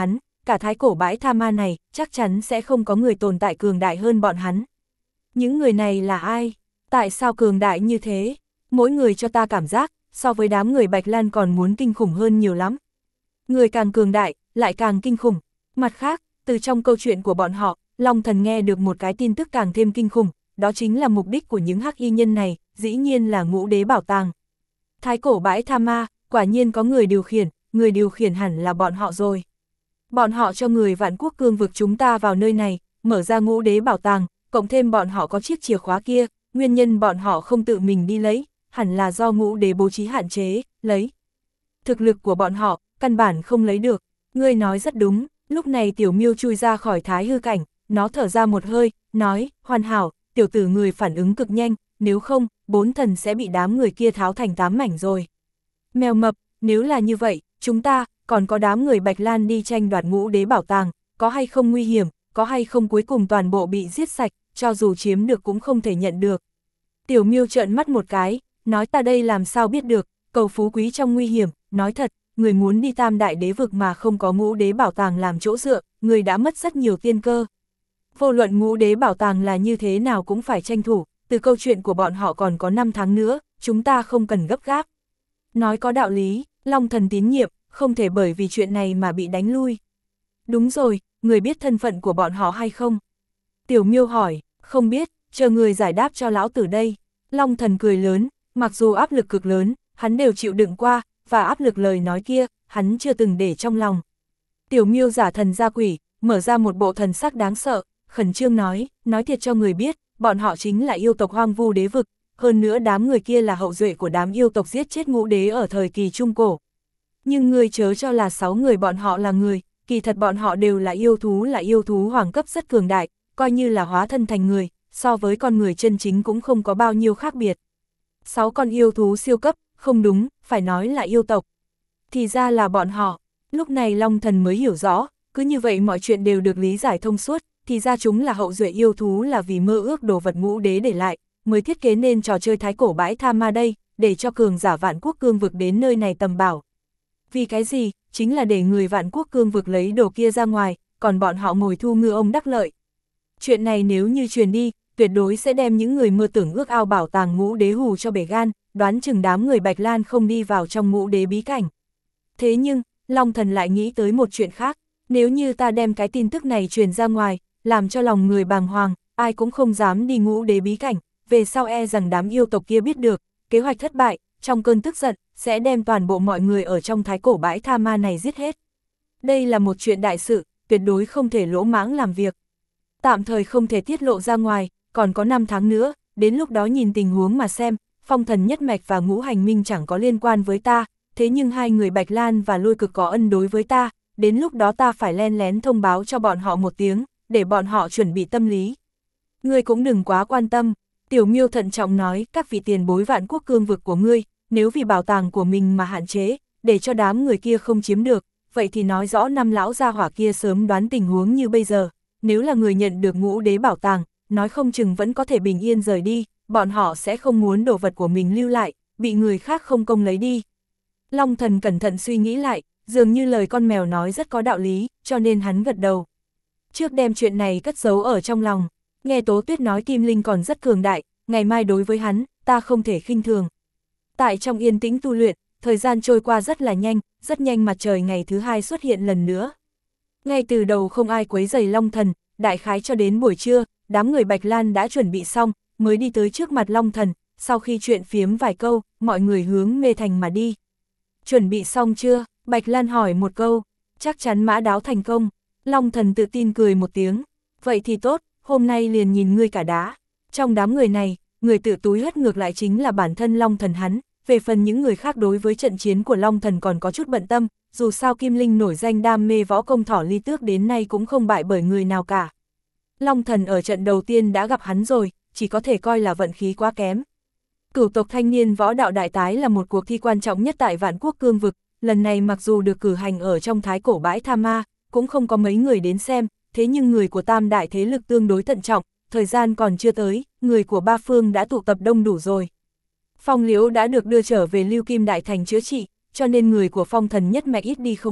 cả thái cổ bãi tha ma này, chắc chắn sẽ không có người tồn tại cường đại hơn bọn hắn. Những người này là ai? Tại sao cường đại như thế? Mỗi người cho ta cảm giác, so với đám người Bạch Lan còn muốn kinh khủng hơn nhiều lắm. Người càng cường đại, lại càng kinh khủng. Mặt khác, từ trong câu chuyện của bọn họ, Long Thần nghe được một cái tin tức càng thêm kinh khủng, đó chính là mục đích của những hắc y nhân này, dĩ nhiên là ngũ đế bảo tàng. Thái cổ bãi tha ma, quả nhiên có người điều khiển, người điều khiển hẳn là bọn họ rồi. Bọn họ cho người Vạn Quốc cương vực chúng ta vào nơi này, mở ra ngũ đế bảo tàng, cộng thêm bọn họ có chiếc chìa khóa kia, nguyên nhân bọn họ không tự mình đi lấy, hẳn là do ngũ đế bố trí hạn chế, lấy. Thực lực của bọn họ, căn bản không lấy được, ngươi nói rất đúng. Lúc này Tiểu Miêu chui ra khỏi thái hư cảnh, nó thở ra một hơi, nói, hoàn hảo, tiểu tử người phản ứng cực nhanh, nếu không, bốn thần sẽ bị đám người kia tháo thành tám mảnh rồi. Mèo mập, nếu là như vậy, chúng ta, còn có đám người Bạch Lan đi tranh đoạt ngũ đế bảo tàng, có hay không nguy hiểm, có hay không cuối cùng toàn bộ bị giết sạch, cho dù chiếm được cũng không thể nhận được. Tiểu Miêu trợn mắt một cái, nói ta đây làm sao biết được, cầu phú quý trong nguy hiểm, nói thật, người muốn đi tam đại đế vực mà không có ngũ đế bảo tàng làm chỗ dựa, người đã mất rất nhiều tiên cơ. Vô luận ngũ đế bảo tàng là như thế nào cũng phải tranh thủ, từ câu chuyện của bọn họ còn có năm tháng nữa, chúng ta không cần gấp gáp. Nói có đạo lý, Long Thần tín nhiệm, không thể bởi vì chuyện này mà bị đánh lui. Đúng rồi, người biết thân phận của bọn họ hay không? Tiểu Miêu hỏi, không biết, chờ người giải đáp cho lão tử đây. Long Thần cười lớn, mặc dù áp lực cực lớn, hắn đều chịu đựng qua, và áp lực lời nói kia, hắn chưa từng để trong lòng. Tiểu Miêu giả thần ra quỷ, mở ra một bộ thần sắc đáng sợ, khẩn trương nói, nói thiệt cho người biết, bọn họ chính là yêu tộc Hoang Vu đế vực, hơn nữa đám người kia là hậu duệ của đám yêu tộc giết chết ngũ đế ở thời kỳ Trung Cổ. Nhưng người chớ cho là sáu người bọn họ là người, kỳ thật bọn họ đều là yêu thú là yêu thú hoàng cấp rất cường đại, coi như là hóa thân thành người, so với con người chân chính cũng không có bao nhiêu khác biệt. Sáu con yêu thú siêu cấp, không đúng, phải nói là yêu tộc. Thì ra là bọn họ, lúc này Long Thần mới hiểu rõ, cứ như vậy mọi chuyện đều được lý giải thông suốt, thì ra chúng là hậu duệ yêu thú là vì mơ ước đồ vật ngũ đế để lại, mới thiết kế nên trò chơi thái cổ bãi tha ma đây, để cho cường giả Vạn Quốc cương vực đến nơi này tầm bảo. Vì cái gì, chính là để người Vạn Quốc cương vực lấy đồ kia ra ngoài, còn bọn họ ngồi thu ngư ông đắc lợi. Chuyện này nếu như truyền đi, tuyệt đối sẽ đem những người mơ tưởng ước ao bảo tàng ngũ đế hù cho bể gan, đoán chừng đám người Bạch Lan không đi vào trong ngũ đế bí cảnh. Thế nhưng, Long Thần lại nghĩ tới một chuyện khác, nếu như ta đem cái tin tức này truyền ra ngoài, làm cho lòng người bàng hoàng, ai cũng không dám đi ngũ đế bí cảnh, về sau e rằng đám yêu tộc kia biết được, kế hoạch thất bại, trong cơn tức giận, sẽ đem toàn bộ mọi người ở trong thái cổ bãi tha ma này giết hết. Đây là một chuyện đại sự, tuyệt đối không thể lỗ mãng làm việc. Tạm thời không thể tiết lộ ra ngoài, còn có năm tháng nữa, đến lúc đó nhìn tình huống mà xem, Phong Thần Nhất Mạch và Ngũ Hành Minh chẳng có liên quan với ta, thế nhưng hai người Bạch Lan và Lôi Cực có ân đối với ta, đến lúc đó ta phải len lén thông báo cho bọn họ một tiếng, để bọn họ chuẩn bị tâm lý. Ngươi cũng đừng quá quan tâm, Tiểu Miêu thận trọng nói, các vị tiền bối Vạn Quốc cương vực của ngươi, nếu vì bảo tàng của mình mà hạn chế, để cho đám người kia không chiếm được, vậy thì nói rõ năm lão gia hỏa kia sớm đoán tình huống như bây giờ, nếu là người nhận được ngũ đế bảo tàng, nói không chừng vẫn có thể bình yên rời đi, bọn họ sẽ không muốn đồ vật của mình lưu lại, bị người khác không công lấy đi. Long Thần cẩn thận suy nghĩ lại, dường như lời con mèo nói rất có đạo lý, cho nên hắn gật đầu. Trước đem chuyện này cất giấu ở trong lòng, nghe Tố Tuyết nói Kim Linh còn rất cường đại, ngày mai đối với hắn, ta không thể khinh thường. Tại trong yên tĩnh tu luyện, thời gian trôi qua rất là nhanh, rất nhanh mặt trời ngày thứ hai xuất hiện lần nữa. Ngay từ đầu không ai quấy rầy Long Thần, đại khái cho đến buổi trưa, đám người Bạch Lan đã chuẩn bị xong, mới đi tới trước mặt Long Thần, sau khi chuyện phiếm vài câu, mọi người hướng Mê Thành mà đi. Chuẩn bị xong chưa? Bạch Lan hỏi một câu, chắc chắn mã đáo thành công. Long Thần tự tin cười một tiếng, vậy thì tốt, hôm nay liền nhìn ngươi cả đá. Trong đám người này, người tự túi hất ngược lại chính là bản thân Long Thần hắn, về phần những người khác đối với trận chiến của Long Thần còn có chút bận tâm, dù sao Kim Linh nổi danh đam mê võ công thỏ ly tước đến nay cũng không bại bởi người nào cả. Long Thần ở trận đầu tiên đã gặp hắn rồi, chỉ có thể coi là vận khí quá kém. Cửu tộc thanh niên võ đạo đại tái là một cuộc thi quan trọng nhất tại Vạn Quốc cương vực, lần này mặc dù được cử hành ở trong thái cổ bãi tha ma, cũng không có mấy người đến xem, thế nhưng người của tam đại thế lực tương đối thận trọng, thời gian còn chưa tới, người của ba phương đã tụ tập đông đủ rồi. Phong Liễu đã được đưa trở về Lưu Kim Đại Thành chữa trị, cho nên người của Phong Thần Nhất Mạch ít đi không ít,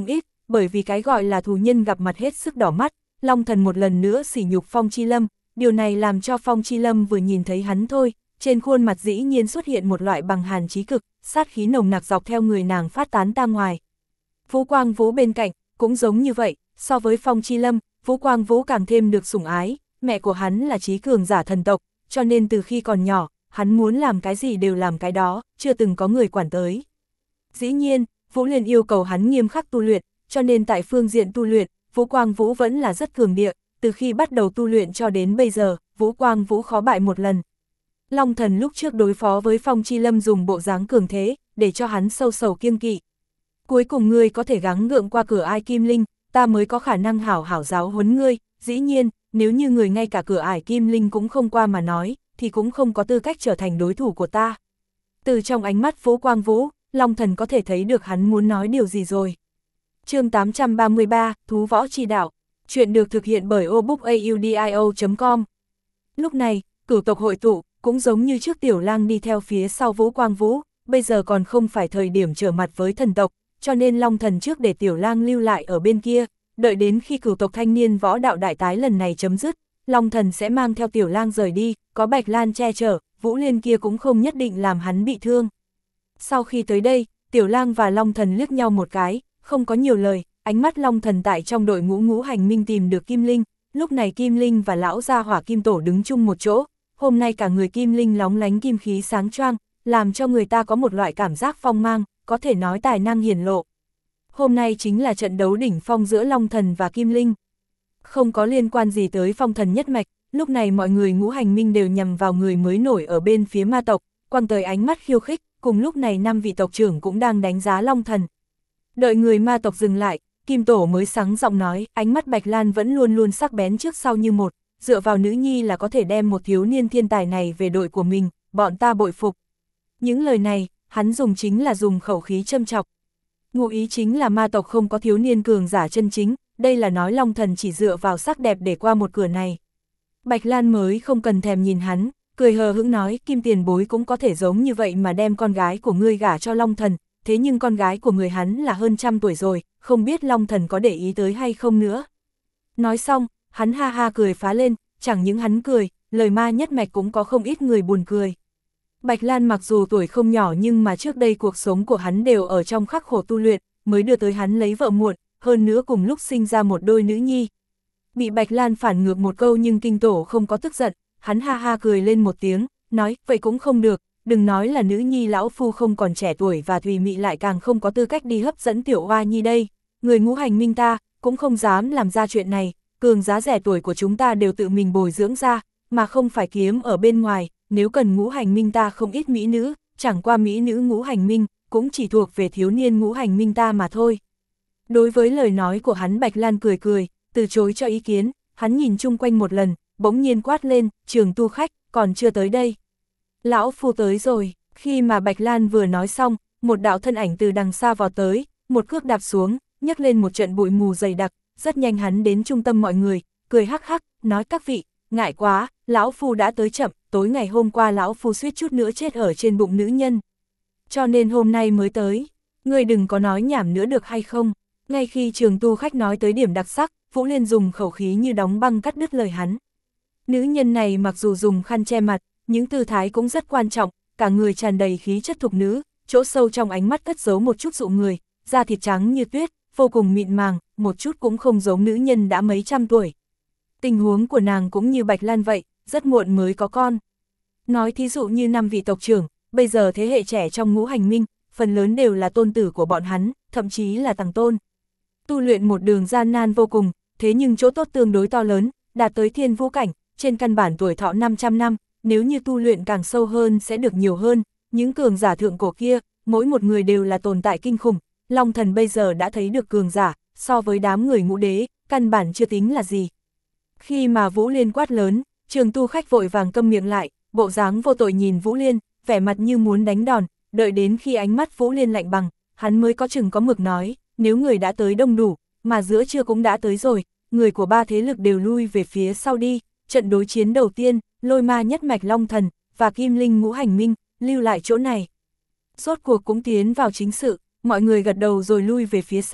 bởi vì cái gọi là thù nhân gặp mặt hết sức đỏ mắt, Long Thần một lần nữa sỉ nhục Phong Chi Lâm, điều này làm cho Phong Chi Lâm vừa nhìn thấy hắn thôi, trên khuôn mặt dĩ nhiên xuất hiện một loại bằng hàn chí cực, sát khí nồng nặc dọc theo người nàng phát tán ra ngoài. Vũ Quang Vũ bên cạnh, cũng giống như vậy, so với Phong Chi Lâm, Vũ Quang Vũ càng thêm được sủng ái, mẹ của hắn là trí cường giả thần tộc, cho nên từ khi còn nhỏ, hắn muốn làm cái gì đều làm cái đó, chưa từng có người quản tới. Dĩ nhiên, Vũ Liên yêu cầu hắn nghiêm khắc tu luyện, cho nên tại phương diện tu luyện, Vũ Quang Vũ vẫn là rất cường địa, từ khi bắt đầu tu luyện cho đến bây giờ, Vũ Quang Vũ khó bại một lần. Long Thần lúc trước đối phó với Phong Chi Lâm dùng bộ dáng cường thế, để cho hắn sâu sầu kiêng kỵ. Cuối cùng ngươi có thể gắng gượng qua cửa ải Kim Linh, ta mới có khả năng hảo hảo giáo huấn ngươi, dĩ nhiên, nếu như người ngay cả cửa ải Kim Linh cũng không qua mà nói, thì cũng không có tư cách trở thành đối thủ của ta. Từ trong ánh mắt Vũ Quang Vũ, Long Thần có thể thấy được hắn muốn nói điều gì rồi. Chương tám trăm ba mươi ba, Thú Võ Chi Đạo. Chuyện được thực hiện bởi obookaudio chấm com. Lúc này, cửu tộc hội tụ, cũng giống như trước Tiểu Lang đi theo phía sau Vũ Quang Vũ, bây giờ còn không phải thời điểm trở mặt với thần tộc, cho nên Long Thần trước để Tiểu Lang lưu lại ở bên kia, đợi đến khi cửu tộc thanh niên võ đạo đại tái lần này chấm dứt, Long Thần sẽ mang theo Tiểu Lang rời đi, có Bạch Lan che chở, Vũ Liên kia cũng không nhất định làm hắn bị thương. Sau khi tới đây, Tiểu Lang và Long Thần liếc nhau một cái, không có nhiều lời, ánh mắt Long Thần tại trong đội ngũ ngũ hành minh tìm được Kim Linh, lúc này Kim Linh và lão gia hỏa Kim Tổ đứng chung một chỗ, hôm nay cả người Kim Linh lóng lánh kim khí sáng choang, làm cho người ta có một loại cảm giác phong mang, có thể nói tài năng hiển lộ. Hôm nay chính là trận đấu đỉnh phong giữa Long Thần và Kim Linh. Không có liên quan gì tới phong thần nhất mạch, lúc này mọi người ngũ hành minh đều nhằm vào người mới nổi ở bên phía ma tộc, quăng tới ánh mắt khiêu khích, cùng lúc này năm vị tộc trưởng cũng đang đánh giá Long Thần. Đợi người ma tộc dừng lại, Kim Tổ mới sáng giọng nói, ánh mắt Bạch Lan vẫn luôn luôn sắc bén trước sau như một, dựa vào nữ nhi là có thể đem một thiếu niên thiên tài này về đội của mình, bọn ta bội phục. Những lời này, hắn dùng chính là dùng khẩu khí châm chọc. Ngụ ý chính là ma tộc không có thiếu niên cường giả chân chính, đây là nói Long Thần chỉ dựa vào sắc đẹp để qua một cửa này. Bạch Lan mới không cần thèm nhìn hắn, cười hờ hững nói, Kim tiền bối cũng có thể giống như vậy mà đem con gái của ngươi gả cho Long Thần, thế nhưng con gái của người hắn là hơn trăm tuổi rồi, không biết Long Thần có để ý tới hay không nữa. Nói xong, hắn ha ha cười phá lên, chẳng những hắn cười, lời ma nhất mạch cũng có không ít người buồn cười. Bạch Lan mặc dù tuổi không nhỏ nhưng mà trước đây cuộc sống của hắn đều ở trong khắc khổ tu luyện, mới đưa tới hắn lấy vợ muộn, hơn nữa cùng lúc sinh ra một đôi nữ nhi. Bị Bạch Lan phản ngược một câu nhưng Kinh Tổ không có tức giận, hắn ha ha cười lên một tiếng, nói, vậy cũng không được, đừng nói là nữ nhi lão phu không còn trẻ tuổi và Thùy Mị lại càng không có tư cách đi hấp dẫn tiểu hoa nhi đây, người ngũ hành minh ta, cũng không dám làm ra chuyện này, cường giá rẻ tuổi của chúng ta đều tự mình bồi dưỡng ra, mà không phải kiếm ở bên ngoài, nếu cần ngũ hành minh ta không ít mỹ nữ, chẳng qua mỹ nữ ngũ hành minh, cũng chỉ thuộc về thiếu niên ngũ hành minh ta mà thôi. Đối với lời nói của hắn Bạch Lan cười cười, từ chối cho ý kiến, hắn nhìn chung quanh một lần, bỗng nhiên quát lên, Trường Tu khách, còn chưa tới đây. Lão phu tới rồi, khi mà Bạch Lan vừa nói xong, một đạo thân ảnh từ đằng xa vào tới, một cước đạp xuống, nhấc lên một trận bụi mù dày đặc, rất nhanh hắn đến trung tâm mọi người, cười hắc hắc, nói các vị, ngại quá, lão phu đã tới chậm, tối ngày hôm qua lão phu suýt chút nữa chết ở trên bụng nữ nhân. Cho nên hôm nay mới tới, người đừng có nói nhảm nữa được hay không. Ngay khi Trường Tu khách nói tới điểm đặc sắc, Vũ Liên dùng khẩu khí như đóng băng cắt đứt lời hắn. Nữ nhân này mặc dù dùng khăn che mặt, những tư thái cũng rất quan trọng, cả người tràn đầy khí chất thục nữ, chỗ sâu trong ánh mắt cất giấu một chút dụ người, da thịt trắng như tuyết, vô cùng mịn màng, một chút cũng không giống nữ nhân đã mấy trăm tuổi. Tình huống của nàng cũng như Bạch Lan vậy, rất muộn mới có con. Nói thí dụ như năm vị tộc trưởng, bây giờ thế hệ trẻ trong ngũ hành minh, phần lớn đều là tôn tử của bọn hắn, thậm chí là tàng tôn. Tu luyện một đường gian nan vô cùng, thế nhưng chỗ tốt tương đối to lớn, đạt tới thiên vũ cảnh, trên căn bản tuổi thọ năm trăm năm, nếu như tu luyện càng sâu hơn sẽ được nhiều hơn, những cường giả thượng cổ kia, mỗi một người đều là tồn tại kinh khủng, Long Thần bây giờ đã thấy được cường giả, so với đám người ngũ đế, căn bản chưa tính là gì. Khi mà Vũ Liên quát lớn, Trường Tu khách vội vàng câm miệng lại, bộ dáng vô tội nhìn Vũ Liên, vẻ mặt như muốn đánh đòn, đợi đến khi ánh mắt Vũ Liên lạnh bằng, hắn mới có chừng có mực nói, nếu người đã tới đông đủ, mà giữa trưa cũng đã tới rồi, người của ba thế lực đều lui về phía sau đi, trận đối chiến đầu tiên, Lôi Ma nhất mạch Long Thần, và Kim Linh ngũ hành minh, lưu lại chỗ này. Rốt cuộc cũng tiến vào chính sự, mọi người gật đầu rồi lui về phía sau,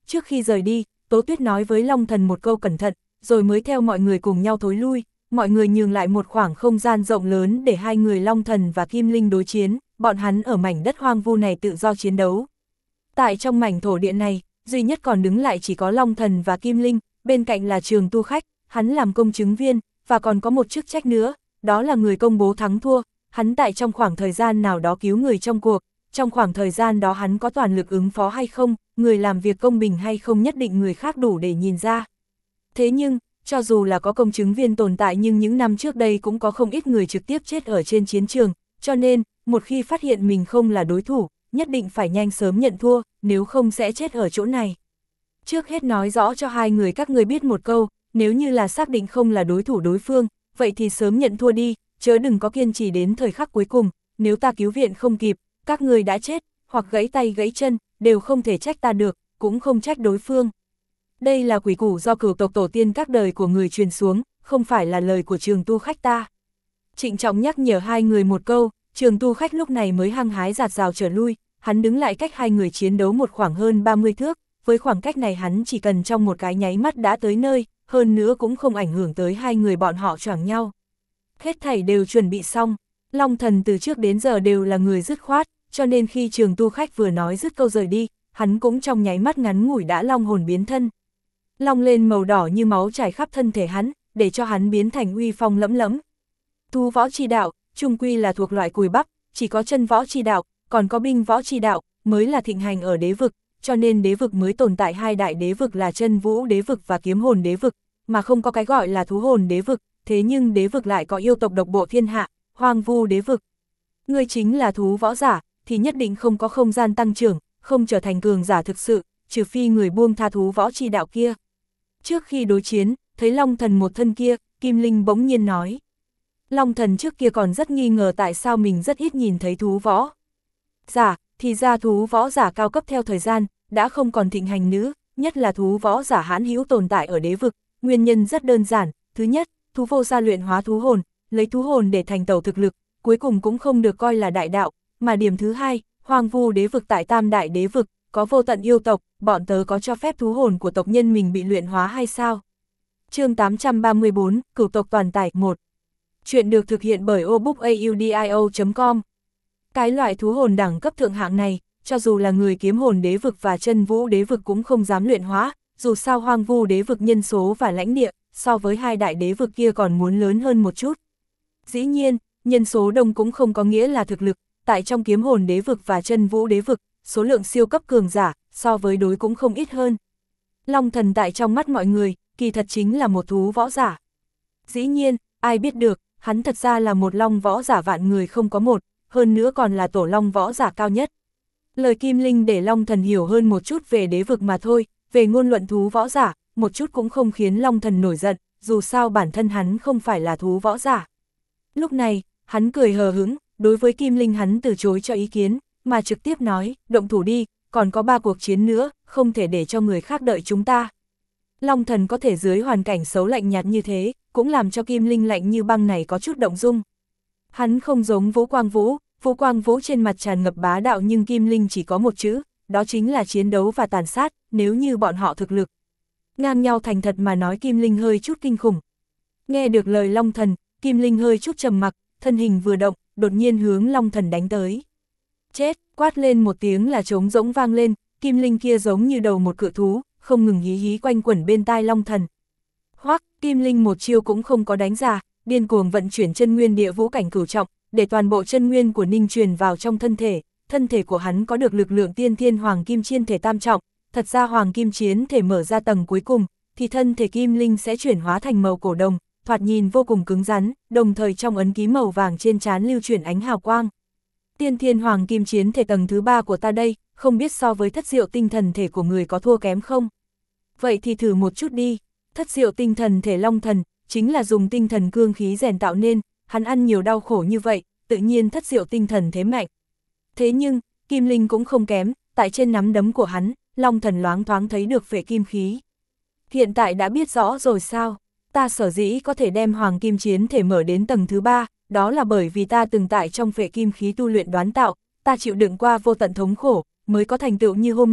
Trước khi rời đi, Tố Tuyết nói với Long Thần một câu cẩn thận, rồi mới theo mọi người cùng nhau thối lui, mọi người nhường lại một khoảng không gian rộng lớn để hai người Long Thần và Kim Linh đối chiến, bọn hắn ở mảnh đất hoang vu này tự do chiến đấu. Tại trong mảnh thổ địa này, duy nhất còn đứng lại chỉ có Long Thần và Kim Linh, bên cạnh là Trường Tu Khách, hắn làm công chứng viên, và còn có một chức trách nữa, đó là người công bố thắng thua, hắn tại trong khoảng thời gian nào đó cứu người trong cuộc, trong khoảng thời gian đó hắn có toàn lực ứng phó hay không, người làm việc công bình hay không nhất định người khác đủ để nhìn ra. Thế nhưng, cho dù là có công chứng viên tồn tại nhưng những năm trước đây cũng có không ít người trực tiếp chết ở trên chiến trường, cho nên, một khi phát hiện mình không là đối thủ, nhất định phải nhanh sớm nhận thua, nếu không sẽ chết ở chỗ này. Trước hết nói rõ cho hai người các người biết một câu, nếu như là xác định không là đối thủ đối phương, vậy thì sớm nhận thua đi, chớ đừng có kiên trì đến thời khắc cuối cùng, nếu ta cứu viện không kịp, các người đã chết, hoặc gãy tay gãy chân, đều không thể trách ta được, cũng không trách đối phương. Đây là quy củ do cửu tộc tổ tiên các đời của người truyền xuống, không phải là lời của Trường Tu Khách ta. Trịnh trọng nhắc nhở hai người một câu, Trường Tu Khách lúc này mới hăng hái giạt rào trở lui, hắn đứng lại cách hai người chiến đấu một khoảng hơn ba mươi thước, với khoảng cách này hắn chỉ cần trong một cái nháy mắt đã tới nơi, hơn nữa cũng không ảnh hưởng tới hai người bọn họ choảng nhau. Hết thảy đều chuẩn bị xong, Long Thần từ trước đến giờ đều là người dứt khoát, cho nên khi Trường Tu Khách vừa nói dứt câu rời đi, hắn cũng trong nháy mắt ngắn ngủi đã long hồn biến thân. Long lên màu đỏ như máu trải khắp thân thể hắn, để cho hắn biến thành uy phong lẫm lẫm. Thú võ chi đạo, chung quy là thuộc loại cùi bắp, chỉ có chân võ chi đạo, còn có binh võ chi đạo, mới là thịnh hành ở đế vực, cho nên đế vực mới tồn tại hai đại đế vực là chân vũ đế vực và kiếm hồn đế vực, mà không có cái gọi là thú hồn đế vực, thế nhưng đế vực lại có yêu tộc độc bộ thiên hạ, hoang vu đế vực. Ngươi chính là thú võ giả, thì nhất định không có không gian tăng trưởng, không trở thành cường giả thực sự, trừ phi người buông tha thú võ chi đạo kia. Trước khi đối chiến, thấy Long Thần một thân kia, Kim Linh bỗng nhiên nói. Long Thần trước kia còn rất nghi ngờ tại sao mình rất ít nhìn thấy thú võ giả, thì ra thú võ giả cao cấp theo thời gian, đã không còn thịnh hành nữa, nhất là thú võ giả hãn hữu tồn tại ở đế vực, nguyên nhân rất đơn giản, thứ nhất, thú vô gia luyện hóa thú hồn, lấy thú hồn để thành tẩu thực lực, cuối cùng cũng không được coi là đại đạo, mà điểm thứ hai, hoang vu đế vực tại tam đại đế vực, có vô tận yêu tộc, bọn tớ có cho phép thú hồn của tộc nhân mình bị luyện hóa hay sao? Chương tám trăm ba mươi bốn, Cửu tộc toàn tải một. Chuyện được thực hiện bởi obookaudio chấm com. Cái loại thú hồn đẳng cấp thượng hạng này, cho dù là người kiếm hồn đế vực và chân vũ đế vực cũng không dám luyện hóa, dù sao hoang vu đế vực nhân số và lãnh địa, so với hai đại đế vực kia còn muốn lớn hơn một chút. Dĩ nhiên, nhân số đông cũng không có nghĩa là thực lực, tại trong kiếm hồn đế vực và chân vũ đế vực, số lượng siêu cấp cường giả, so với đối cũng không ít hơn. Long Thần tại trong mắt mọi người, kỳ thật chính là một thú võ giả. Dĩ nhiên, ai biết được, hắn thật ra là một long võ giả vạn người không có một, hơn nữa còn là tổ long võ giả cao nhất. Lời Kim Linh để Long Thần hiểu hơn một chút về đế vực mà thôi, về ngôn luận thú võ giả, một chút cũng không khiến Long Thần nổi giận, dù sao bản thân hắn không phải là thú võ giả. Lúc này, hắn cười hờ hững, đối với Kim Linh hắn từ chối cho ý kiến, mà trực tiếp nói, động thủ đi, còn có ba cuộc chiến nữa, không thể để cho người khác đợi chúng ta. Long Thần có thể dưới hoàn cảnh xấu lạnh nhạt như thế, cũng làm cho Kim Linh lạnh như băng này có chút động dung. Hắn không giống Vũ Quang Vũ, Vũ Quang Vũ trên mặt tràn ngập bá đạo nhưng Kim Linh chỉ có một chữ, đó chính là chiến đấu và tàn sát, nếu như bọn họ thực lực ngang nhau thành thật mà nói Kim Linh hơi chút kinh khủng. Nghe được lời Long Thần, Kim Linh hơi chút trầm mặc, thân hình vừa động, đột nhiên hướng Long Thần đánh tới. Chết, quát lên một tiếng là trống rỗng vang lên, Kim Linh kia giống như đầu một cự thú, không ngừng hí hí quanh quẩn bên tai Long Thần. Hoắc, Kim Linh một chiêu cũng không có đánh ra, điên cuồng vận chuyển chân nguyên địa vũ cảnh cửu trọng, để toàn bộ chân nguyên của Ninh truyền vào trong thân thể, thân thể của hắn có được lực lượng tiên thiên hoàng kim chiến thể tam trọng, thật ra hoàng kim chiến thể mở ra tầng cuối cùng, thì thân thể Kim Linh sẽ chuyển hóa thành màu cổ đồng, thoạt nhìn vô cùng cứng rắn, đồng thời trong ấn ký màu vàng trên trán lưu chuyển ánh hào quang. Tiên thiên hoàng kim chiến thể tầng thứ ba của ta đây, không biết so với thất diệu tinh thần thể của người có thua kém không? Vậy thì thử một chút đi, thất diệu tinh thần thể Long Thần, chính là dùng tinh thần cương khí rèn tạo nên, hắn ăn nhiều đau khổ như vậy, tự nhiên thất diệu tinh thần thế mạnh. Thế nhưng, Kim Linh cũng không kém, tại trên nắm đấm của hắn, Long Thần loáng thoáng thấy được phệ kim khí. Hiện tại đã biết rõ rồi sao, ta sở dĩ có thể đem hoàng kim chiến thể mở đến tầng thứ ba, đó là bởi vì ta từng tại trong phệ kim khí tu luyện đoán tạo, ta chịu đựng qua vô tận thống khổ, mới có thành tựu như hôm nay,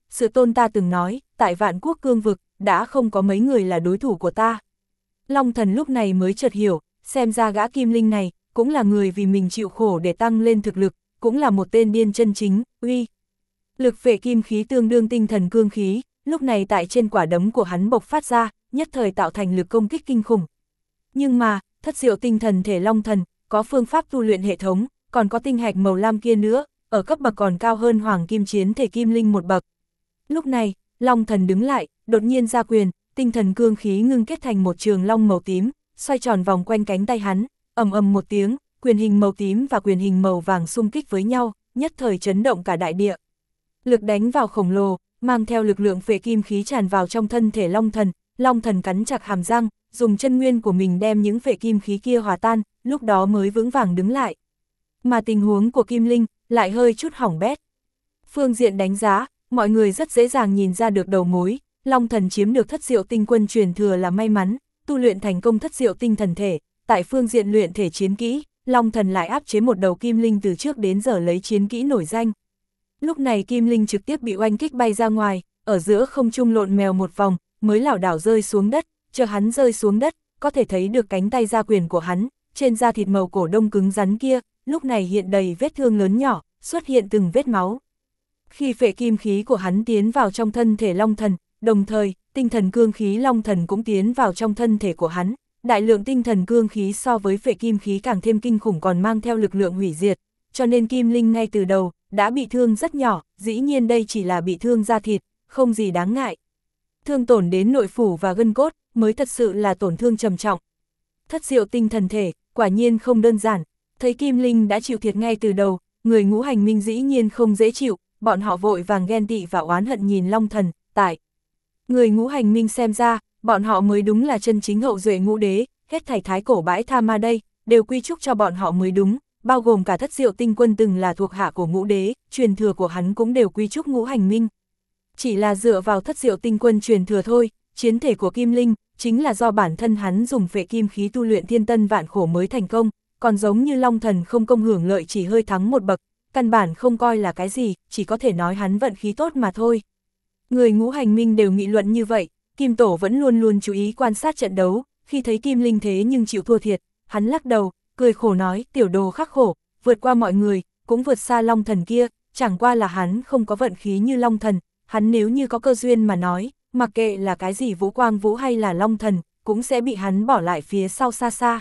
sự tôn ta từng nói, tại vạn quốc cương vực, đã không có mấy người là đối thủ của ta. Long thần lúc này mới chợt hiểu, xem ra gã Kim Linh này, cũng là người vì mình chịu khổ để tăng lên thực lực, cũng là một tên điên chân chính, uy. Lực vệ kim khí tương đương tinh thần cương khí, lúc này tại trên quả đấm của hắn bộc phát ra, nhất thời tạo thành lực công kích kinh khủng. Nhưng mà, thất diệu tinh thần thể long thần, có phương pháp tu luyện hệ thống, còn có tinh hạch màu lam kia nữa, ở cấp bậc còn cao hơn hoàng kim chiến thể kim linh một bậc. Lúc này, long thần đứng lại, đột nhiên ra quyền, tinh thần cương khí ngưng kết thành một trường long màu tím, xoay tròn vòng quanh cánh tay hắn, ầm ầm một tiếng, quyền hình màu tím và quyền hình màu vàng xung kích với nhau, nhất thời chấn động cả đại địa. Lực đánh vào khổng lồ, mang theo lực lượng phệ kim khí tràn vào trong thân thể long thần, long thần cắn chặt hàm răng, dùng chân nguyên của mình đem những phệ kim khí kia hòa tan, lúc đó mới vững vàng đứng lại. Mà tình huống của Kim Linh lại hơi chút hỏng bét. Phương diện đánh giá, mọi người rất dễ dàng nhìn ra được đầu mối, long thần chiếm được thất diệu tinh quân truyền thừa là may mắn, tu luyện thành công thất diệu tinh thần thể, tại phương diện luyện thể chiến kỹ, long thần lại áp chế một đầu Kim Linh từ trước đến giờ lấy chiến kỹ nổi danh. Lúc này Kim Linh trực tiếp bị oanh kích bay ra ngoài, ở giữa không trung lộn mèo một vòng, mới lảo đảo rơi xuống đất, chờ hắn rơi xuống đất, có thể thấy được cánh tay ra quyền của hắn, trên da thịt màu cổ đông cứng rắn kia, lúc này hiện đầy vết thương lớn nhỏ, xuất hiện từng vết máu. Khi phệ kim khí của hắn tiến vào trong thân thể long thần, đồng thời, tinh thần cương khí long thần cũng tiến vào trong thân thể của hắn, đại lượng tinh thần cương khí so với phệ kim khí càng thêm kinh khủng còn mang theo lực lượng hủy diệt, cho nên Kim Linh ngay từ đầu, đã bị thương rất nhỏ, dĩ nhiên đây chỉ là bị thương da thịt, không gì đáng ngại. Thương tổn đến nội phủ và gân cốt, mới thật sự là tổn thương trầm trọng. Thất diệu tinh thần thể, quả nhiên không đơn giản, thấy Kim Linh đã chịu thiệt ngay từ đầu, người ngũ hành minh dĩ nhiên không dễ chịu, bọn họ vội vàng ghen tị và oán hận nhìn long thần, tại. Người ngũ hành minh xem ra, bọn họ mới đúng là chân chính hậu duệ ngũ đế, hết thảy thái cổ bãi tha ma đây, đều quy chúc cho bọn họ mới đúng, bao gồm cả thất diệu tinh quân từng là thuộc hạ của ngũ đế, truyền thừa của hắn cũng đều quy chúc ngũ hành minh. Chỉ là dựa vào thất diệu tinh quân truyền thừa thôi, chiến thể của Kim Linh, chính là do bản thân hắn dùng phệ kim khí tu luyện thiên tân vạn khổ mới thành công, còn giống như long thần không công hưởng lợi chỉ hơi thắng một bậc, căn bản không coi là cái gì, chỉ có thể nói hắn vận khí tốt mà thôi. Người ngũ hành minh đều nghị luận như vậy, Kim Tổ vẫn luôn luôn chú ý quan sát trận đấu, khi thấy Kim Linh thế nhưng chịu thua thiệt, hắn lắc đầu, cười khổ nói, tiểu đồ khắc khổ, vượt qua mọi người, cũng vượt xa long thần kia, chẳng qua là hắn không có vận khí như long thần, hắn nếu như có cơ duyên mà nói, mặc kệ là cái gì vũ quang vũ hay là long thần, cũng sẽ bị hắn bỏ lại phía sau xa xa.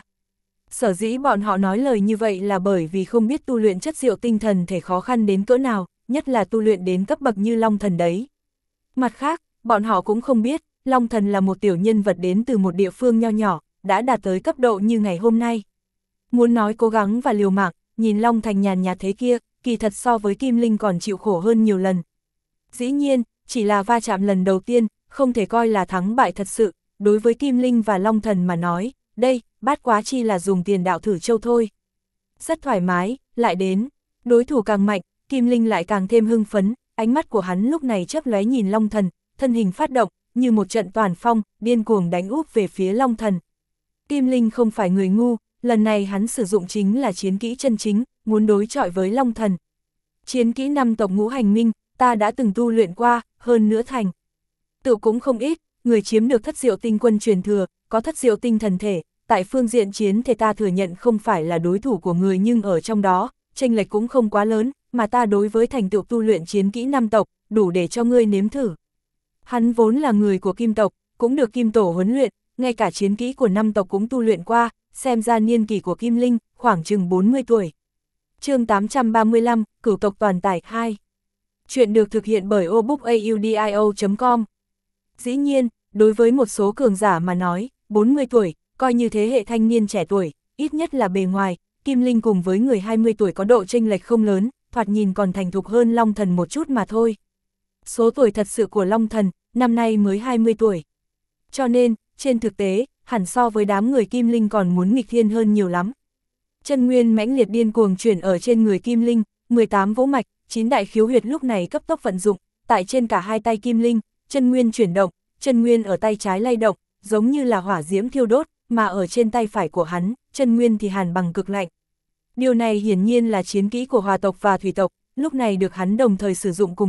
Sở dĩ bọn họ nói lời như vậy là bởi vì không biết tu luyện chất diệu tinh thần thể khó khăn đến cỡ nào, nhất là tu luyện đến cấp bậc như long thần đấy. Mặt khác, bọn họ cũng không biết, long thần là một tiểu nhân vật đến từ một địa phương nho nhỏ, đã đạt tới cấp độ như ngày hôm nay. Muốn nói cố gắng và liều mạng, nhìn long thành nhàn nhạt thế kia, kỳ thật so với Kim Linh còn chịu khổ hơn nhiều lần. Dĩ nhiên, chỉ là va chạm lần đầu tiên, không thể coi là thắng bại thật sự, đối với Kim Linh và long thần mà nói, đây, bát quá chi là dùng tiền đạo thử châu thôi. Rất thoải mái, lại đến, đối thủ càng mạnh, Kim Linh lại càng thêm hưng phấn, ánh mắt của hắn lúc này chớp lóe nhìn long thần, thân hình phát động, như một trận toàn phong, điên cuồng đánh úp về phía long thần. Kim Linh không phải người ngu, lần này hắn sử dụng chính là chiến kỹ chân chính, muốn đối chọi với long thần. Chiến kỹ năm tộc ngũ hành minh, ta đã từng tu luyện qua, hơn nữa thành. Tự cũng không ít, người chiếm được thất diệu tinh quân truyền thừa, có thất diệu tinh thần thể, tại phương diện chiến thể ta thừa nhận không phải là đối thủ của người nhưng ở trong đó, chênh lệch cũng không quá lớn, mà ta đối với thành tựu tu luyện chiến kỹ năm tộc, đủ để cho ngươi nếm thử. Hắn vốn là người của Kim tộc, cũng được Kim Tổ huấn luyện, ngay cả chiến kỹ của năm tộc cũng tu luyện qua, xem ra niên kỷ của Kim Linh, khoảng chừng bốn mươi tuổi. Chương tám trăm ba mươi lăm, Cửu tộc toàn tải hai. Chuyện được thực hiện bởi obookaudio chấm com. Dĩ nhiên, đối với một số cường giả mà nói, bốn mươi tuổi, coi như thế hệ thanh niên trẻ tuổi, ít nhất là bề ngoài, Kim Linh cùng với người hai mươi tuổi có độ chênh lệch không lớn, thoạt nhìn còn thành thục hơn Long Thần một chút mà thôi. Số tuổi thật sự của Long Thần, năm nay mới hai mươi tuổi. Cho nên, trên thực tế, hẳn so với đám người Kim Linh còn muốn nghịch thiên hơn nhiều lắm. Chân nguyên mãnh liệt điên cuồng chuyển ở trên người Kim Linh, mười tám vỗ mạch, chín đại khiếu huyệt lúc này cấp tốc vận dụng, tại trên cả hai tay Kim Linh, chân nguyên chuyển động, chân nguyên ở tay trái lay động, giống như là hỏa diễm thiêu đốt, mà ở trên tay phải của hắn, chân nguyên thì hàn bằng cực lạnh. Điều này hiển nhiên là chiến kỹ của Hỏa tộc và Thủy tộc, lúc này được hắn đồng thời sử dụng cùng lúc,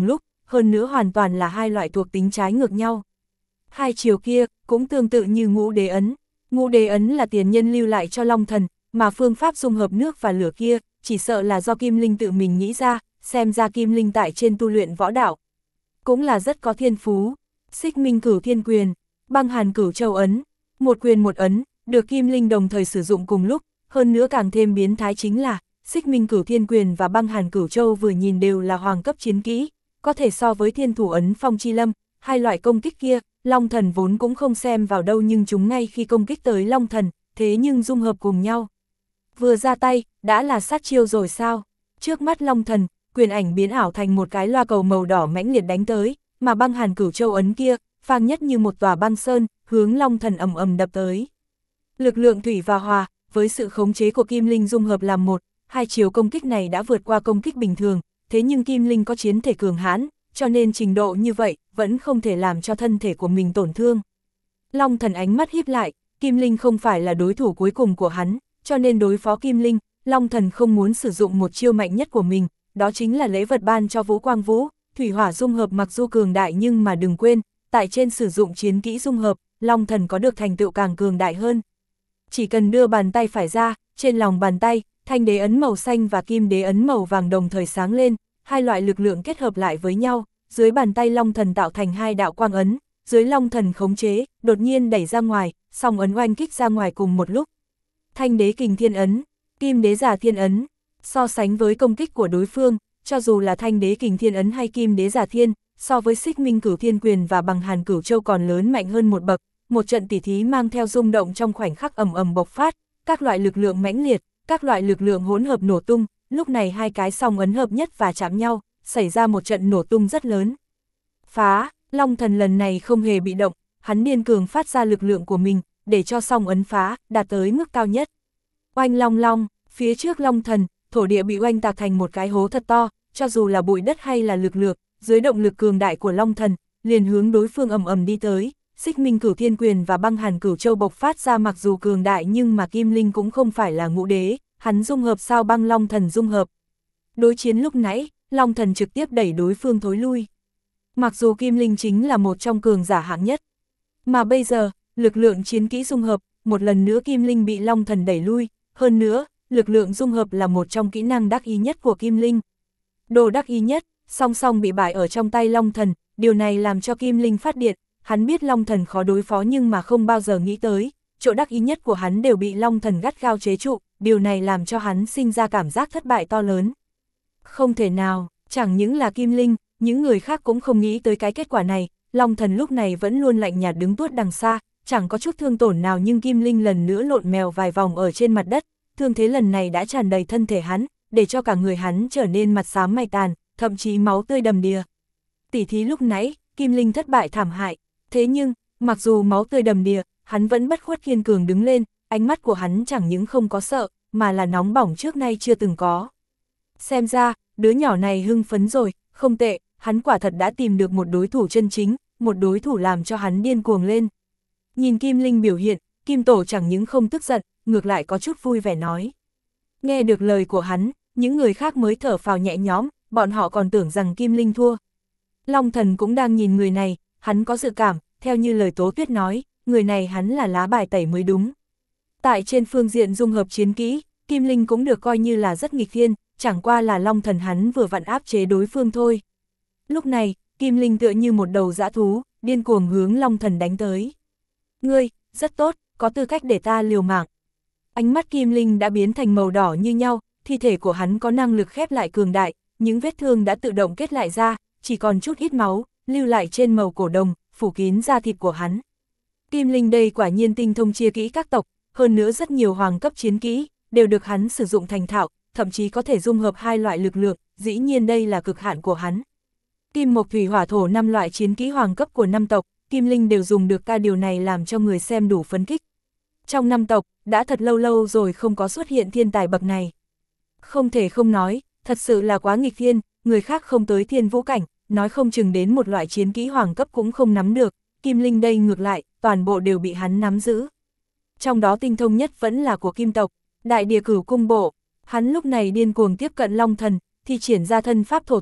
hơn nữa hoàn toàn là hai loại thuộc tính trái ngược nhau. Hai chiều kia, cũng tương tự như ngũ đế ấn. Ngũ đế ấn là tiền nhân lưu lại cho Long Thần, mà phương pháp dung hợp nước và lửa kia, chỉ sợ là do Kim Linh tự mình nghĩ ra, xem ra Kim Linh tại trên tu luyện võ đạo. Cũng là rất có thiên phú. Xích Minh Cửu Thiên Quyền, Băng Hàn Cửu Châu Ấn, một quyền một ấn, được Kim Linh đồng thời sử dụng cùng lúc, hơn nữa càng thêm biến thái chính là, Xích Minh Cửu Thiên Quyền và Băng Hàn Cửu Châu vừa nhìn đều là hoàng cấp chiến kỹ, có thể so với Thiên Thủ Ấn Phong Chi Lâm, hai loại công kích kia, Long Thần vốn cũng không xem vào đâu nhưng chúng ngay khi công kích tới Long Thần, thế nhưng dung hợp cùng nhau. Vừa ra tay, đã là sát chiêu rồi sao? Trước mắt Long Thần, quyền ảnh biến ảo thành một cái loa cầu màu đỏ mãnh liệt đánh tới, mà Băng Hàn Cửu Châu Ấn kia, phang nhất như một tòa băng sơn, hướng Long Thần ầm ầm đập tới. Lực lượng thủy và hỏa, với sự khống chế của Kim Linh dung hợp làm một, hai chiều công kích này đã vượt qua công kích bình thường, thế nhưng Kim Linh có chiến thể cường hãn, cho nên trình độ như vậy, vẫn không thể làm cho thân thể của mình tổn thương. Long Thần ánh mắt híp lại, Kim Linh không phải là đối thủ cuối cùng của hắn, cho nên đối phó Kim Linh, Long Thần không muốn sử dụng một chiêu mạnh nhất của mình, đó chính là lễ vật ban cho Vũ Quang Vũ, thủy hỏa dung hợp mặc dù cường đại nhưng mà đừng quên, tại trên sử dụng chiến kỹ dung hợp, Long Thần có được thành tựu càng cường đại hơn. Chỉ cần đưa bàn tay phải ra, trên lòng bàn tay, thanh đế ấn màu xanh và kim đế ấn màu vàng đồng thời sáng lên, hai loại lực lượng kết hợp lại với nhau, dưới bàn tay Long Thần tạo thành hai đạo quang ấn, dưới Long Thần khống chế, đột nhiên đẩy ra ngoài, song ấn oanh kích ra ngoài cùng một lúc. Thanh đế kình thiên ấn, kim đế giả thiên ấn, so sánh với công kích của đối phương, cho dù là thanh đế kình thiên ấn hay kim đế giả thiên, so với Xích Minh Cửu Thiên Quyền và Băng Hàn Cửu Châu còn lớn mạnh hơn một bậc, một trận tỉ thí mang theo rung động trong khoảnh khắc ầm ầm bộc phát, các loại lực lượng mãnh liệt, các loại lực lượng hỗn hợp nổ tung, lúc này hai cái song ấn hợp nhất và chạm nhau, xảy ra một trận nổ tung rất lớn. Phá, Long Thần lần này không hề bị động, hắn điên cường phát ra lực lượng của mình, để cho song ấn phá, đạt tới mức cao nhất. Oanh long long, phía trước Long Thần, thổ địa bị oanh tạc thành một cái hố thật to, cho dù là bụi đất hay là lực lượng, dưới động lực cường đại của Long Thần, liền hướng đối phương ầm ầm đi tới. Xích Minh Cửu Thiên Quyền và Băng Hàn Cửu Châu bộc phát ra mặc dù cường đại nhưng mà Kim Linh cũng không phải là ngũ đế, hắn dung hợp sao băng Long Thần dung hợp. Đối chiến lúc nãy, Long Thần trực tiếp đẩy đối phương thối lui. Mặc dù Kim Linh chính là một trong cường giả hạng nhất, mà bây giờ, lực lượng chiến kỹ dung hợp, một lần nữa Kim Linh bị Long Thần đẩy lui, hơn nữa, lực lượng dung hợp là một trong kỹ năng đắc ý nhất của Kim Linh. Đồ đắc ý nhất, song song bị bại ở trong tay Long Thần, điều này làm cho Kim Linh phát điện, hắn biết Long Thần khó đối phó nhưng mà không bao giờ nghĩ tới, chỗ đắc ý nhất của hắn đều bị Long Thần gắt gao chế trụ, điều này làm cho hắn sinh ra cảm giác thất bại to lớn. Không thể nào, chẳng những là Kim Linh, những người khác cũng không nghĩ tới cái kết quả này, Long Thần lúc này vẫn luôn lạnh nhạt đứng tuốt đằng xa, chẳng có chút thương tổn nào nhưng Kim Linh lần nữa lộn mèo vài vòng ở trên mặt đất, thương thế lần này đã tràn đầy thân thể hắn, để cho cả người hắn trở nên mặt xám mày tàn, thậm chí máu tươi đầm đìa. Tỉ thí lúc nãy, Kim Linh thất bại thảm hại, thế nhưng, mặc dù máu tươi đầm đìa, hắn vẫn bất khuất kiên cường đứng lên, ánh mắt của hắn chẳng những không có sợ, mà là nóng bỏng trước nay chưa từng có. Xem ra, đứa nhỏ này hưng phấn rồi, không tệ, hắn quả thật đã tìm được một đối thủ chân chính, một đối thủ làm cho hắn điên cuồng lên. Nhìn Kim Linh biểu hiện, Kim Tổ chẳng những không tức giận, ngược lại có chút vui vẻ nói. Nghe được lời của hắn, những người khác mới thở phào nhẹ nhõm, bọn họ còn tưởng rằng Kim Linh thua. Long Thần cũng đang nhìn người này, hắn có dự cảm, theo như lời Tố Tuyết nói, người này hắn là lá bài tẩy mới đúng. Tại trên phương diện dung hợp chiến kỹ, Kim Linh cũng được coi như là rất nghịch thiên, chẳng qua là Long Thần hắn vừa vặn áp chế đối phương thôi. Lúc này, Kim Linh tựa như một đầu dã thú, điên cuồng hướng Long Thần đánh tới. Ngươi, rất tốt, có tư cách để ta liều mạng. Ánh mắt Kim Linh đã biến thành màu đỏ như nhau, thi thể của hắn có năng lực khép lại cường đại, những vết thương đã tự động kết lại ra, chỉ còn chút ít máu, lưu lại trên màu cổ đồng, phủ kín da thịt của hắn. Kim Linh đây quả nhiên tinh thông chia kỹ các tộc, hơn nữa rất nhiều hoàng cấp chiến kỹ, đều được hắn sử dụng thành thạo, thậm chí có thể dung hợp hai loại lực lượng, dĩ nhiên đây là cực hạn của hắn. Kim Mộc Thủy Hỏa Thổ năm loại chiến kỹ hoàng cấp của năm tộc, Kim Linh đều dùng được ca, điều này làm cho người xem đủ phấn khích. Trong năm tộc, đã thật lâu lâu rồi không có xuất hiện thiên tài bậc này. Không thể không nói, thật sự là quá nghịch thiên, người khác không tới thiên vũ cảnh, nói không chừng đến một loại chiến kỹ hoàng cấp cũng không nắm được, Kim Linh đây ngược lại, toàn bộ đều bị hắn nắm giữ. Trong đó tinh thông nhất vẫn là của Kim tộc, Đại Địa Cửu Cung Bộ, hắn lúc này điên cuồng tiếp cận Long Thần, thi triển ra thân pháp thổ tộc,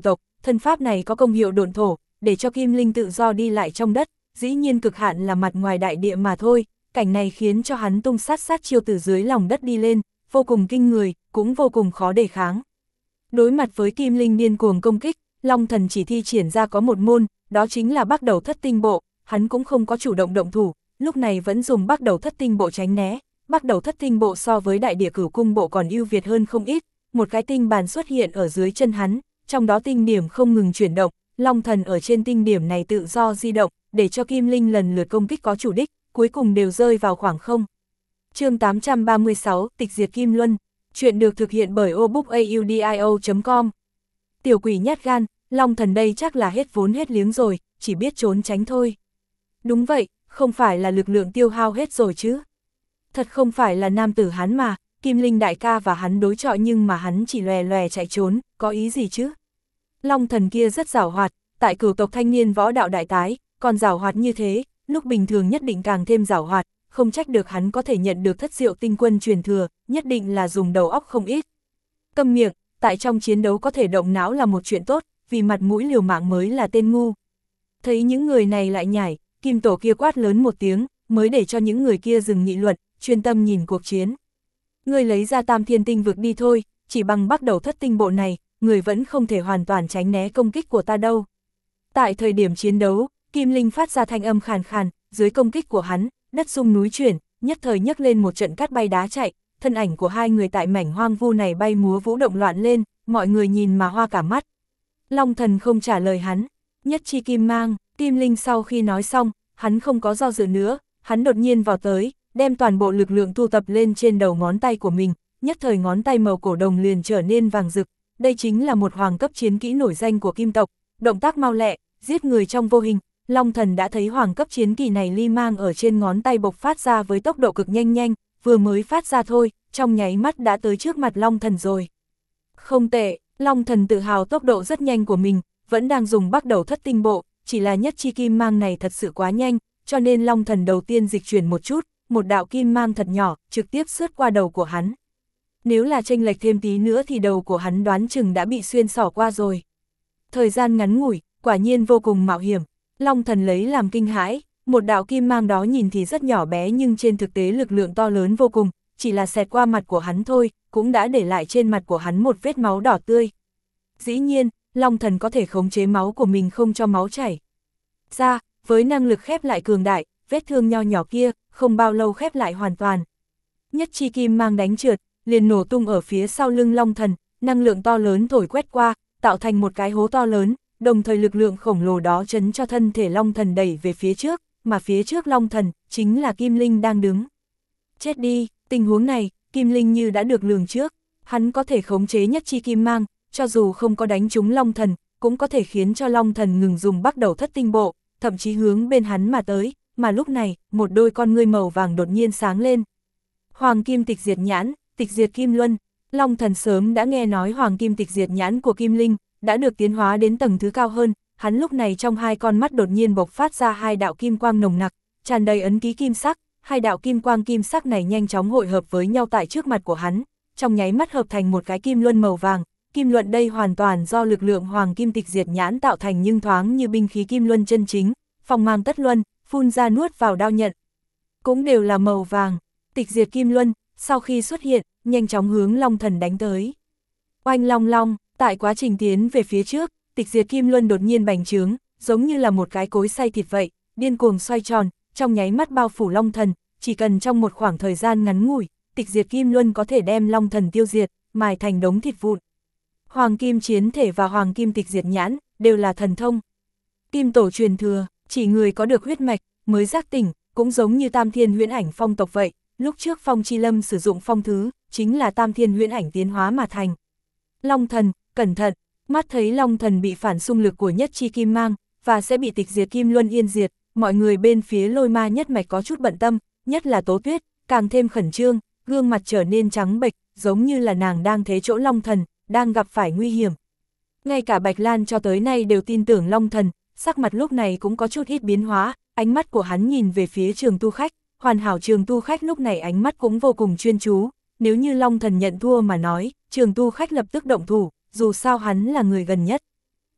thân pháp này có công hiệu độn thổ, để cho kim linh tự do đi lại trong đất, dĩ nhiên cực hạn là mặt ngoài đại địa mà thôi, cảnh này khiến cho hắn tung sát sát chiêu từ dưới lòng đất đi lên, vô cùng kinh người, cũng vô cùng khó đề kháng. Đối mặt với kim linh điên cuồng công kích, Long Thần chỉ thi triển ra có một môn, đó chính là Bắc Đầu Thất Tinh Bộ, hắn cũng không có chủ động động thủ, lúc này vẫn dùng Bắc Đầu Thất Tinh Bộ tránh né. Bắc Đầu Thất Tinh Bộ so với Đại Địa Cửu Cung Bộ còn ưu việt hơn không ít, một cái tinh bàn xuất hiện ở dưới chân hắn, trong đó tinh điểm không ngừng chuyển động, Long Thần ở trên tinh điểm này tự do di động, để cho kim linh lần lượt công kích có chủ đích, cuối cùng đều rơi vào khoảng không. Chương tám trăm ba mươi sáu, Tịch Diệt Kim Luân. Chuyện được thực hiện bởi obookaudio chấm com. Tiểu quỷ nhát gan, Long Thần đây chắc là hết vốn hết liếng rồi, chỉ biết trốn tránh thôi. Đúng vậy, không phải là lực lượng tiêu hao hết rồi chứ. Thật không phải là nam tử hắn mà, Kim Linh đại ca và hắn đối chọi nhưng mà hắn chỉ lòe lòe chạy trốn, có ý gì chứ? Long Thần kia rất giàu hoạt, tại cửu tộc thanh niên võ đạo đại tái, còn giàu hoạt như thế, lúc bình thường nhất định càng thêm giàu hoạt, không trách được hắn có thể nhận được thất diệu tinh quân truyền thừa, nhất định là dùng đầu óc không ít. Câm miệng, tại trong chiến đấu có thể động não là một chuyện tốt, vì mặt mũi liều mạng mới là tên ngu. Thấy những người này lại nhảy, Kim Tổ kia quát lớn một tiếng, mới để cho những người kia dừng nghị luận, chuyên tâm nhìn cuộc chiến. Người lấy ra Tam Thiên Tinh Vực đi thôi, chỉ bằng Bắc Đầu Thất Tinh Bộ này, người vẫn không thể hoàn toàn tránh né công kích của ta đâu. Tại thời điểm chiến đấu, Kim Linh phát ra thanh âm khàn khàn, dưới công kích của hắn, đất rung núi chuyển, nhất thời nhấc lên một trận cát bay đá chạy, thân ảnh của hai người tại mảnh hoang vu này bay múa vũ động loạn lên, mọi người nhìn mà hoa cả mắt. Long Thần không trả lời hắn, nhất chi kim mang, Kim Linh sau khi nói xong, hắn không có do dự nữa, hắn đột nhiên vào tới, đem toàn bộ lực lượng thu tập lên trên đầu ngón tay của mình, nhất thời ngón tay màu cổ đồng liền trở nên vàng rực, đây chính là một hoàng cấp chiến kỹ nổi danh của Kim tộc, động tác mau lẹ, giết người trong vô hình. Long Thần đã thấy hoàng cấp chiến kỳ này ly mang ở trên ngón tay bộc phát ra với tốc độ cực nhanh nhanh, vừa mới phát ra thôi, trong nháy mắt đã tới trước mặt Long Thần rồi. Không tệ, Long Thần tự hào tốc độ rất nhanh của mình, vẫn đang dùng Bắc Đầu Thất Tinh Bộ, chỉ là nhất chi kim mang này thật sự quá nhanh, cho nên Long Thần đầu tiên dịch chuyển một chút, một đạo kim mang thật nhỏ, trực tiếp sướt qua đầu của hắn. Nếu là chênh lệch thêm tí nữa thì đầu của hắn đoán chừng đã bị xuyên xỏ qua rồi. Thời gian ngắn ngủi, quả nhiên vô cùng mạo hiểm. Long Thần lấy làm kinh hãi, một đạo kim mang đó nhìn thì rất nhỏ bé nhưng trên thực tế lực lượng to lớn vô cùng, chỉ là xẹt qua mặt của hắn thôi, cũng đã để lại trên mặt của hắn một vết máu đỏ tươi. Dĩ nhiên, Long Thần có thể khống chế máu của mình không cho máu chảy ra, với năng lực khép lại cường đại, vết thương nho nhỏ kia, không bao lâu khép lại hoàn toàn. Nhất chi kim mang đánh trượt, liền nổ tung ở phía sau lưng Long Thần, năng lượng to lớn thổi quét qua, tạo thành một cái hố to lớn, đồng thời lực lượng khổng lồ đó chấn cho thân thể Long Thần đẩy về phía trước, mà phía trước Long Thần, chính là Kim Linh đang đứng. Chết đi, tình huống này, Kim Linh như đã được lường trước, hắn có thể khống chế nhất chi kim mang, cho dù không có đánh trúng Long Thần, cũng có thể khiến cho Long Thần ngừng dùng Bắc Đầu Thất Tinh Bộ, thậm chí hướng bên hắn mà tới, mà lúc này, một đôi con ngươi màu vàng đột nhiên sáng lên. Hoàng Kim Tịch Diệt Nhãn, Tịch Diệt Kim Luân, Long Thần sớm đã nghe nói Hoàng Kim Tịch Diệt Nhãn của Kim Linh, đã được tiến hóa đến tầng thứ cao hơn, hắn lúc này trong hai con mắt đột nhiên bộc phát ra hai đạo kim quang nồng nặc, tràn đầy ấn ký kim sắc, hai đạo kim quang kim sắc này nhanh chóng hội hợp với nhau tại trước mặt của hắn, trong nháy mắt hợp thành một cái kim luân màu vàng, kim luân đây hoàn toàn do lực lượng Hoàng Kim Tịch Diệt Nhãn tạo thành nhưng thoáng như binh khí kim luân chân chính, phong mang tất luân, phun ra nuốt vào đao nhận. Cũng đều là màu vàng, Tịch Diệt Kim Luân, sau khi xuất hiện, nhanh chóng hướng Long Thần đánh tới. Oanh long long, tại quá trình tiến về phía trước, Tịch Diệt Kim Luân đột nhiên bành trướng, giống như là một cái cối xay thịt vậy, điên cuồng xoay tròn, trong nháy mắt bao phủ Long Thần, chỉ cần trong một khoảng thời gian ngắn ngủi, Tịch Diệt Kim Luân có thể đem Long Thần tiêu diệt, mài thành đống thịt vụn. Hoàng Kim Chiến Thể và Hoàng Kim Tịch Diệt Nhãn, đều là thần thông. Kim Tổ truyền thừa, chỉ người có được huyết mạch, mới giác tỉnh, cũng giống như Tam Thiên Huyễn Ảnh phong tộc vậy, lúc trước Phong Chi Lâm sử dụng phong thứ, chính là Tam Thiên Huyễn Ảnh tiến hóa mà thành. Long Thần, cẩn thận, mắt thấy Long Thần bị phản xung lực của nhất chi kim mang, và sẽ bị Tịch Diệt Kim Luân yên diệt, mọi người bên phía Lôi Ma nhất mạch có chút bận tâm, nhất là Tố Tuyết, càng thêm khẩn trương, gương mặt trở nên trắng bệch, giống như là nàng đang thế chỗ Long Thần, đang gặp phải nguy hiểm. Ngay cả Bạch Lan cho tới nay đều tin tưởng Long Thần, sắc mặt lúc này cũng có chút ít biến hóa, ánh mắt của hắn nhìn về phía Trường Tu Khách, hoàn hảo Trường Tu Khách lúc này ánh mắt cũng vô cùng chuyên chú, nếu như Long Thần nhận thua mà nói, Trường Tu Khách lập tức động thủ, dù sao hắn là người gần nhất.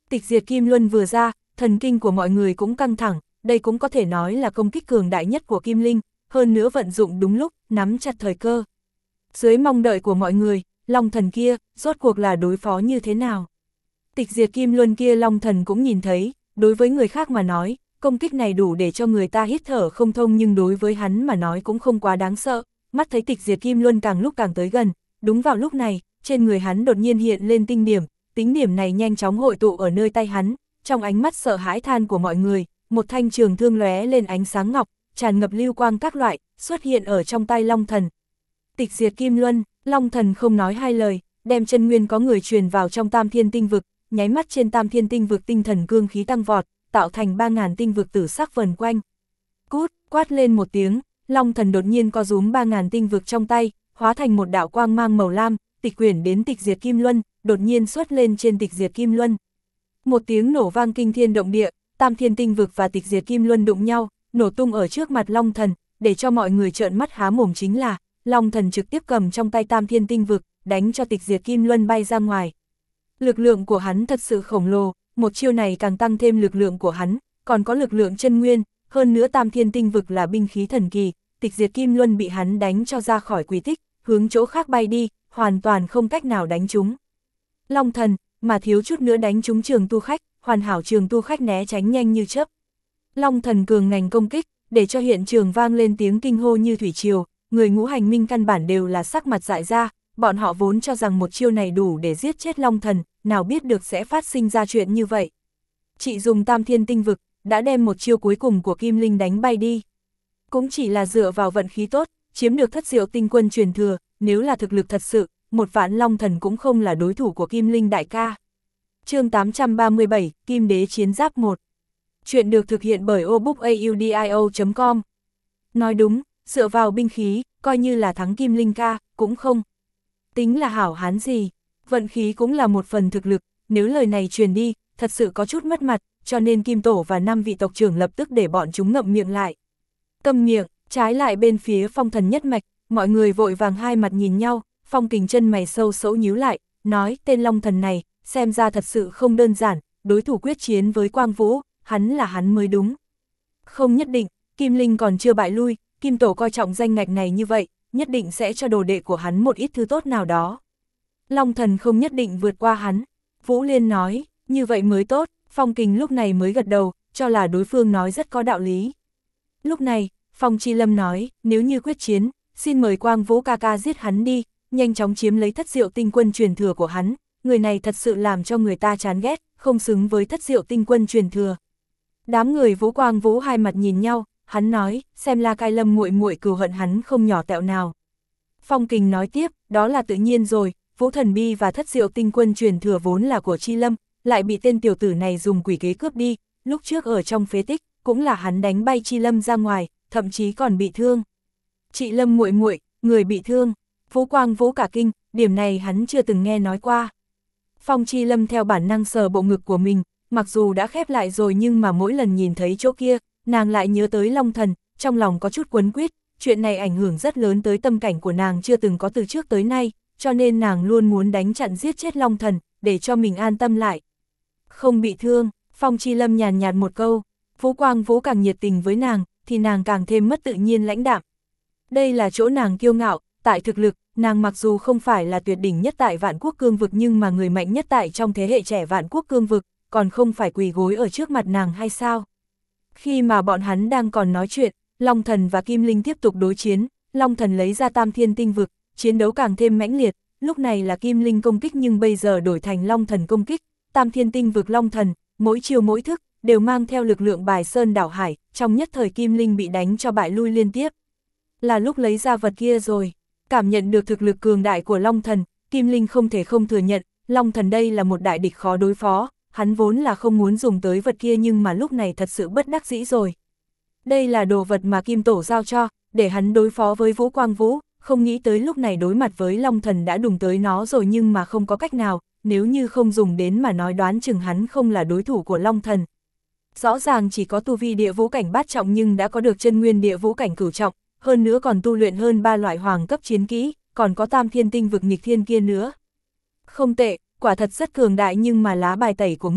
Tịch diệt kim luân vừa ra, thần kinh của mọi người cũng căng thẳng, đây cũng có thể nói là công kích cường đại nhất của Kim Linh, hơn nữa vận dụng đúng lúc, nắm chặt thời cơ. Dưới mong đợi của mọi người, Long Thần kia, rốt cuộc là đối phó như thế nào? Tịch diệt kim luân kia Long Thần cũng nhìn thấy, đối với người khác mà nói, công kích này đủ để cho người ta hít thở không thông nhưng đối với hắn mà nói cũng không quá đáng sợ, mắt thấy tịch diệt kim luân càng lúc càng tới gần, đúng vào lúc này, trên người hắn đột nhiên hiện lên tinh điểm, tính điểm này nhanh chóng hội tụ ở nơi tay hắn, trong ánh mắt sợ hãi than của mọi người, một thanh trường thương lóe lên ánh sáng ngọc, tràn ngập lưu quang các loại, xuất hiện ở trong tay Long Thần. Tịch diệt kim luân, Long Thần không nói hai lời, đem chân nguyên có người truyền vào trong Tam Thiên Tinh Vực, nháy mắt trên Tam Thiên Tinh Vực tinh thần cương khí tăng vọt, tạo thành ba ngàn tinh vực tử sắc vần quanh. Cút, quát lên một tiếng, Long Thần đột nhiên co rúm ba ngàn tinh vực trong tay, hóa thành một đạo quang mang màu lam, tịch quyển đến tịch diệt kim luân, đột nhiên xuất lên trên tịch diệt kim luân. Một tiếng nổ vang kinh thiên động địa, Tam Thiên Tinh Vực và tịch diệt kim luân đụng nhau, nổ tung ở trước mặt Long Thần, để cho mọi người trợn mắt há mồm chính là, Long Thần trực tiếp cầm trong tay Tam Thiên Tinh Vực, đánh cho tịch diệt kim luân bay ra ngoài. Lực lượng của hắn thật sự khổng lồ, một chiêu này càng tăng thêm lực lượng của hắn, còn có lực lượng chân nguyên, hơn nữa Tam Thiên Tinh Vực là binh khí thần kỳ, tịch diệt kim luân bị hắn đánh cho ra khỏi quy tích, hướng chỗ khác bay đi, hoàn toàn không cách nào đánh trúng. Long Thần, mà thiếu chút nữa đánh trúng Trường Tu Khách, hoàn hảo Trường Tu Khách né tránh nhanh như chớp. Long Thần cường ngành công kích, để cho hiện trường vang lên tiếng kinh hô như thủy triều, người ngũ hành minh căn bản đều là sắc mặt dại ra, bọn họ vốn cho rằng một chiêu này đủ để giết chết Long Thần, nào biết được sẽ phát sinh ra chuyện như vậy. Chị dùng Tam Thiên Tinh Vực, đã đem một chiêu cuối cùng của Kim Linh đánh bay đi. Cũng chỉ là dựa vào vận khí tốt, chiếm được thất diệu tinh quân truyền thừa, nếu là thực lực thật sự, một vạn Long Thần cũng không là đối thủ của Kim Linh đại ca. Chương tám trăm ba mươi bảy, Kim Đế Chiến Giáp một. Chuyện được thực hiện bởi obookaudio chấm com. Nói đúng, dựa vào binh khí, coi như là thắng Kim Linh ca, cũng không tính là hảo hán gì. Vận khí cũng là một phần thực lực, nếu lời này truyền đi, thật sự có chút mất mặt, cho nên Kim Tổ và năm vị tộc trưởng lập tức để bọn chúng ngậm miệng lại. Câm miệng, trái lại bên phía Phong Thần nhất mạch, mọi người vội vàng hai mặt nhìn nhau, Phong Kình chân mày sâu sẫu nhíu lại, nói tên Long Thần này, xem ra thật sự không đơn giản, đối thủ quyết chiến với Quang Vũ, hắn là hắn mới đúng. Không nhất định, Kim Linh còn chưa bại lui, Kim Tổ coi trọng danh ngạch này như vậy, nhất định sẽ cho đồ đệ của hắn một ít thứ tốt nào đó. Long Thần không nhất định vượt qua hắn, Vũ Liên nói, như vậy mới tốt, Phong Kình lúc này mới gật đầu, cho là đối phương nói rất có đạo lý. Lúc này, Phong Chi Lâm nói, nếu như quyết chiến, xin mời Quang Vũ ca ca giết hắn đi, nhanh chóng chiếm lấy thất diệu tinh quân truyền thừa của hắn, người này thật sự làm cho người ta chán ghét, không xứng với thất diệu tinh quân truyền thừa. Đám người Vũ Quang Vũ hai mặt nhìn nhau, hắn nói, xem La Cai Lâm muội muội cừu hận hắn không nhỏ tẹo nào. Phong Kình nói tiếp, đó là tự nhiên rồi, Vũ Thần Bi và thất diệu tinh quân truyền thừa vốn là của Chi Lâm, lại bị tên tiểu tử này dùng quỷ kế cướp đi, lúc trước ở trong phế tích, cũng là hắn đánh bay Chi Lâm ra ngoài, thậm chí còn bị thương. Chị Lâm muội muội, người bị thương. Vũ Quang Vũ cả kinh, điểm này hắn chưa từng nghe nói qua. Phong Chi Lâm theo bản năng sờ bộ ngực của mình, mặc dù đã khép lại rồi nhưng mà mỗi lần nhìn thấy chỗ kia, nàng lại nhớ tới Long Thần, trong lòng có chút quấn quýt, chuyện này ảnh hưởng rất lớn tới tâm cảnh của nàng chưa từng có từ trước tới nay, cho nên nàng luôn muốn đánh chặn giết chết Long Thần, để cho mình an tâm lại. Không bị thương, Phong Chi Lâm nhàn nhạt một câu, Vũ Quang Vũ càng nhiệt tình với nàng, thì nàng càng thêm mất tự nhiên lãnh đạm. Đây là chỗ nàng kiêu ngạo, tại thực lực, nàng mặc dù không phải là tuyệt đỉnh nhất tại Vạn Quốc Cương Vực nhưng mà người mạnh nhất tại trong thế hệ trẻ Vạn Quốc Cương Vực, còn không phải quỳ gối ở trước mặt nàng hay sao? Khi mà bọn hắn đang còn nói chuyện, Long Thần và Kim Linh tiếp tục đối chiến, Long Thần lấy ra Tam Thiên Tinh Vực, chiến đấu càng thêm mãnh liệt, lúc này là Kim Linh công kích nhưng bây giờ đổi thành Long Thần công kích, Tam Thiên Tinh Vực Long Thần, mỗi chiều mỗi thức, đều mang theo lực lượng bài sơn đảo hải, trong nhất thời Kim Linh bị đánh cho bại lui liên tiếp. Là lúc lấy ra vật kia rồi, cảm nhận được thực lực cường đại của Long Thần, Kim Linh không thể không thừa nhận, Long Thần đây là một đại địch khó đối phó, hắn vốn là không muốn dùng tới vật kia nhưng mà lúc này thật sự bất đắc dĩ rồi. Đây là đồ vật mà Kim Tổ giao cho, để hắn đối phó với Vũ Quang Vũ, không nghĩ tới lúc này đối mặt với Long Thần đã đụng tới nó rồi nhưng mà không có cách nào, nếu như không dùng đến mà nói đoán chừng hắn không là đối thủ của Long Thần. Rõ ràng chỉ có tu vi địa vũ cảnh bát trọng nhưng đã có được chân nguyên địa vũ cảnh cửu trọng, hơn nữa còn tu luyện hơn ba loại hoàng cấp chiến kỹ, còn có Tam Thiên Tinh Vực nghịch thiên kia nữa. Không tệ, quả thật rất cường đại nhưng mà lá bài tẩy của ngươi,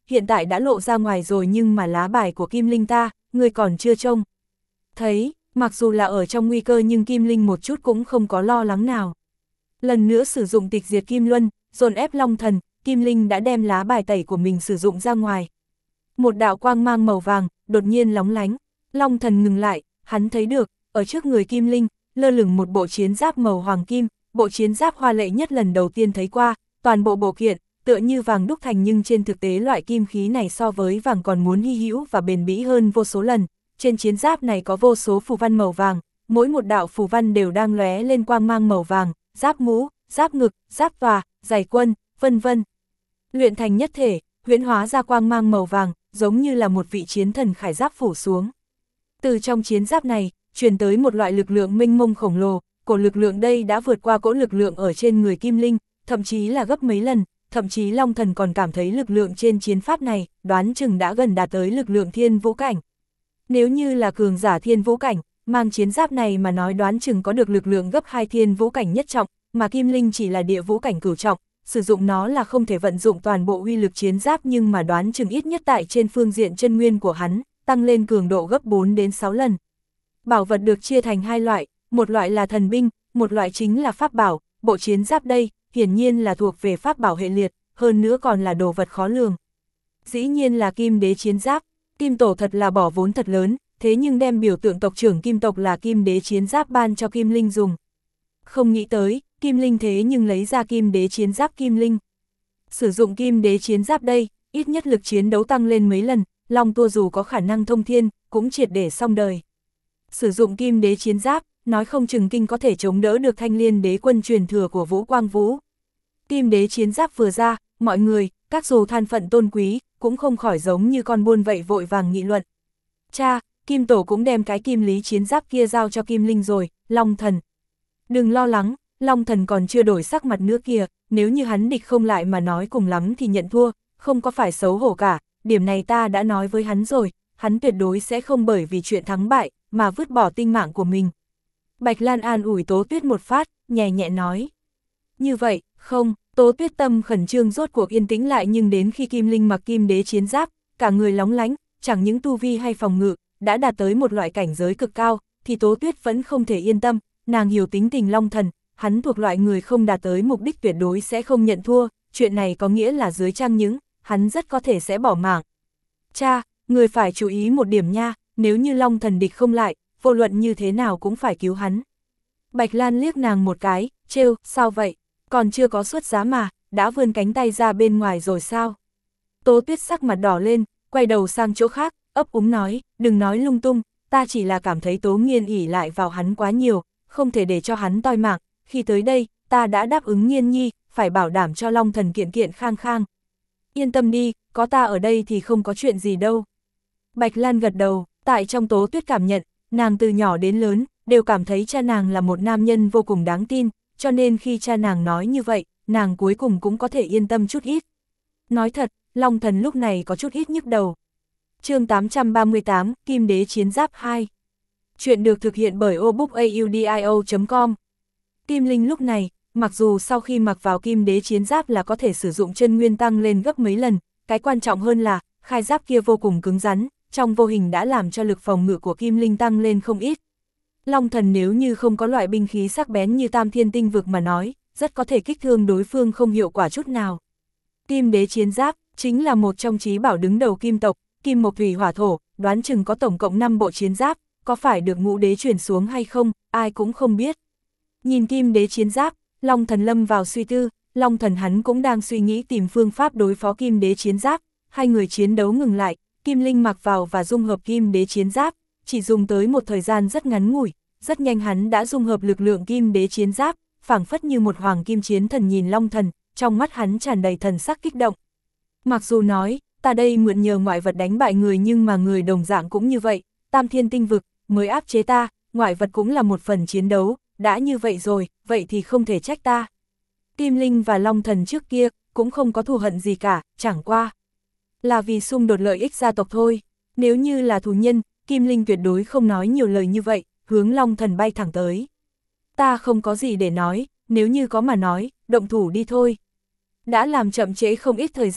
hiện tại đã lộ ra ngoài rồi nhưng mà lá bài của Kim Linh ta, ngươi còn chưa trông thấy, mặc dù là ở trong nguy cơ nhưng Kim Linh một chút cũng không có lo lắng nào. Lần nữa sử dụng tịch diệt Kim Luân, dồn ép Long Thần, Kim Linh đã đem lá bài tẩy của mình sử dụng ra ngoài. Một đạo quang mang màu vàng, đột nhiên lóng lánh, Long Thần ngừng lại, hắn thấy được, ở trước người Kim Linh, lơ lửng một bộ chiến giáp màu hoàng kim, bộ chiến giáp hoa lệ nhất lần đầu tiên thấy qua, toàn bộ bộ kiện, tựa như vàng đúc thành nhưng trên thực tế loại kim khí này so với vàng còn muốn hy hữu và bền bỉ hơn vô số lần. Trên chiến giáp này có vô số phù văn màu vàng, mỗi một đạo phù văn đều đang lóe lên quang mang màu vàng, giáp mũ, giáp ngực, giáp tòa, giày quân, vân vân. Luyện thành nhất thể, huyễn hóa ra quang mang màu vàng, giống như là một vị chiến thần khải giáp phủ xuống. Từ trong chiến giáp này, truyền tới một loại lực lượng mênh mông khổng lồ, cổ lực lượng đây đã vượt qua cỗ lực lượng ở trên người Kim Linh, thậm chí là gấp mấy lần, thậm chí Long Thần còn cảm thấy lực lượng trên chiến pháp này, đoán chừng đã gần đạt tới lực lượng thiên vũ cảnh. Nếu như là cường giả thiên vũ cảnh, mang chiến giáp này mà nói đoán chừng có được lực lượng gấp hai thiên vũ cảnh nhất trọng, mà Kim Linh chỉ là địa vũ cảnh cửu trọng, sử dụng nó là không thể vận dụng toàn bộ uy lực chiến giáp nhưng mà đoán chừng ít nhất tại trên phương diện chân nguyên của hắn, tăng lên cường độ gấp bốn đến sáu lần. Bảo vật được chia thành hai loại, một loại là thần binh, một loại chính là pháp bảo, bộ chiến giáp đây, hiển nhiên là thuộc về pháp bảo hệ liệt, hơn nữa còn là đồ vật khó lường. Dĩ nhiên là Kim Đế chiến giáp, Kim Tổ thật là bỏ vốn thật lớn, thế nhưng đem biểu tượng tộc trưởng Kim tộc là Kim Đế chiến giáp ban cho Kim Linh dùng. Không nghĩ tới, Kim Linh thế nhưng lấy ra Kim Đế chiến giáp Kim Linh. Sử dụng Kim Đế chiến giáp đây, ít nhất lực chiến đấu tăng lên mấy lần, Long Tua dù có khả năng thông thiên, cũng triệt để xong đời. Sử dụng Kim Đế chiến giáp, nói không chừng kinh có thể chống đỡ được Thanh Liên Đế quân truyền thừa của Vũ Quang Vũ. Kim Đế chiến giáp vừa ra, mọi người, các dù than phận tôn quý, cũng không khỏi giống như con buôn vậy vội vàng nghị luận. Cha, Kim Tổ cũng đem cái kim lý chiến giáp kia giao cho Kim Linh rồi, Long Thần. Đừng lo lắng, Long Thần còn chưa đổi sắc mặt nữa kìa, nếu như hắn địch không lại mà nói cùng lắm thì nhận thua, không có phải xấu hổ cả, điểm này ta đã nói với hắn rồi, hắn tuyệt đối sẽ không bởi vì chuyện thắng bại, mà vứt bỏ tinh mạng của mình. Bạch Lan an ủi Tố Tuyết một phát, nhẹ nhẹ nói. Như vậy, không, Tố Tuyết tâm khẩn trương rốt cuộc yên tĩnh lại nhưng đến khi Kim Linh mặc Kim Đế chiến giáp, cả người lóng lánh, chẳng những tu vi hay phòng ngự, đã đạt tới một loại cảnh giới cực cao, thì Tố Tuyết vẫn không thể yên tâm, nàng hiểu tính tình Long Thần, hắn thuộc loại người không đạt tới mục đích tuyệt đối sẽ không nhận thua, chuyện này có nghĩa là dưới trăng những, hắn rất có thể sẽ bỏ mạng. Cha, người phải chú ý một điểm nha, nếu như Long Thần địch không lại, vô luận như thế nào cũng phải cứu hắn. Bạch Lan liếc nàng một cái, trêu, sao vậy, còn chưa có xuất giá mà, đã vươn cánh tay ra bên ngoài rồi sao? Tố Tuyết sắc mặt đỏ lên, quay đầu sang chỗ khác, ấp úng nói, đừng nói lung tung, ta chỉ là cảm thấy Tố Nghiên ỉ lại vào hắn quá nhiều, không thể để cho hắn toi mạng, khi tới đây, ta đã đáp ứng Nghiên nhi, phải bảo đảm cho Long Thần kiện kiện khang khang. Yên tâm đi, có ta ở đây thì không có chuyện gì đâu. Bạch Lan gật đầu, tại trong Tố Tuyết cảm nhận, nàng từ nhỏ đến lớn, đều cảm thấy cha nàng là một nam nhân vô cùng đáng tin, cho nên khi cha nàng nói như vậy, nàng cuối cùng cũng có thể yên tâm chút ít. Nói thật, Long Thần lúc này có chút ít nhức đầu. Chương tám trăm ba mươi tám, Kim Đế chiến giáp hai. Chuyện được thực hiện bởi obookaudio chấm com. Kim Linh lúc này, mặc dù sau khi mặc vào Kim Đế chiến giáp là có thể sử dụng chân nguyên tăng lên gấp mấy lần, cái quan trọng hơn là, khai giáp kia vô cùng cứng rắn, trong vô hình đã làm cho lực phòng ngự của Kim Linh tăng lên không ít. Long Thần nếu như không có loại binh khí sắc bén như Tam Thiên Tinh Vực mà nói, rất có thể kích thương đối phương không hiệu quả chút nào. Kim Đế chiến giáp chính là một trong chí bảo đứng đầu Kim tộc, Kim Mộc Thủy Hỏa Thổ, đoán chừng có tổng cộng năm bộ chiến giáp, có phải được Ngũ Đế chuyển xuống hay không, ai cũng không biết. Nhìn Kim Đế chiến giáp, Long Thần lâm vào suy tư, Long Thần hắn cũng đang suy nghĩ tìm phương pháp đối phó Kim Đế chiến giáp, hai người chiến đấu ngừng lại, Kim Linh mặc vào và dung hợp Kim Đế chiến giáp, chỉ dùng tới một thời gian rất ngắn ngủi, rất nhanh hắn đã dung hợp lực lượng Kim Đế chiến giáp, phảng phất như một hoàng kim chiến thần nhìn Long Thần, trong mắt hắn tràn đầy thần sắc kích động. Mặc dù nói, ta đây mượn nhờ ngoại vật đánh bại người nhưng mà người đồng dạng cũng như vậy, Tam Thiên Tinh Vực mới áp chế ta, ngoại vật cũng là một phần chiến đấu, đã như vậy rồi, vậy thì không thể trách ta. Kim Linh và Long Thần trước kia cũng không có thù hận gì cả, chẳng qua là vì xung đột lợi ích gia tộc thôi. Nếu như là thù nhân, Kim Linh tuyệt đối không nói nhiều lời như vậy, hướng Long Thần bay thẳng tới. Ta không có gì để nói, nếu như có mà nói, động thủ đi thôi. Đã làm chậm trễ không ít thời gian,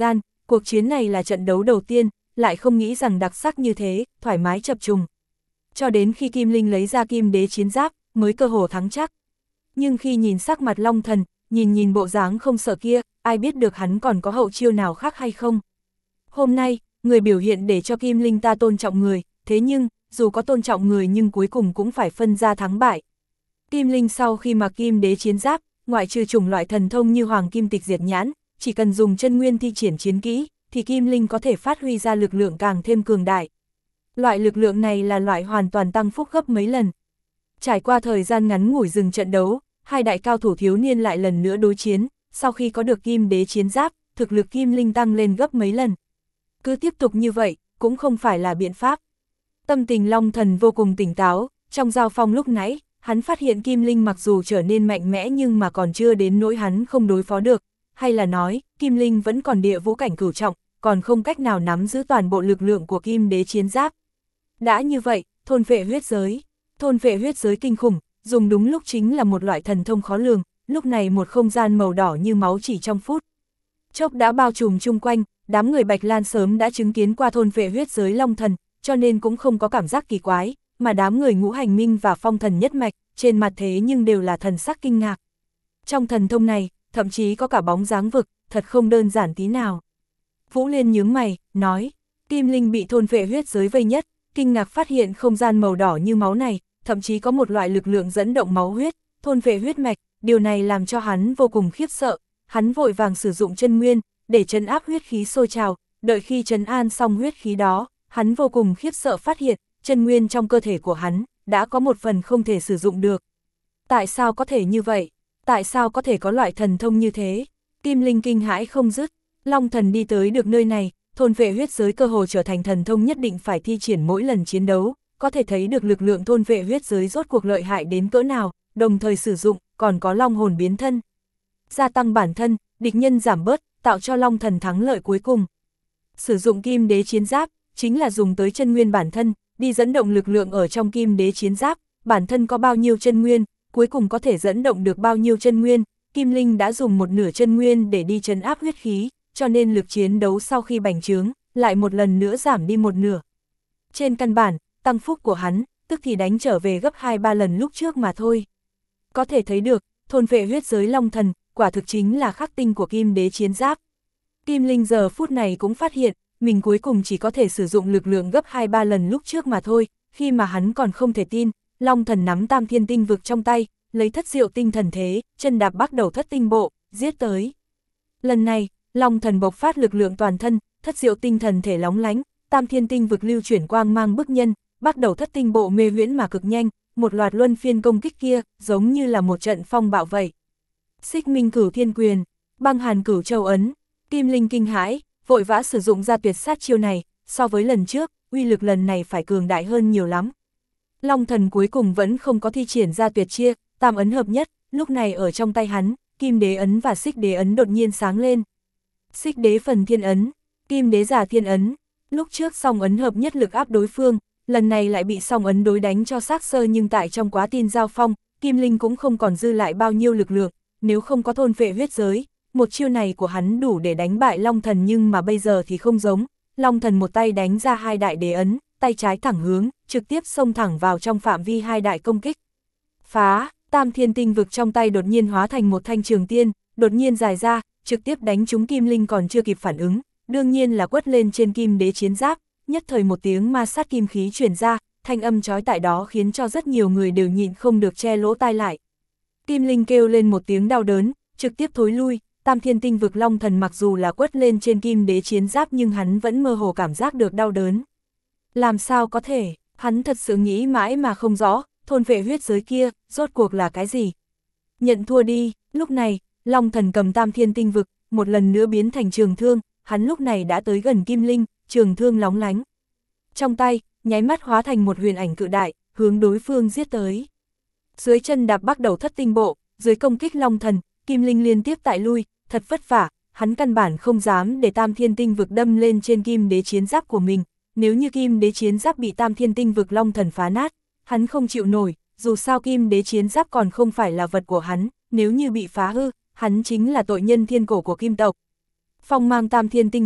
Cuộc chiến này là trận đấu đầu tiên, lại không nghĩ rằng đặc sắc như thế, thoải mái chập trùng. Cho đến khi Kim Linh lấy ra kim đế chiến giáp, mới cơ hồ thắng chắc. Nhưng khi nhìn sắc mặt Long Thần, nhìn nhìn bộ dáng không sợ kia, ai biết được hắn còn có hậu chiêu nào khác hay không. Hôm nay, người biểu hiện để cho Kim Linh ta tôn trọng người, thế nhưng, dù có tôn trọng người nhưng cuối cùng cũng phải phân ra thắng bại. Kim Linh sau khi mặc kim đế chiến giáp, ngoại trừ chủng loại thần thông như Hoàng Kim Tịch Diệt Nhãn, chỉ cần dùng chân nguyên thi triển chiến kỹ, thì Kim Linh có thể phát huy ra lực lượng càng thêm cường đại. Loại lực lượng này là loại hoàn toàn tăng phúc gấp mấy lần. Trải qua thời gian ngắn ngủi dừng trận đấu, hai đại cao thủ thiếu niên lại lần nữa đối chiến, sau khi có được kim đế chiến giáp, thực lực Kim Linh tăng lên gấp mấy lần. Cứ tiếp tục như vậy, cũng không phải là biện pháp. Tâm tình Long Thần vô cùng tỉnh táo, trong giao phong lúc nãy, hắn phát hiện Kim Linh mặc dù trở nên mạnh mẽ nhưng mà còn chưa đến nỗi hắn không đối phó được, hay là nói, Kim Linh vẫn còn địa vũ cảnh cửu trọng, còn không cách nào nắm giữ toàn bộ lực lượng của kim đế chiến giáp. Đã như vậy, thôn phệ huyết giới. Thôn phệ huyết giới kinh khủng, dùng đúng lúc chính là một loại thần thông khó lường, lúc này một không gian màu đỏ như máu chỉ trong phút chốc đã bao trùm chung quanh, đám người Bạch Lan sớm đã chứng kiến qua thôn phệ huyết giới Long Thần, cho nên cũng không có cảm giác kỳ quái, mà đám người Ngũ Hành Minh và Phong Thần Nhất Mạch, trên mặt thế nhưng đều là thần sắc kinh ngạc. Trong thần thông này, thậm chí có cả bóng dáng vực, thật không đơn giản tí nào. Vũ Liên nhướng mày, nói, Kim Linh bị thôn phệ huyết giới vây nhất, kinh ngạc phát hiện không gian màu đỏ như máu này, thậm chí có một loại lực lượng dẫn động máu huyết, thôn phệ huyết mạch, điều này làm cho hắn vô cùng khiếp sợ, hắn vội vàng sử dụng chân nguyên, để trấn áp huyết khí sôi trào, đợi khi trấn an xong huyết khí đó, hắn vô cùng khiếp sợ phát hiện, chân nguyên trong cơ thể của hắn, đã có một phần không thể sử dụng được. Tại sao có thể như vậy? Tại sao có thể có loại thần thông như thế? Kim Linh kinh hãi không dứt, Long Thần đi tới được nơi này, thôn phệ huyết giới cơ hồ trở thành thần thông nhất định phải thi triển mỗi lần chiến đấu, có thể thấy được lực lượng thôn phệ huyết giới rốt cuộc lợi hại đến cỡ nào, đồng thời sử dụng, còn có long hồn biến thân. Gia tăng bản thân, địch nhân giảm bớt, tạo cho Long Thần thắng lợi cuối cùng. Sử dụng kim đế chiến giáp, chính là dùng tới chân nguyên bản thân, đi dẫn động lực lượng ở trong kim đế chiến giáp, bản thân có bao nhiêu chân nguyên, cuối cùng có thể dẫn động được bao nhiêu chân nguyên, Kim Linh đã dùng một nửa chân nguyên để đi trấn áp huyết khí, cho nên lực chiến đấu sau khi bành trướng, lại một lần nữa giảm đi một nửa. Trên căn bản, tăng phúc của hắn, tức thì đánh trở về gấp hai ba lần lúc trước mà thôi. Có thể thấy được, thôn phệ huyết giới Long Thần, quả thực chính là khắc tinh của kim đế chiến giáp. Kim Linh giờ phút này cũng phát hiện, mình cuối cùng chỉ có thể sử dụng lực lượng gấp hai ba lần lúc trước mà thôi, khi mà hắn còn không thể tin, Long Thần nắm Tam Thiên Tinh Vực trong tay, lấy thất diệu tinh thần thế, chân đạp bắt đầu thất tinh bộ, giết tới. Lần này, Long Thần bộc phát lực lượng toàn thân, thất diệu tinh thần thể lóng lánh, Tam Thiên Tinh Vực lưu chuyển quang mang bức nhân, bắt đầu thất tinh bộ mê huyễn mà cực nhanh, một loạt luân phiên công kích kia, giống như là một trận phong bạo vậy. Xích Minh Cửu Thiên Quyền, Băng Hàn Cửu Châu Ấn, Kim Linh kinh hãi, vội vã sử dụng ra tuyệt sát chiêu này, so với lần trước, uy lực lần này phải cường đại hơn nhiều lắm. Long Thần cuối cùng vẫn không có thi triển ra tuyệt chia, tam ấn hợp nhất, lúc này ở trong tay hắn, Kim Đế Ấn và Xích Đế Ấn đột nhiên sáng lên. Xích Đế Phần Thiên Ấn, Kim Đế Giả Thiên Ấn, lúc trước song ấn hợp nhất lực áp đối phương, lần này lại bị song ấn đối đánh cho xác sơ, nhưng tại trong quá tin giao phong, Kim Linh cũng không còn dư lại bao nhiêu lực lượng, nếu không có thôn phệ huyết giới, một chiêu này của hắn đủ để đánh bại Long Thần, nhưng mà bây giờ thì không giống, Long Thần một tay đánh ra hai đại đế ấn, tay trái thẳng hướng, trực tiếp xông thẳng vào trong phạm vi hai đại công kích. Phá, Tam Thiên Tinh Vực trong tay đột nhiên hóa thành một thanh trường tiên, đột nhiên dài ra, trực tiếp đánh trúng Kim Linh còn chưa kịp phản ứng, đương nhiên là quất lên trên kim đế chiến giáp, nhất thời một tiếng ma sát kim khí truyền ra, thanh âm chói tại đó khiến cho rất nhiều người đều nhịn không được che lỗ tai lại. Kim Linh kêu lên một tiếng đau đớn, trực tiếp thối lui. Tam Thiên Tinh Vực Long Thần mặc dù là quất lên trên kim đế chiến giáp nhưng hắn vẫn mơ hồ cảm giác được đau đớn. Làm sao có thể, hắn thật sự nghĩ mãi mà không rõ, thôn phệ huyết giới kia, rốt cuộc là cái gì? Nhận thua đi, lúc này, Long Thần cầm Tam Thiên Tinh Vực, một lần nữa biến thành trường thương, hắn lúc này đã tới gần Kim Linh, trường thương lóng lánh. Trong tay, nháy mắt hóa thành một huyền ảnh cự đại, hướng đối phương giết tới. Dưới chân đạp bắt đầu thất tinh bộ, dưới công kích Long Thần, Kim Linh liên tiếp tại lui, thật vất vả, hắn căn bản không dám để Tam Thiên Tinh Vực đâm lên trên kim đế chiến giáp của mình, nếu như kim đế chiến giáp bị Tam Thiên Tinh Vực Long Thần phá nát, hắn không chịu nổi, dù sao kim đế chiến giáp còn không phải là vật của hắn, nếu như bị phá hư, hắn chính là tội nhân thiên cổ của kim tộc. Phong mang Tam Thiên Tinh Vực,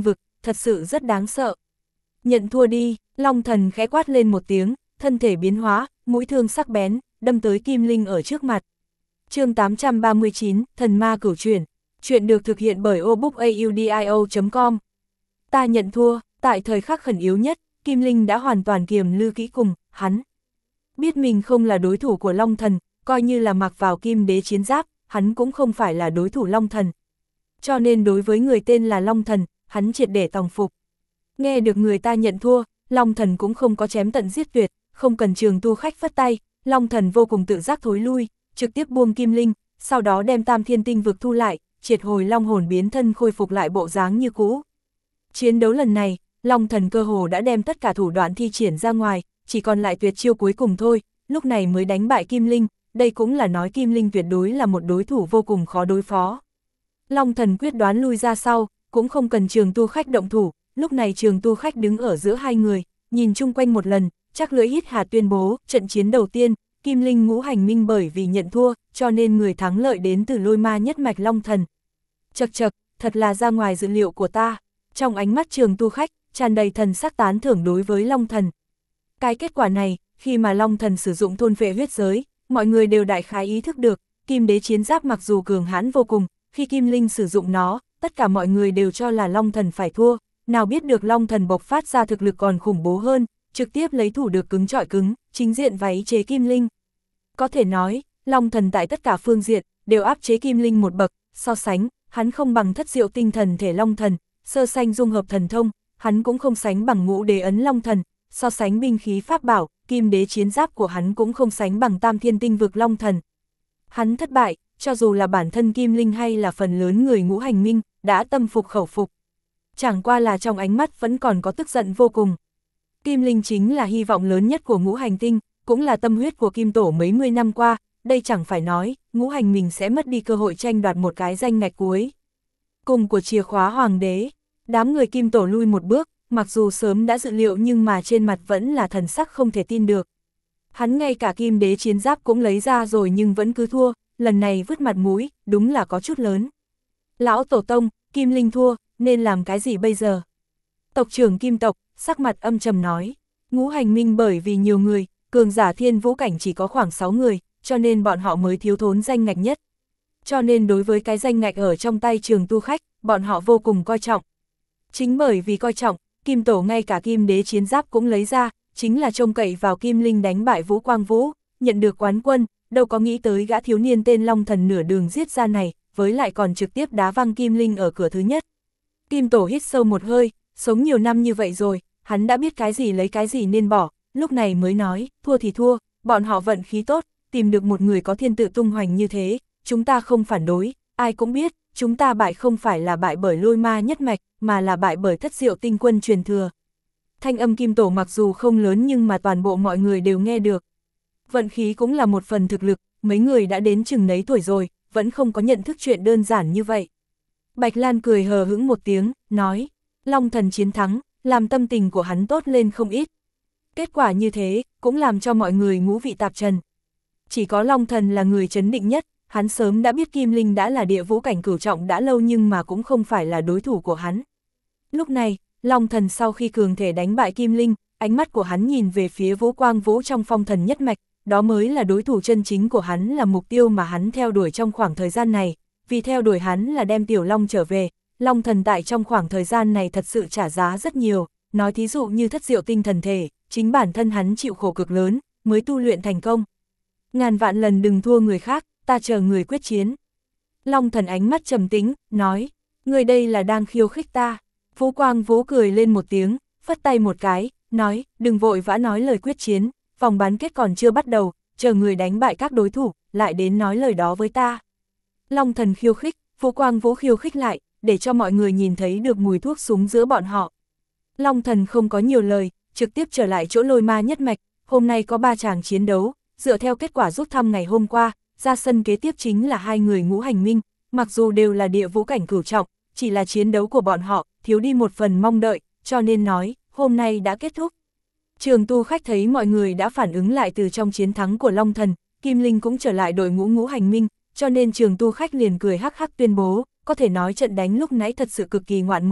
thật sự rất đáng sợ. Nhận thua đi, Long Thần khẽ quát lên một tiếng, thân thể biến hóa, mũi thương sắc bén, đâm tới Kim Linh ở trước mặt. chương tám trăm ba mươi chín, Thần Ma Cửu Chuyển. Chuyện được thực hiện bởi obookaudio chấm com. Ta nhận thua, tại thời khắc khẩn yếu nhất, Kim Linh đã hoàn toàn kiềm lư kỹ cùng, hắn. Biết mình không là đối thủ của Long Thần, coi như là mặc vào Kim Đế chiến giáp, hắn cũng không phải là đối thủ Long Thần. Cho nên đối với người tên là Long Thần, hắn triệt để tòng phục. Nghe được người ta nhận thua, Long Thần cũng không có chém tận giết tuyệt, không cần Trường Tu Khách phất tay, Long Thần vô cùng tự giác thối lui, trực tiếp buông Kim Linh, sau đó đem Tam Thiên Tinh Vực thu lại, triệt hồi long hồn biến thân khôi phục lại bộ dáng như cũ. Chiến đấu lần này, Long Thần cơ hồ đã đem tất cả thủ đoạn thi triển ra ngoài, chỉ còn lại tuyệt chiêu cuối cùng thôi, lúc này mới đánh bại Kim Linh, đây cũng là nói Kim Linh tuyệt đối là một đối thủ vô cùng khó đối phó. Long Thần quyết đoán lui ra sau, cũng không cần Trường Tu Khách động thủ, lúc này Trường Tu Khách đứng ở giữa hai người, nhìn chung quanh một lần, chắc lưỡi hít hà tuyên bố, trận chiến đầu tiên, Kim Linh ngũ hành minh bởi vì nhận thua, cho nên người thắng lợi đến từ Lôi Ma nhất mạch Long Thần. Chật chật, thật là ra ngoài dự liệu của ta. Trong ánh mắt Trường Tu Khách, tràn đầy thần sắc tán thưởng đối với Long Thần. Cái kết quả này, khi mà Long Thần sử dụng thôn phệ huyết giới, mọi người đều đại khái ý thức được, Kim Đế chiến giáp mặc dù cường hãn vô cùng, khi Kim Linh sử dụng nó, tất cả mọi người đều cho là Long Thần phải thua, nào biết được Long Thần bộc phát ra thực lực còn khủng bố hơn, trực tiếp lấy thủ được cứng chọi cứng, chính diện váy chế Kim Linh. Có thể nói, Long Thần tại tất cả phương diện, đều áp chế Kim Linh một bậc, so sánh, hắn không bằng thất diệu tinh thần thể Long Thần, sơ sanh dung hợp thần thông, hắn cũng không sánh bằng ngũ đế ấn Long Thần, so sánh binh khí pháp bảo, Kim Đế chiến giáp của hắn cũng không sánh bằng Tam Thiên Tinh Vực Long Thần. Hắn thất bại, cho dù là bản thân Kim Linh hay là phần lớn người ngũ hành minh, đã tâm phục khẩu phục. Chẳng qua là trong ánh mắt vẫn còn có tức giận vô cùng. Kim Linh chính là hy vọng lớn nhất của ngũ hành tinh, cũng là tâm huyết của Kim Tổ mấy mươi năm qua, đây chẳng phải nói, ngũ hành mình sẽ mất đi cơ hội tranh đoạt một cái danh ngạch cuối. Cùng của chìa khóa hoàng đế, đám người Kim Tổ lui một bước, mặc dù sớm đã dự liệu nhưng mà trên mặt vẫn là thần sắc không thể tin được. Hắn ngay cả Kim Đế chiến giáp cũng lấy ra rồi nhưng vẫn cứ thua, lần này vứt mặt mũi, đúng là có chút lớn. Lão Tổ Tông, Kim Linh thua, nên làm cái gì bây giờ? Tộc trưởng Kim tộc, sắc mặt âm trầm nói, ngũ hành minh bởi vì nhiều người, cường giả thiên vũ cảnh chỉ có khoảng sáu người, cho nên bọn họ mới thiếu thốn danh ngạch nhất. Cho nên đối với cái danh ngạch ở trong tay Trường Tu Khách, bọn họ vô cùng coi trọng. Chính bởi vì coi trọng, Kim Tổ ngay cả Kim Đế chiến giáp cũng lấy ra, chính là trông cậy vào Kim Linh đánh bại Vũ Quang Vũ, nhận được quán quân, đâu có nghĩ tới gã thiếu niên tên Long Thần nửa đường giết ra này, với lại còn trực tiếp đá văng Kim Linh ở cửa thứ nhất. Kim Tổ hít sâu một hơi, sống nhiều năm như vậy rồi, hắn đã biết cái gì lấy cái gì nên bỏ, lúc này mới nói, thua thì thua, bọn họ vận khí tốt, tìm được một người có thiên tự tung hoành như thế, chúng ta không phản đối, ai cũng biết, chúng ta bại không phải là bại bởi Lôi Ma nhất mạch, mà là bại bởi thất diệu tinh quân truyền thừa. Thanh âm Kim Tổ mặc dù không lớn nhưng mà toàn bộ mọi người đều nghe được. Vận khí cũng là một phần thực lực, mấy người đã đến chừng nấy tuổi rồi, vẫn không có nhận thức chuyện đơn giản như vậy. Bạch Lan cười hờ hững một tiếng, nói, Long Thần chiến thắng, làm tâm tình của hắn tốt lên không ít. Kết quả như thế, cũng làm cho mọi người ngũ vị tạp trần. Chỉ có Long Thần là người trấn định nhất, hắn sớm đã biết Kim Linh đã là địa vũ cảnh cửu trọng đã lâu nhưng mà cũng không phải là đối thủ của hắn. Lúc này, Long Thần sau khi cường thể đánh bại Kim Linh, ánh mắt của hắn nhìn về phía Vũ Quang Vũ trong phong thần nhất mạch, đó mới là đối thủ chân chính của hắn, là mục tiêu mà hắn theo đuổi trong khoảng thời gian này, vì theo đuổi hắn là đem Tiểu Long trở về. Long Thần tại trong khoảng thời gian này thật sự trả giá rất nhiều, nói thí dụ như thất diệu tinh thần thể, chính bản thân hắn chịu khổ cực lớn, mới tu luyện thành công. Ngàn vạn lần đừng thua người khác, ta chờ người quyết chiến. Long Thần ánh mắt trầm tĩnh, nói, người đây là đang khiêu khích ta. Vũ Quang Vũ cười lên một tiếng, phất tay một cái, nói, đừng vội vã nói lời quyết chiến, vòng bán kết còn chưa bắt đầu, chờ người đánh bại các đối thủ, lại đến nói lời đó với ta. Long Thần khiêu khích, Vũ Quang Vũ khiêu khích lại, để cho mọi người nhìn thấy được mùi thuốc súng giữa bọn họ. Long Thần không có nhiều lời, trực tiếp trở lại chỗ Lôi Ma nhất mạch, hôm nay có ba chàng chiến đấu, dựa theo kết quả rút thăm ngày hôm qua, ra sân kế tiếp chính là hai người ngũ hành minh, mặc dù đều là địa vũ cảnh cửu trọng, chỉ là chiến đấu của bọn họ, thiếu đi một phần mong đợi, cho nên nói, hôm nay đã kết thúc. Trường Tu Khách thấy mọi người đã phản ứng lại từ trong chiến thắng của Long Thần, Kim Linh cũng trở lại đội ngũ ngũ hành minh, cho nên Trường Tu Khách liền cười hắc hắc tuyên bố, có thể nói trận đánh lúc nãy thật sự cực kỳ ngoạn mục,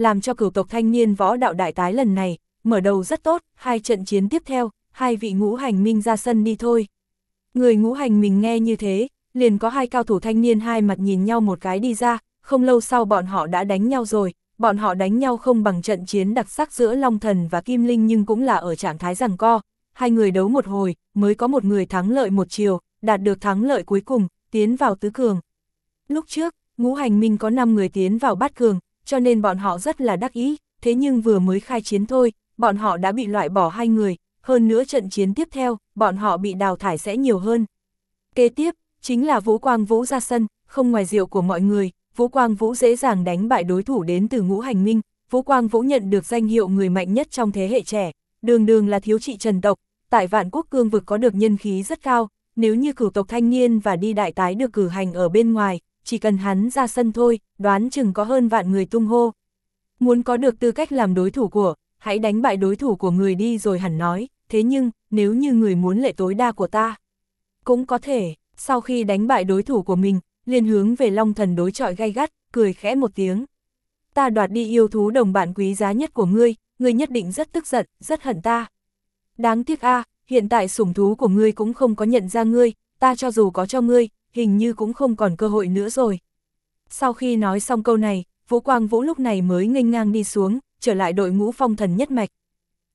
làm cho cửu tộc thanh niên võ đạo đại tái lần này, mở đầu rất tốt, hai trận chiến tiếp theo, hai vị ngũ hành minh ra sân đi thôi. Người ngũ hành mình nghe như thế, liền có hai cao thủ thanh niên hai mặt nhìn nhau một cái đi ra, không lâu sau bọn họ đã đánh nhau rồi, bọn họ đánh nhau không bằng trận chiến đặc sắc giữa Long Thần và Kim Linh nhưng cũng là ở trạng thái giằng co, hai người đấu một hồi, mới có một người thắng lợi một chiều, đạt được thắng lợi cuối cùng, tiến vào tứ cường. Lúc trước, ngũ hành minh có năm người tiến vào bát cường, cho nên bọn họ rất là đắc ý, thế nhưng vừa mới khai chiến thôi, bọn họ đã bị loại bỏ hai người, hơn nữa trận chiến tiếp theo, bọn họ bị đào thải sẽ nhiều hơn. Kế tiếp, chính là Vũ Quang Vũ ra sân, không ngoài diệu của mọi người, Vũ Quang Vũ dễ dàng đánh bại đối thủ đến từ ngũ hành minh, Vũ Quang Vũ nhận được danh hiệu người mạnh nhất trong thế hệ trẻ, đường đường là thiếu trị Trần tộc, tại Vạn Quốc cương vực có được nhân khí rất cao, nếu như cửu tộc thanh niên và đi đại tái được cử hành ở bên ngoài, chỉ cần hắn ra sân thôi, đoán chừng có hơn vạn người tung hô. Muốn có được tư cách làm đối thủ của, hãy đánh bại đối thủ của người đi rồi hẳn nói, thế nhưng, nếu như người muốn lệ tối đa của ta, cũng có thể, sau khi đánh bại đối thủ của mình, liền hướng về Long Thần đối chọi gay gắt, cười khẽ một tiếng. Ta đoạt đi yêu thú đồng bạn quý giá nhất của ngươi, ngươi nhất định rất tức giận, rất hận ta. Đáng tiếc a, hiện tại sủng thú của ngươi cũng không có nhận ra ngươi, ta cho dù có cho ngươi, hình như cũng không còn cơ hội nữa rồi. Sau khi nói xong câu này, Vũ Quang Vũ lúc này mới nghênh ngang đi xuống, trở lại đội ngũ phong thần nhất mạch.